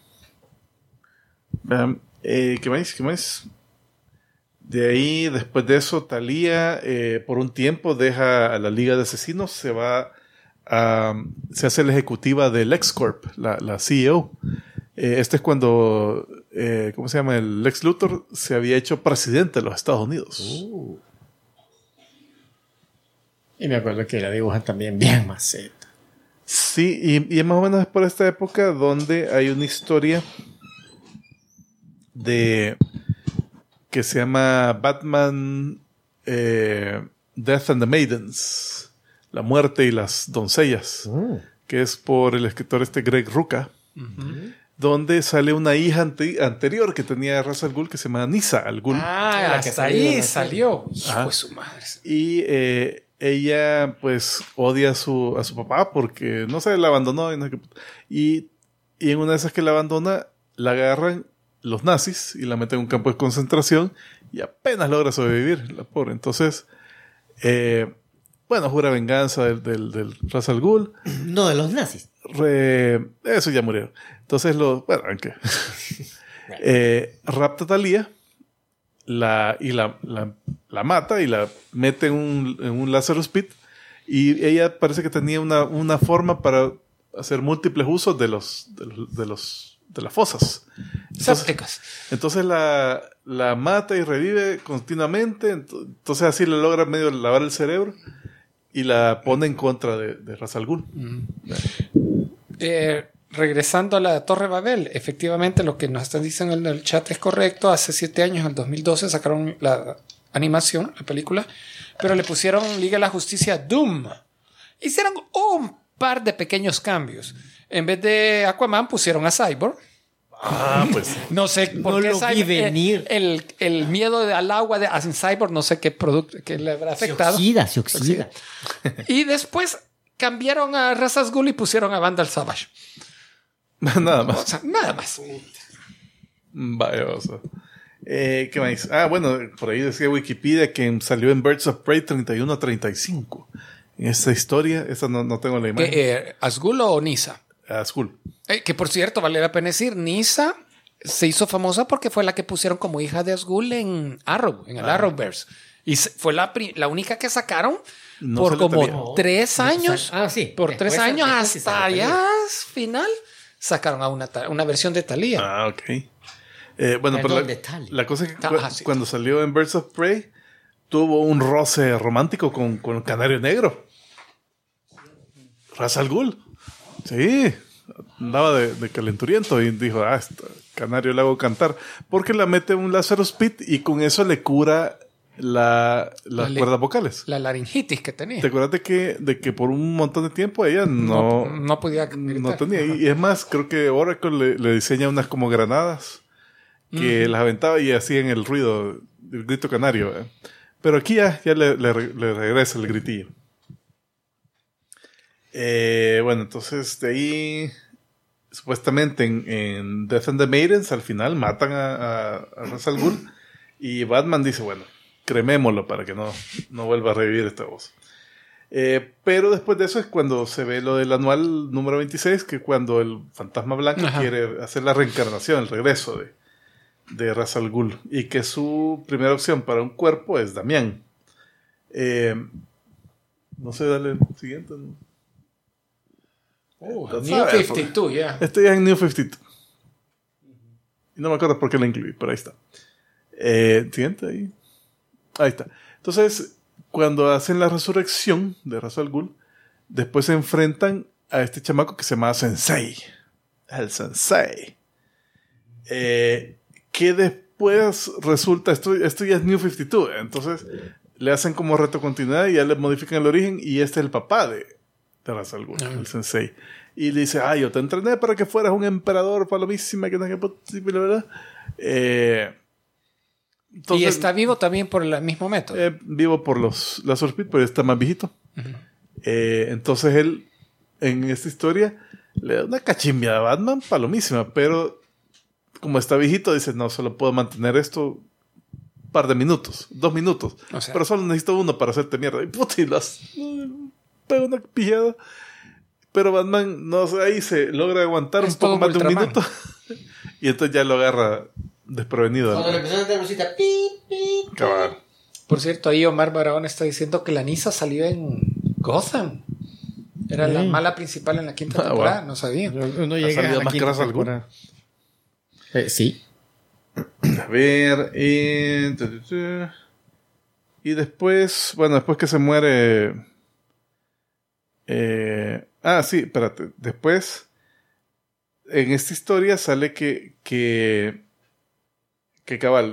Speaker 2: ¿Qué más? De ahí, después de eso, Thalía por un tiempo deja a la Liga de Asesinos, se hace la ejecutiva del LexCorp, la CEO. Este es cuando, ¿cómo se llama? El Lex Luthor se había hecho presidente de los Estados Unidos.
Speaker 3: Y me acuerdo que la dibujan también bien maceta.
Speaker 2: Sí, y es más o menos por esta época donde hay una historia que se llama Batman Death and the Maidens, la muerte y las doncellas, que es por el escritor Greg Rucka, donde sale una hija anterior que tenía Ra's al Ghul que se llama Nisa al Ghul.
Speaker 4: La que ahí salió. Hijo de su madre.
Speaker 2: Y ella pues odia a su papá porque no sé, la abandonó y en una de esas que la abandona la agarran los nazis y la meten en un campo de concentración y apenas logra sobrevivir la pobre. Entonces jura venganza del Ra's al Ghul.
Speaker 3: No, de los nazis.
Speaker 2: Eso ya murieron. Entonces aunque rapta a Thalía, la mata y la mete en un Lazarus Pit Y ella parece que tenía una forma para hacer múltiples usos de las fosas. Entonces la mata y revive continuamente. Entonces así le logra medio lavar el cerebro y la pone en contra de Ra's al Ghul.
Speaker 4: Regresando a la Torre Babel, efectivamente lo que nos están diciendo en el chat es correcto. Hace 7 años, en 2012, sacaron la animación, la película, pero le pusieron Liga de la Justicia Doom. Hicieron un par de pequeños cambios. En vez de Aquaman pusieron a Cyborg.
Speaker 2: Pues
Speaker 4: no sé por
Speaker 3: no
Speaker 4: qué
Speaker 3: lo vi venir.
Speaker 4: El miedo al agua de Cyborg, no sé qué producto que le habrá afectado.
Speaker 3: Se oxida.
Speaker 4: Y después cambiaron a Ra's al Ghul y pusieron a Vandal Savage.
Speaker 2: Nada más.
Speaker 4: O sea, nada más.
Speaker 2: Vaya, o sea. ¿Qué más? Bueno, por ahí decía Wikipedia que salió en Birds of Prey 31-35. En esta historia, esta no tengo la imagen.
Speaker 4: ¿Asgul o Nisa?
Speaker 2: Asgul.
Speaker 4: Que por cierto, vale la pena decir, Nisa se hizo famosa porque fue la que pusieron como hija de Asgul en Arrow, en el Arrowverse. Y fue la única que sacaron por como 3 años.
Speaker 3: Sí.
Speaker 4: Por 3 años hasta ya final sacaron a una versión de Thalía.
Speaker 2: Ok. Bueno, pero la cosa es que cuando salió en Birds of Prey tuvo un roce romántico con el Canario Negro. Ra's al Ghul. Sí. Andaba de calenturiento y dijo, Canario le hago cantar. Porque la mete un Lazarus Pit y con eso le cura las cuerdas vocales.
Speaker 4: La laringitis que tenía.
Speaker 2: ¿Te acuerdas de que por un montón de tiempo ella
Speaker 4: no podía gritar?
Speaker 2: No tenía. Y es más, creo que Oracle le diseña unas como granadas que las aventaba y hacían el ruido, el grito canario. Pero aquí ya le regresa el gritillo. Bueno, entonces de ahí supuestamente en Death and the Maidens al final matan a Ra's al Ghul y Batman dice, bueno, cremémoslo para que no vuelva a revivir esta voz. Pero después de eso es cuando se ve lo del anual número 26, que cuando el fantasma blanco quiere hacer la reencarnación, el regreso de Ra's al Ghul, y que su primera opción para un cuerpo es Damián. No sé, dale el siguiente.
Speaker 4: New 52, ya.
Speaker 2: Estoy en New 52. Y no me acuerdo por qué lo incluí, pero ahí está. Siguiente, ahí está. Entonces, cuando hacen la resurrección de Ra's al Ghul, después se enfrentan a este chamaco que se llama Sensei. El Sensei. Que después resulta, esto ya es New 52, entonces le hacen como retrocontinuidad y ya le modifican el origen y este es el papá de Ra's al Ghul, el Sensei. Y le dice, yo te entrené para que fueras un emperador palomísima, que no es posible, ¿verdad? Entonces,
Speaker 4: y está vivo también por el mismo método.
Speaker 2: Vivo por los Pit, pero está más viejito. Entonces él, en esta historia, le da una cachimbia a Batman palomísima, pero como está viejito, dice, no, solo puedo mantener esto un par de minutos, 2 minutos. O sea, pero solo necesito 1 para hacerte mierda. Y puta, y pega una pillada. Pero Batman, no sé, ahí se logra aguantar un poco más de 1 minuto. Y entonces ya lo agarra desprevenido.
Speaker 3: Cuando le empezó a dar lucita,
Speaker 2: cabal.
Speaker 4: Por cierto, ahí Omar Barahona está diciendo que la Nisa salió en Gotham. Era la mala principal en la 5ª temporada. Bueno. No sabía.
Speaker 3: No llega a la
Speaker 2: más
Speaker 3: 5ª temporada. Sí.
Speaker 2: A ver. Y después, bueno, después que se muere... sí, espérate. Después, en esta historia sale que cabal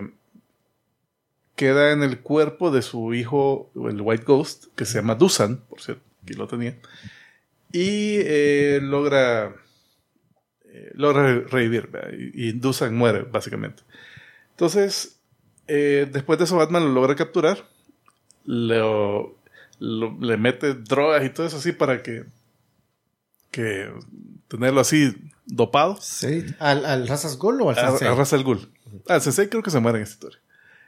Speaker 2: queda en el cuerpo de su hijo, el White Ghost, que se llama Dusan, por cierto, que lo tenía, y logra revivir, y Dusan muere, básicamente. Entonces, después de eso Batman lo logra capturar, le mete drogas y todo eso así para que tenerlo así dopado.
Speaker 3: Sí. ¿Al Ra's al Ghul o al Sensei?
Speaker 2: A Ra's al Ghul. Al Sensei creo que se muere en esta historia.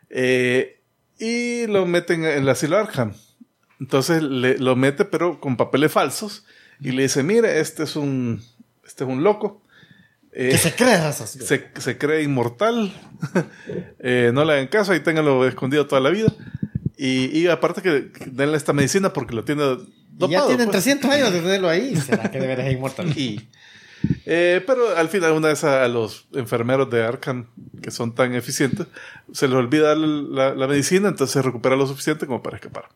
Speaker 2: Y lo meten en el asilo Arkham. Entonces lo mete pero con papeles falsos y le dice, mire, este es un loco.
Speaker 3: Que se cree Ra's al Ghul.
Speaker 2: Se cree inmortal. No le hagan caso, ahí ténganlo escondido toda la vida. Y aparte que denle esta medicina porque lo tiene dopado.
Speaker 3: Y ya tienen
Speaker 2: pues.
Speaker 3: 300 años de tenerlo ahí. ¿Será que de veras es inmortal?
Speaker 2: Pero al final, una vez a los enfermeros de Arkham, que son tan eficientes, se les olvida darle la medicina, entonces recupera lo suficiente como para escapar.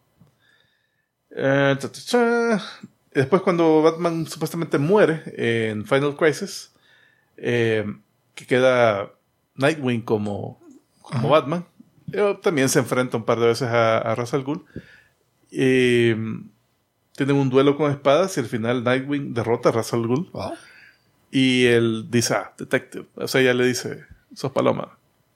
Speaker 2: Después, cuando Batman supuestamente muere en Final Crisis, que queda Nightwing como Batman, también se enfrenta un par de veces a Ra's al Ghul. Tienen un duelo con espadas y al final Nightwing derrota a Ra's al Ghul.
Speaker 4: Wow.
Speaker 2: Y él dice, detective. O sea, ella le dice, sos paloma.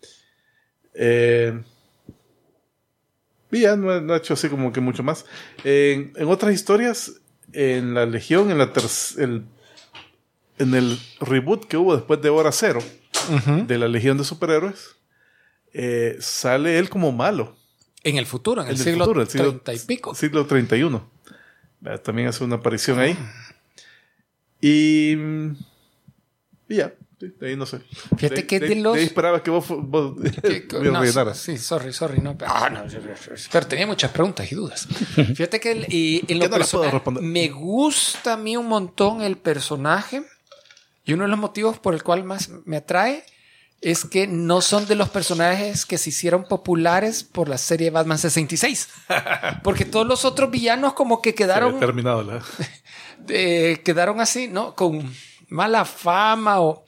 Speaker 2: Y ya no ha hecho así como que mucho más. En otras historias, en la Legión, en el reboot que hubo después de Hora Cero, de la Legión de Superhéroes, sale él como malo.
Speaker 4: En el futuro, en el siglo 30 y pico.
Speaker 2: Siglo 31. También hace una aparición ahí. Y ya, sí, de ahí no sé.
Speaker 4: Fíjate que de los...
Speaker 2: De ahí esperaba que vos me rellenaras.
Speaker 4: Sí, sorry. No, pero tenía muchas preguntas y dudas. Fíjate que en lo
Speaker 2: no las puedo
Speaker 4: personal
Speaker 2: responder.
Speaker 4: me gusta a mí un montón el personaje y uno de los motivos por el cual más me atrae es que no son de los personajes que se hicieron populares por la serie Batman 66. Porque todos los otros villanos como que quedaron...
Speaker 2: terminado
Speaker 4: quedaron así, ¿no? Con mala fama o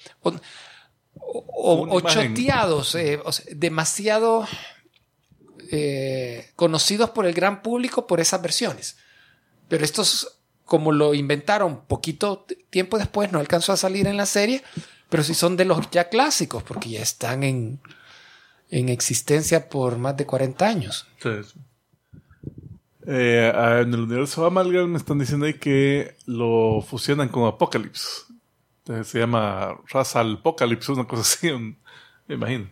Speaker 4: choteados, o sea, demasiado conocidos por el gran público por esas versiones. Pero estos, como lo inventaron poquito tiempo después, no alcanzó a salir en la serie, pero sí son de los ya clásicos, porque ya están en existencia por más de 40 años.
Speaker 2: Sí. En el universo Amalgam me están diciendo ahí que lo fusionan con Apocalypse. Entonces se llama Ra's al Apocalypse, una cosa así, me imagino.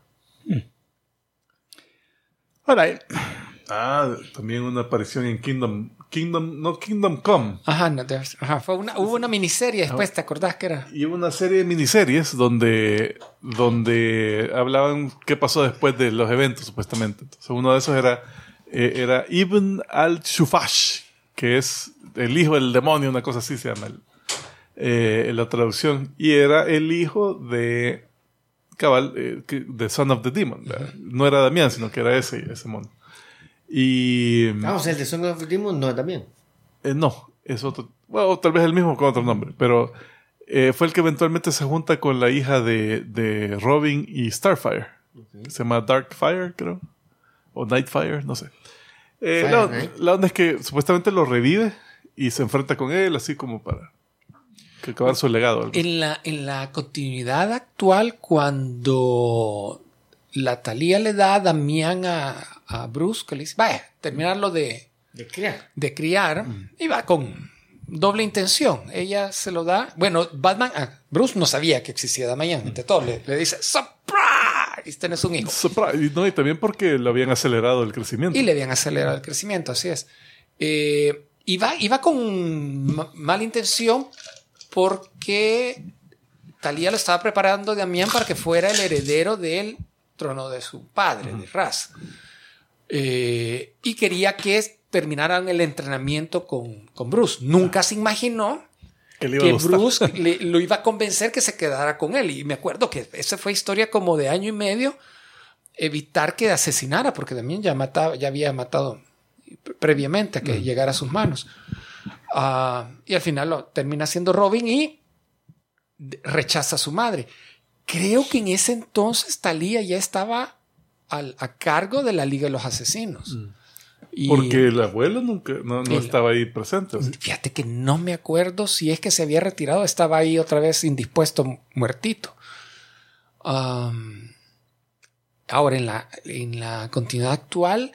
Speaker 1: Alright.
Speaker 2: También una aparición en Kingdom Come.
Speaker 4: Hubo una miniserie después, ¿te acordás que era?
Speaker 2: Y hubo una serie de miniseries donde hablaban qué pasó después de los eventos, supuestamente. Entonces uno de esos era Ibn al-Shufash, que es el hijo del demonio, una cosa así se llama la traducción. Y era el hijo de de Son of the Demon. No era Damián, sino que era ese mono. Y
Speaker 3: o sea, el de Son of the Demon no es también.
Speaker 2: no, es otro. Bueno, tal vez el mismo con otro nombre, pero fue el que eventualmente se junta con la hija de Robin y Starfire. Okay. Se llama Darkfire, creo. O Nightfire, no sé. La onda es que supuestamente lo revive y se enfrenta con él, así como para acabar su legado.
Speaker 4: En la continuidad actual, cuando la Thalía le da a Damián a Bruce, que le dice, vaya, terminarlo de criar, y va con doble intención. Ella se lo da. Bueno, Bruce no sabía que existía Damián, ante todo le dice, ¡surprise! Tenés un hijo.
Speaker 2: Surprise. No, y también porque le habían acelerado el crecimiento.
Speaker 4: Y le habían acelerado el crecimiento, así es. Iba con mala intención porque Thalía lo estaba preparando a Damián para que fuera el heredero del trono de su padre, de Ra's. Y quería que terminaran el entrenamiento con Bruce. Nunca se imaginó que Bruce lo iba a convencer que se quedara con él. Y me acuerdo que esa fue historia como de 1 año y medio, evitar que asesinara, porque Damián ya había matado previamente a que llegara a sus manos. Y al final lo termina siendo Robin y rechaza a su madre. Creo que en ese entonces Thalía ya estaba a cargo de la Liga de los Asesinos.
Speaker 2: Porque el abuelo nunca no estaba ahí presente.
Speaker 4: Fíjate que no me acuerdo si es que se había retirado, estaba ahí otra vez indispuesto, muertito. Ahora en la continuidad actual,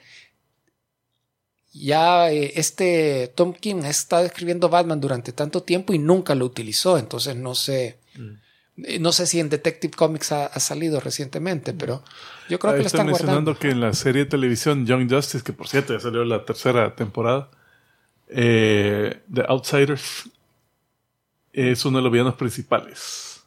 Speaker 4: ya Tom King ha estado escribiendo Batman durante tanto tiempo y nunca lo utilizó, entonces no sé. No sé si en Detective Comics ha salido recientemente, pero yo creo que lo están
Speaker 2: mencionando
Speaker 4: guardando.
Speaker 2: Que en la serie de televisión Young Justice, que por cierto ya salió la 3ª temporada, The Outsiders es uno de los villanos principales.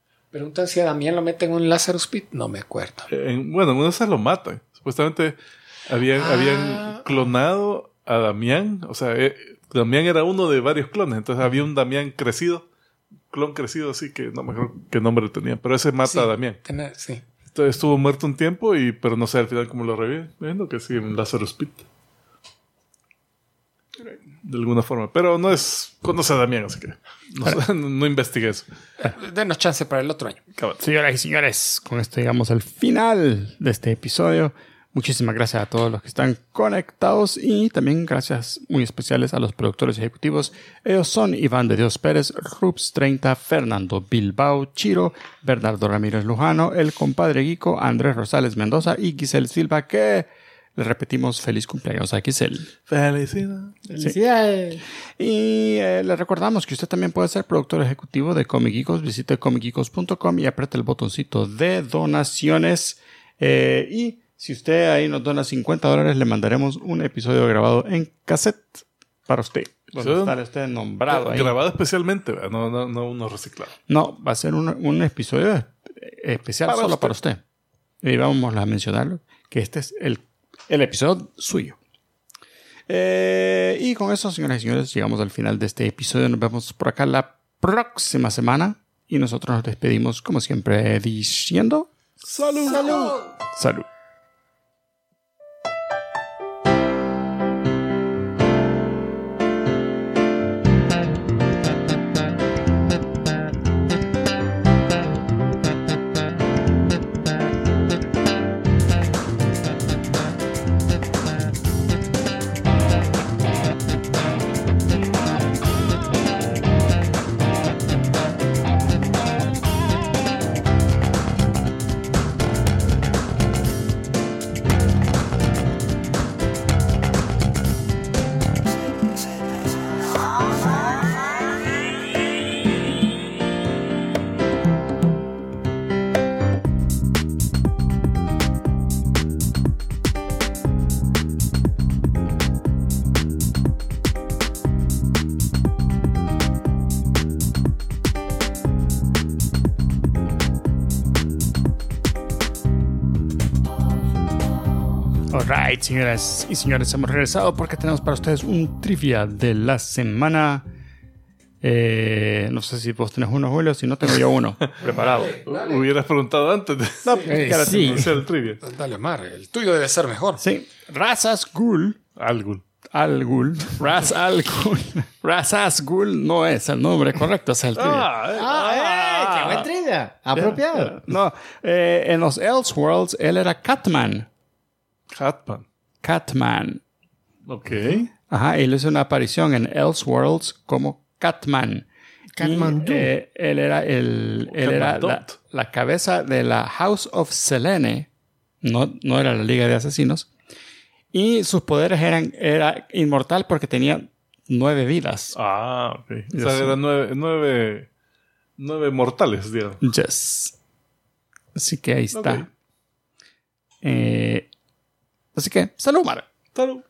Speaker 4: Preguntan si a Damián lo meten en un Lazarus Pit. No me acuerdo.
Speaker 2: Bueno, en una de esas lo matan. Supuestamente Habían clonado a Damián. O sea, Damián era uno de varios clones. Entonces había un Damián crecido. Clon crecido, así que no me acuerdo qué nombre tenía. Pero ese mata a Damián.
Speaker 4: Sí.
Speaker 2: Entonces estuvo muerto un tiempo, pero no sé al final cómo lo reviven. Viendo que sí, en Lazarus Pit. De alguna forma. Pero no es... Conoce a Damián, así que no investigué eso.
Speaker 4: Denos chance para el otro año.
Speaker 1: Señoras y señores, con esto llegamos al final de este episodio. Muchísimas gracias a todos los que están conectados y también gracias muy especiales a los productores ejecutivos. Ellos son Iván de Dios Pérez, Rups 30, Fernando Bilbao, Chiro, Bernardo Ramírez Lujano, el compadre Guico, Andrés Rosales Mendoza y Giselle Silva, que le repetimos feliz cumpleaños a Giselle.
Speaker 2: Felicidades.
Speaker 3: Felicidades.
Speaker 1: Y le recordamos que usted también puede ser productor ejecutivo de Comic Geekos. Visite comicgeekos.com y apriete el botoncito de donaciones. Y si usted ahí nos dona $50, le mandaremos un episodio grabado en cassette para usted. Donde estará usted nombrado ahí.
Speaker 2: Grabado especialmente, no uno reciclado.
Speaker 1: No, va a ser un episodio especial
Speaker 2: para
Speaker 1: solo
Speaker 2: usted.
Speaker 1: para usted. Y vamos a mencionarlo, que este es el episodio suyo. Y con eso, señoras y señores, llegamos al final de este episodio. Nos vemos por acá la próxima semana. Y nosotros nos despedimos, como siempre, diciendo...
Speaker 2: ¡Salud!
Speaker 3: ¡Salud!
Speaker 1: ¡Salud! Alright, señoras y señores, hemos regresado porque tenemos para ustedes un trivia de la semana. No sé si vos tenés uno, Julio, si no tengo yo uno preparado.
Speaker 2: Hubieras preguntado antes de
Speaker 1: Sí.
Speaker 2: hacer el trivia.
Speaker 4: Dale, Mar, el tuyo debe ser mejor.
Speaker 1: Sí, Razas Ghul.
Speaker 2: Al Ghul.
Speaker 1: Ras Al Ghul. Razas Ghul no es el nombre correcto, es el trivia.
Speaker 3: ¡Qué buen trivia! Apropiado.
Speaker 1: No, en los Elseworlds él era Catman. Catman.
Speaker 2: Ok.
Speaker 1: Ajá, él hizo una aparición en Elseworlds como Catman.
Speaker 3: Catmandu.
Speaker 1: Él era la cabeza de la House of Selene. No era la Liga de Asesinos. Y sus poderes era inmortal porque tenía 9 vidas.
Speaker 2: Ah, ok. O
Speaker 1: Yes.
Speaker 2: sea, eran nueve mortales, digamos.
Speaker 1: Yes. Así que ahí está.
Speaker 2: Ok.
Speaker 1: Así que, salud, Mara.
Speaker 2: Salud.